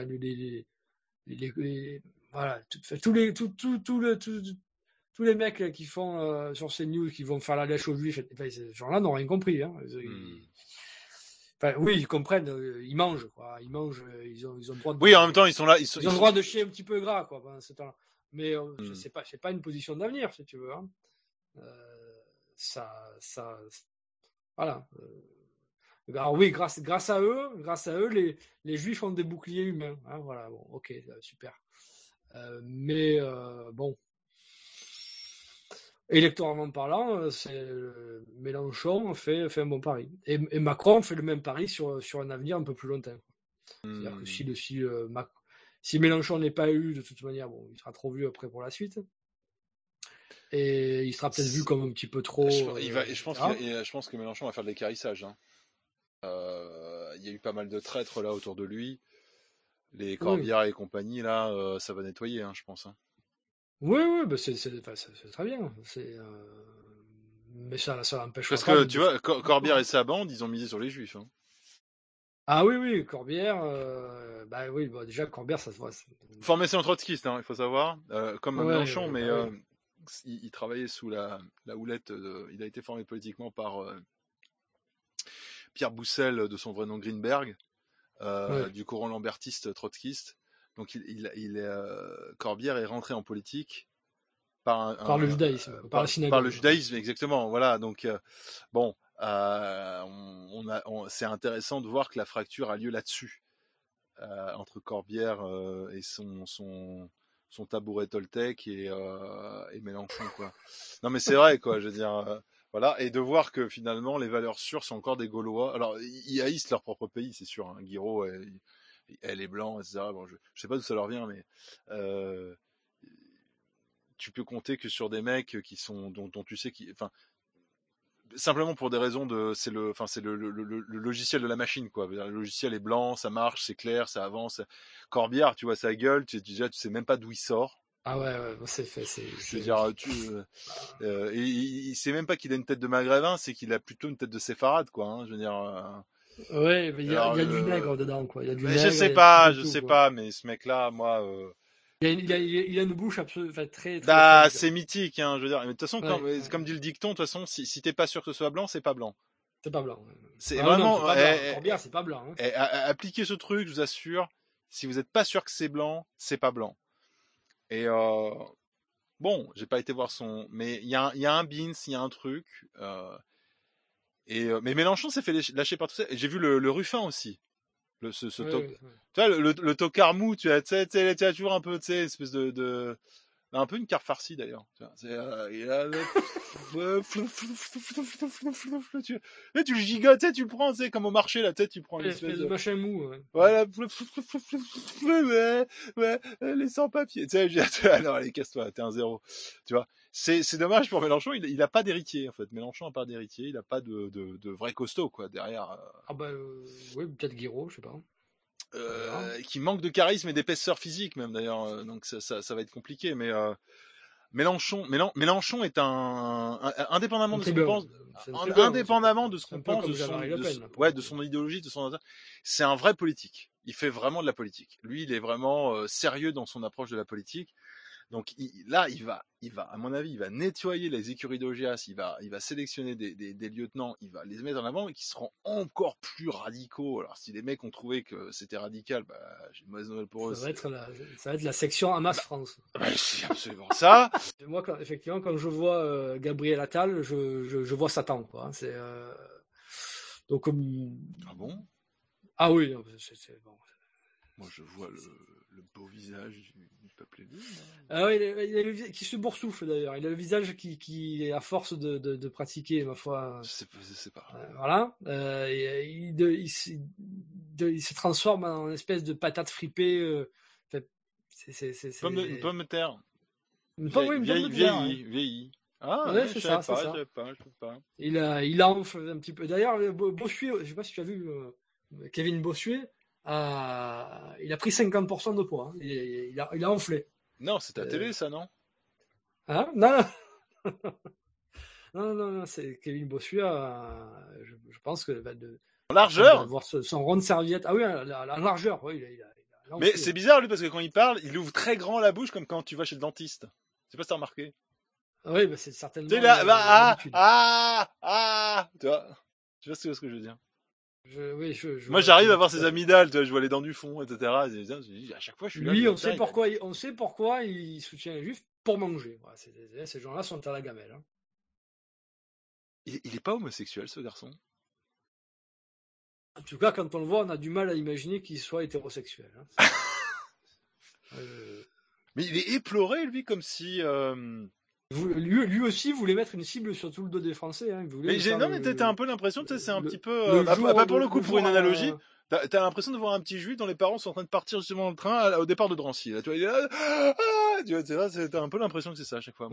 tous les mecs qui font sur ces news, qui vont faire la lèche aux Juifs, ces gens-là n'ont rien compris. Hein. Oui, ils comprennent, ils mangent, quoi. Ils mangent, ils ont le droit de... Oui, en même temps, ils sont là. Ils ont le droit de chier un petit peu gras, quoi, pendant ce temps-là. Mais c'est pas une position d'avenir, si tu veux. Hein. Voilà. Alors oui, grâce à eux, les Juifs ont des boucliers humains. Hein, voilà, bon, ok, super. Mais bon, électoralement parlant, Mélenchon fait un bon pari. Et Macron fait le même pari sur un avenir un peu plus lointain. C'est-à-dire que si Mélenchon n'est pas élu, de toute manière, bon, il sera trop vu après pour la suite. Et il sera peut-être vu comme un petit peu trop... Je pense que Mélenchon va faire de l'équarrissage. Hein. Il y a eu pas mal de traîtres là autour de lui. Les Corbière et compagnie, là, ça va nettoyer, hein, je pense. Hein. Oui, bah c'est très bien. Mais ça empêche. Parce que tu vois, Corbière et sa bande, ils ont misé sur les Juifs. Hein. Ah oui, Corbière, bah oui, bah déjà Corbière, ça se voit. Formation trotskiste, hein, il faut savoir, comme Mélenchon, mais bah oui. il travaillait sous la houlette. Il a été formé politiquement par Pierre Boussel, de son vrai nom Greenberg, du courant lambertiste trotskiste. Donc Corbière est rentré en politique par le judaïsme, par la synagogue. Par le judaïsme, exactement. Voilà. Donc bon, c'est intéressant de voir que la fracture a lieu là-dessus, entre Corbière et son tabouret Toltec et Mélenchon, quoi. Non, mais c'est vrai, quoi. Je veux dire, voilà, et de voir que finalement les valeurs sûres sont encore des Gaulois. Alors, ils haïssent leur propre pays, c'est sûr. Hein. Guiraud, elle est blanc, etc. Bon, je sais pas d'où ça leur vient, mais tu peux compter que sur des mecs qui sont dont tu sais enfin, simplement pour des raisons c'est le logiciel de la machine, quoi. Le logiciel est blanc, ça marche, c'est clair, ça avance. Corbière, tu vois sa gueule, déjà tu sais même pas d'où il sort. Ah ouais, c'est fait. Je veux dire, et il sait même pas qu'il a une tête de maghrébin, c'est qu'il a plutôt une tête de séfarade, quoi. Hein, je veux dire. Ouais, mais il y a du nègre dedans, quoi. Il y a du nègre, je sais pas, mais ce mec-là, moi. Il a une bouche absolument très. Bah, c'est mythique, hein. Je veux dire. Mais de toute façon, comme dit le dicton, de toute façon, si t'es pas sûr que ce soit blanc, c'est pas blanc. C'est pas blanc. C'est vraiment. Corbière, c'est pas blanc. Hein. Appliquez ce truc, je vous assure. Si vous n'êtes pas sûr que c'est blanc, c'est pas blanc. Et bon, j'ai pas été voir son, mais il y a un Beans, il y a un truc. Mais Mélenchon s'est fait lâcher par tout ça. Et j'ai vu le Ruffin aussi. Tu vois, le tocard mou, tu as toujours un peu, tu sais, espèce de un peu une carte farcie d'ailleurs. Tu le gigotes, tu le prends, tu sais, comme au marché là, tu prends l'espèce de machin mou. Voilà, ouais, les sans-papiers. Tu sais, alors allez, casse-toi, t'es un zéro. Tu vois, c'est dommage pour Mélenchon, il a pas d'héritier en fait. Mélenchon a pas d'héritier, il a pas de vrai costaud, quoi, derrière. Ah bah oui, peut-être Guiraud, je sais pas. Qui manque de charisme et d'épaisseur physique même d'ailleurs, donc ça va être compliqué, mais Mélenchon est indépendamment de ce qu'on pense, indépendamment de ce qu'on pense de son idéologie, c'est un vrai politique. Il fait vraiment de la politique. Lui, il est vraiment sérieux dans son approche de la politique. Donc là, il va, à mon avis, il va nettoyer les écuries d'Augias, il va sélectionner des lieutenants, il va les mettre en avant et qui seront encore plus radicaux. Alors si les mecs ont trouvé que c'était radical, bah, j'ai une mauvaise nouvelle pour eux. Ça va être la section Hamas France. C'est absolument ça. Moi, effectivement, quand je vois Gabriel Attal, je vois Satan, quoi. C'est donc. Ah bon? Ah oui, c'est bon. Moi, je vois le beau visage du peuple élu. Ah oui, il a qui se boursoufle d'ailleurs. Il a le visage qui à force de pratiquer, ma foi. Je sais pas. Voilà. Il se transforme en une espèce de patate fripée. Une pomme de terre. Vieillie. Ah, ouais, je savais pas. Il enfle un petit peu. D'ailleurs, Bossuet, je sais pas si tu as vu Kevin Bossuet. Il a pris 50% de poids. Hein. Il a enflé. Non, c'est ta télé, ça, non? Hein? Non. non, c'est Kevin Bossuet. Je pense que en largeur. Voir son rond de serviette. Ah oui, en largeur. Oui, il a mais c'est bizarre lui parce que quand il parle, il ouvre très grand la bouche comme quand tu vas chez le dentiste. Je sais pas si t'as remarqué. Oui, bah c'est certainement. Tu là, tu vois ce que je veux dire. Moi, j'arrive à voir ses amygdales, tu vois, je vois les dents du fond, etc. À chaque fois, je suis là. Lui, on sait pourquoi il soutient les juifs pour manger. Voilà, ces gens-là sont à la gamelle. Hein. Il est pas homosexuel, ce garçon. En tout cas, quand on le voit, on a du mal à imaginer qu'il soit hétérosexuel. Hein. Mais il est éploré, lui, comme si. Lui aussi voulait mettre une cible sur tout le dos des Français. Hein. Mais t'as un peu l'impression, tu sais, c'est un petit peu. Pas pour le coup, pour une analogie. T'as l'impression de voir un petit juif dont les parents sont en train de partir justement dans le train au départ de Drancy. Là, tu vois, il est là, tu vois, t'as un peu l'impression que c'est ça à chaque fois.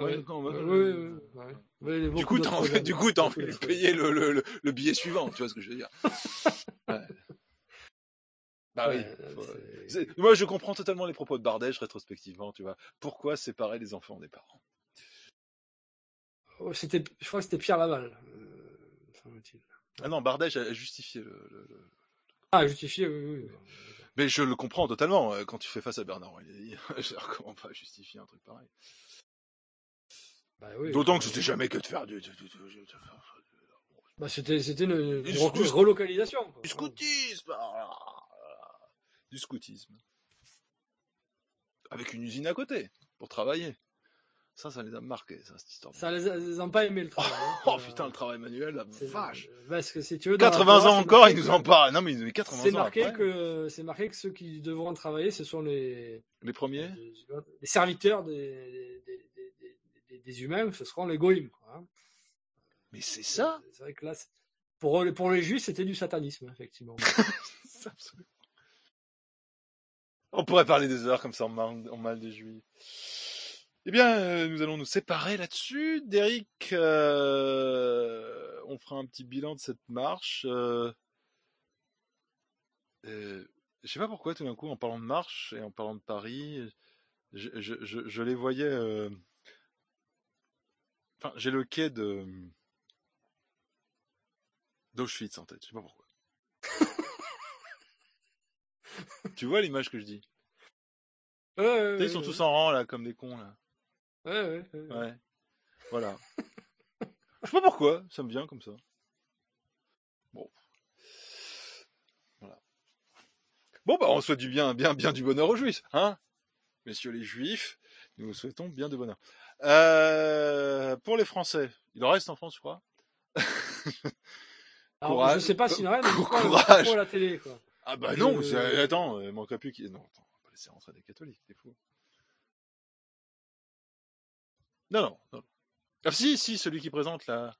Du coup, t'as envie de payer le billet suivant, tu vois ce que je veux dire. Ouais. Bah oui. Moi, je comprends totalement les propos de Bardèche rétrospectivement, tu vois. Pourquoi séparer les enfants des parents? Je crois que c'était Pierre Laval. Ah non, Bardèche a justifié le Ah, justifié, oui. Mais je le comprends totalement quand tu fais face à Bernard-Henri. Comment pas justifier un truc pareil. Bah, oui, d'autant que c'était jamais que de faire c'était une relocalisation. Quoi. Du scoutisme. Du scoutisme. Avec une usine à côté, pour travailler. Ça les a marqués, ça, cette histoire. Ça les a pas aimé, le travail. Putain, le travail manuel, la vache. Parce que si tu veux, 80 ans encore, ils nous en parlent. Non, mais 80 ans après. C'est marqué que ceux qui devront travailler, ce sont les premiers. Les serviteurs des humains, ce seront les goïms. Hein. Mais c'est ça. C'est vrai que là, pour les juifs, c'était du satanisme, effectivement. Absolument. On pourrait parler des heures comme ça en mal des juifs. Eh bien, nous allons nous séparer là-dessus. Derrick, on fera un petit bilan de cette marche. Je sais pas pourquoi, tout d'un coup, en parlant de marche et en parlant de Paris, je les voyais... Enfin, j'ai le quai d'Auschwitz en tête, je sais pas pourquoi. Tu vois l'image que je dis? Ils sont tous en rang, là, comme des cons, là. Ouais. Voilà. Je sais pas pourquoi, ça me vient comme ça. Bon. Voilà. Bon, bah, on souhaite du bien du bonheur aux Juifs, hein? Messieurs les Juifs, nous vous souhaitons bien de bonheur. Pour les Français, il en reste en France, je crois. Alors, courage. Je sais pas s'il en reste, mais courage. Pour la télé, quoi. Ah bah non, attends, il manquerait plus qu'il... Non, attends, on va pas laisser rentrer des catholiques, t'es fou. Non. Ah si, celui qui présente la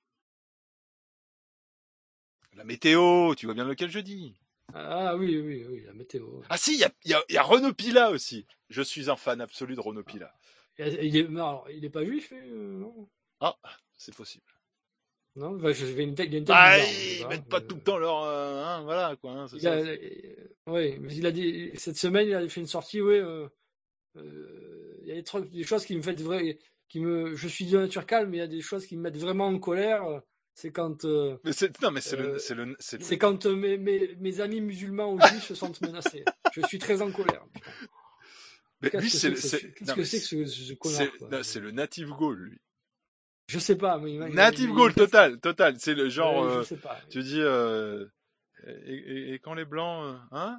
météo, tu vois bien lequel je dis. Ah oui, la météo. Ah si, il y a Renaud Pila aussi. Je suis un fan absolu de Renaud Pila. Il est pas juif, non? Ah, c'est possible. Non, il y a une tête ils mettent pas tout le temps leur... voilà, quoi. Hein, oui, mais il a dit... Cette semaine, il a fait une sortie, il y a des choses qui me font je suis de nature calme, mais il y a des choses qui me mettent vraiment en colère. C'est quand... c'est quand mes amis musulmans ou juifs se sentent menacés. Je suis très en colère. Mais lui, qu'est-ce que c'est que ce connard, c'est le native Gaul, lui. Je sais pas, mais native Gaul total. C'est le genre. Je sais pas. Tu dis et quand les blancs, hein?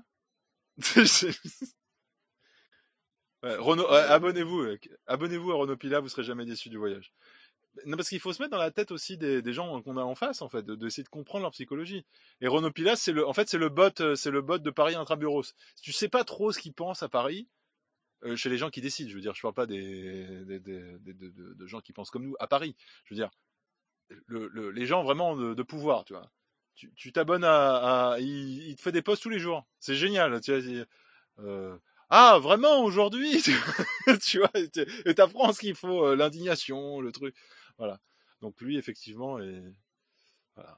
Renaud, abonnez-vous à Renaud Pila, vous serez jamais déçus du voyage. Non, parce qu'il faut se mettre dans la tête aussi des gens qu'on a en face, en fait, d'essayer de comprendre leur psychologie. Et Renaud Pila, c'est le bot de Paris Intramuros. Si tu sais pas trop ce qu'ils pensent à Paris, chez les gens qui décident, je veux dire, je parle pas de gens qui pensent comme nous à Paris. Je veux dire, les gens vraiment de pouvoir, tu vois. Tu t'abonnes il te fait des posts tous les jours. C'est génial, tu vois. Ah, vraiment, aujourd'hui, tu vois, et t'apprends ce qu'il faut, l'indignation, le truc. Voilà. Donc lui, effectivement, voilà.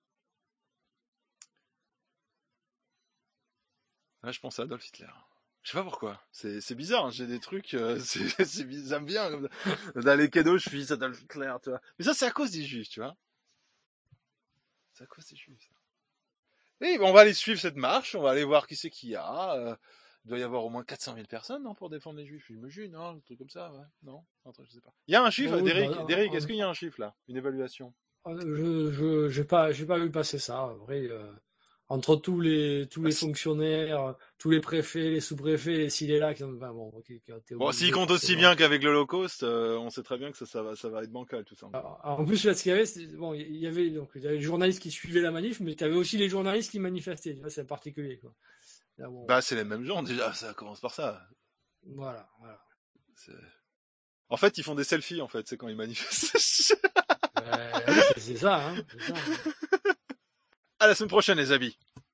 Là, je pense à Adolf Hitler. Je sais pas pourquoi. C'est bizarre, hein. J'ai des trucs, ça me vient, dans les cadeaux, je suis Adolf Hitler, tu vois. Mais ça, c'est à cause des Juifs, tu vois. C'est à cause des Juifs, ça. Et on va aller suivre cette marche, on va aller voir qui c'est qu'il y a. Il doit y avoir au moins 400 000 personnes, non, pour défendre les Juifs, j'imagine, non, un truc comme ça, ouais. Non, je sais pas. Il y a un chiffre, Derrick, est-ce qu'il y a un chiffre là, une évaluation? J'ai pas vu passer ça. Vrai, entre tous les fonctionnaires, tous les préfets, les sous-préfets, les s'il est là, s'il compte aussi bien qu'avec l'Holocauste, on sait très bien que ça va être bancal tout ça. En plus, là, ce qu'il y avait, il y avait les journalistes qui suivaient la manif, mais il y avait aussi les journalistes qui manifestaient. Tu vois, c'est particulier, quoi. Bah, c'est les mêmes gens, déjà, ça commence par ça. Voilà. En fait, ils font des selfies, en fait, c'est quand ils manifestent. C'est ça, hein. À la semaine prochaine, les amis.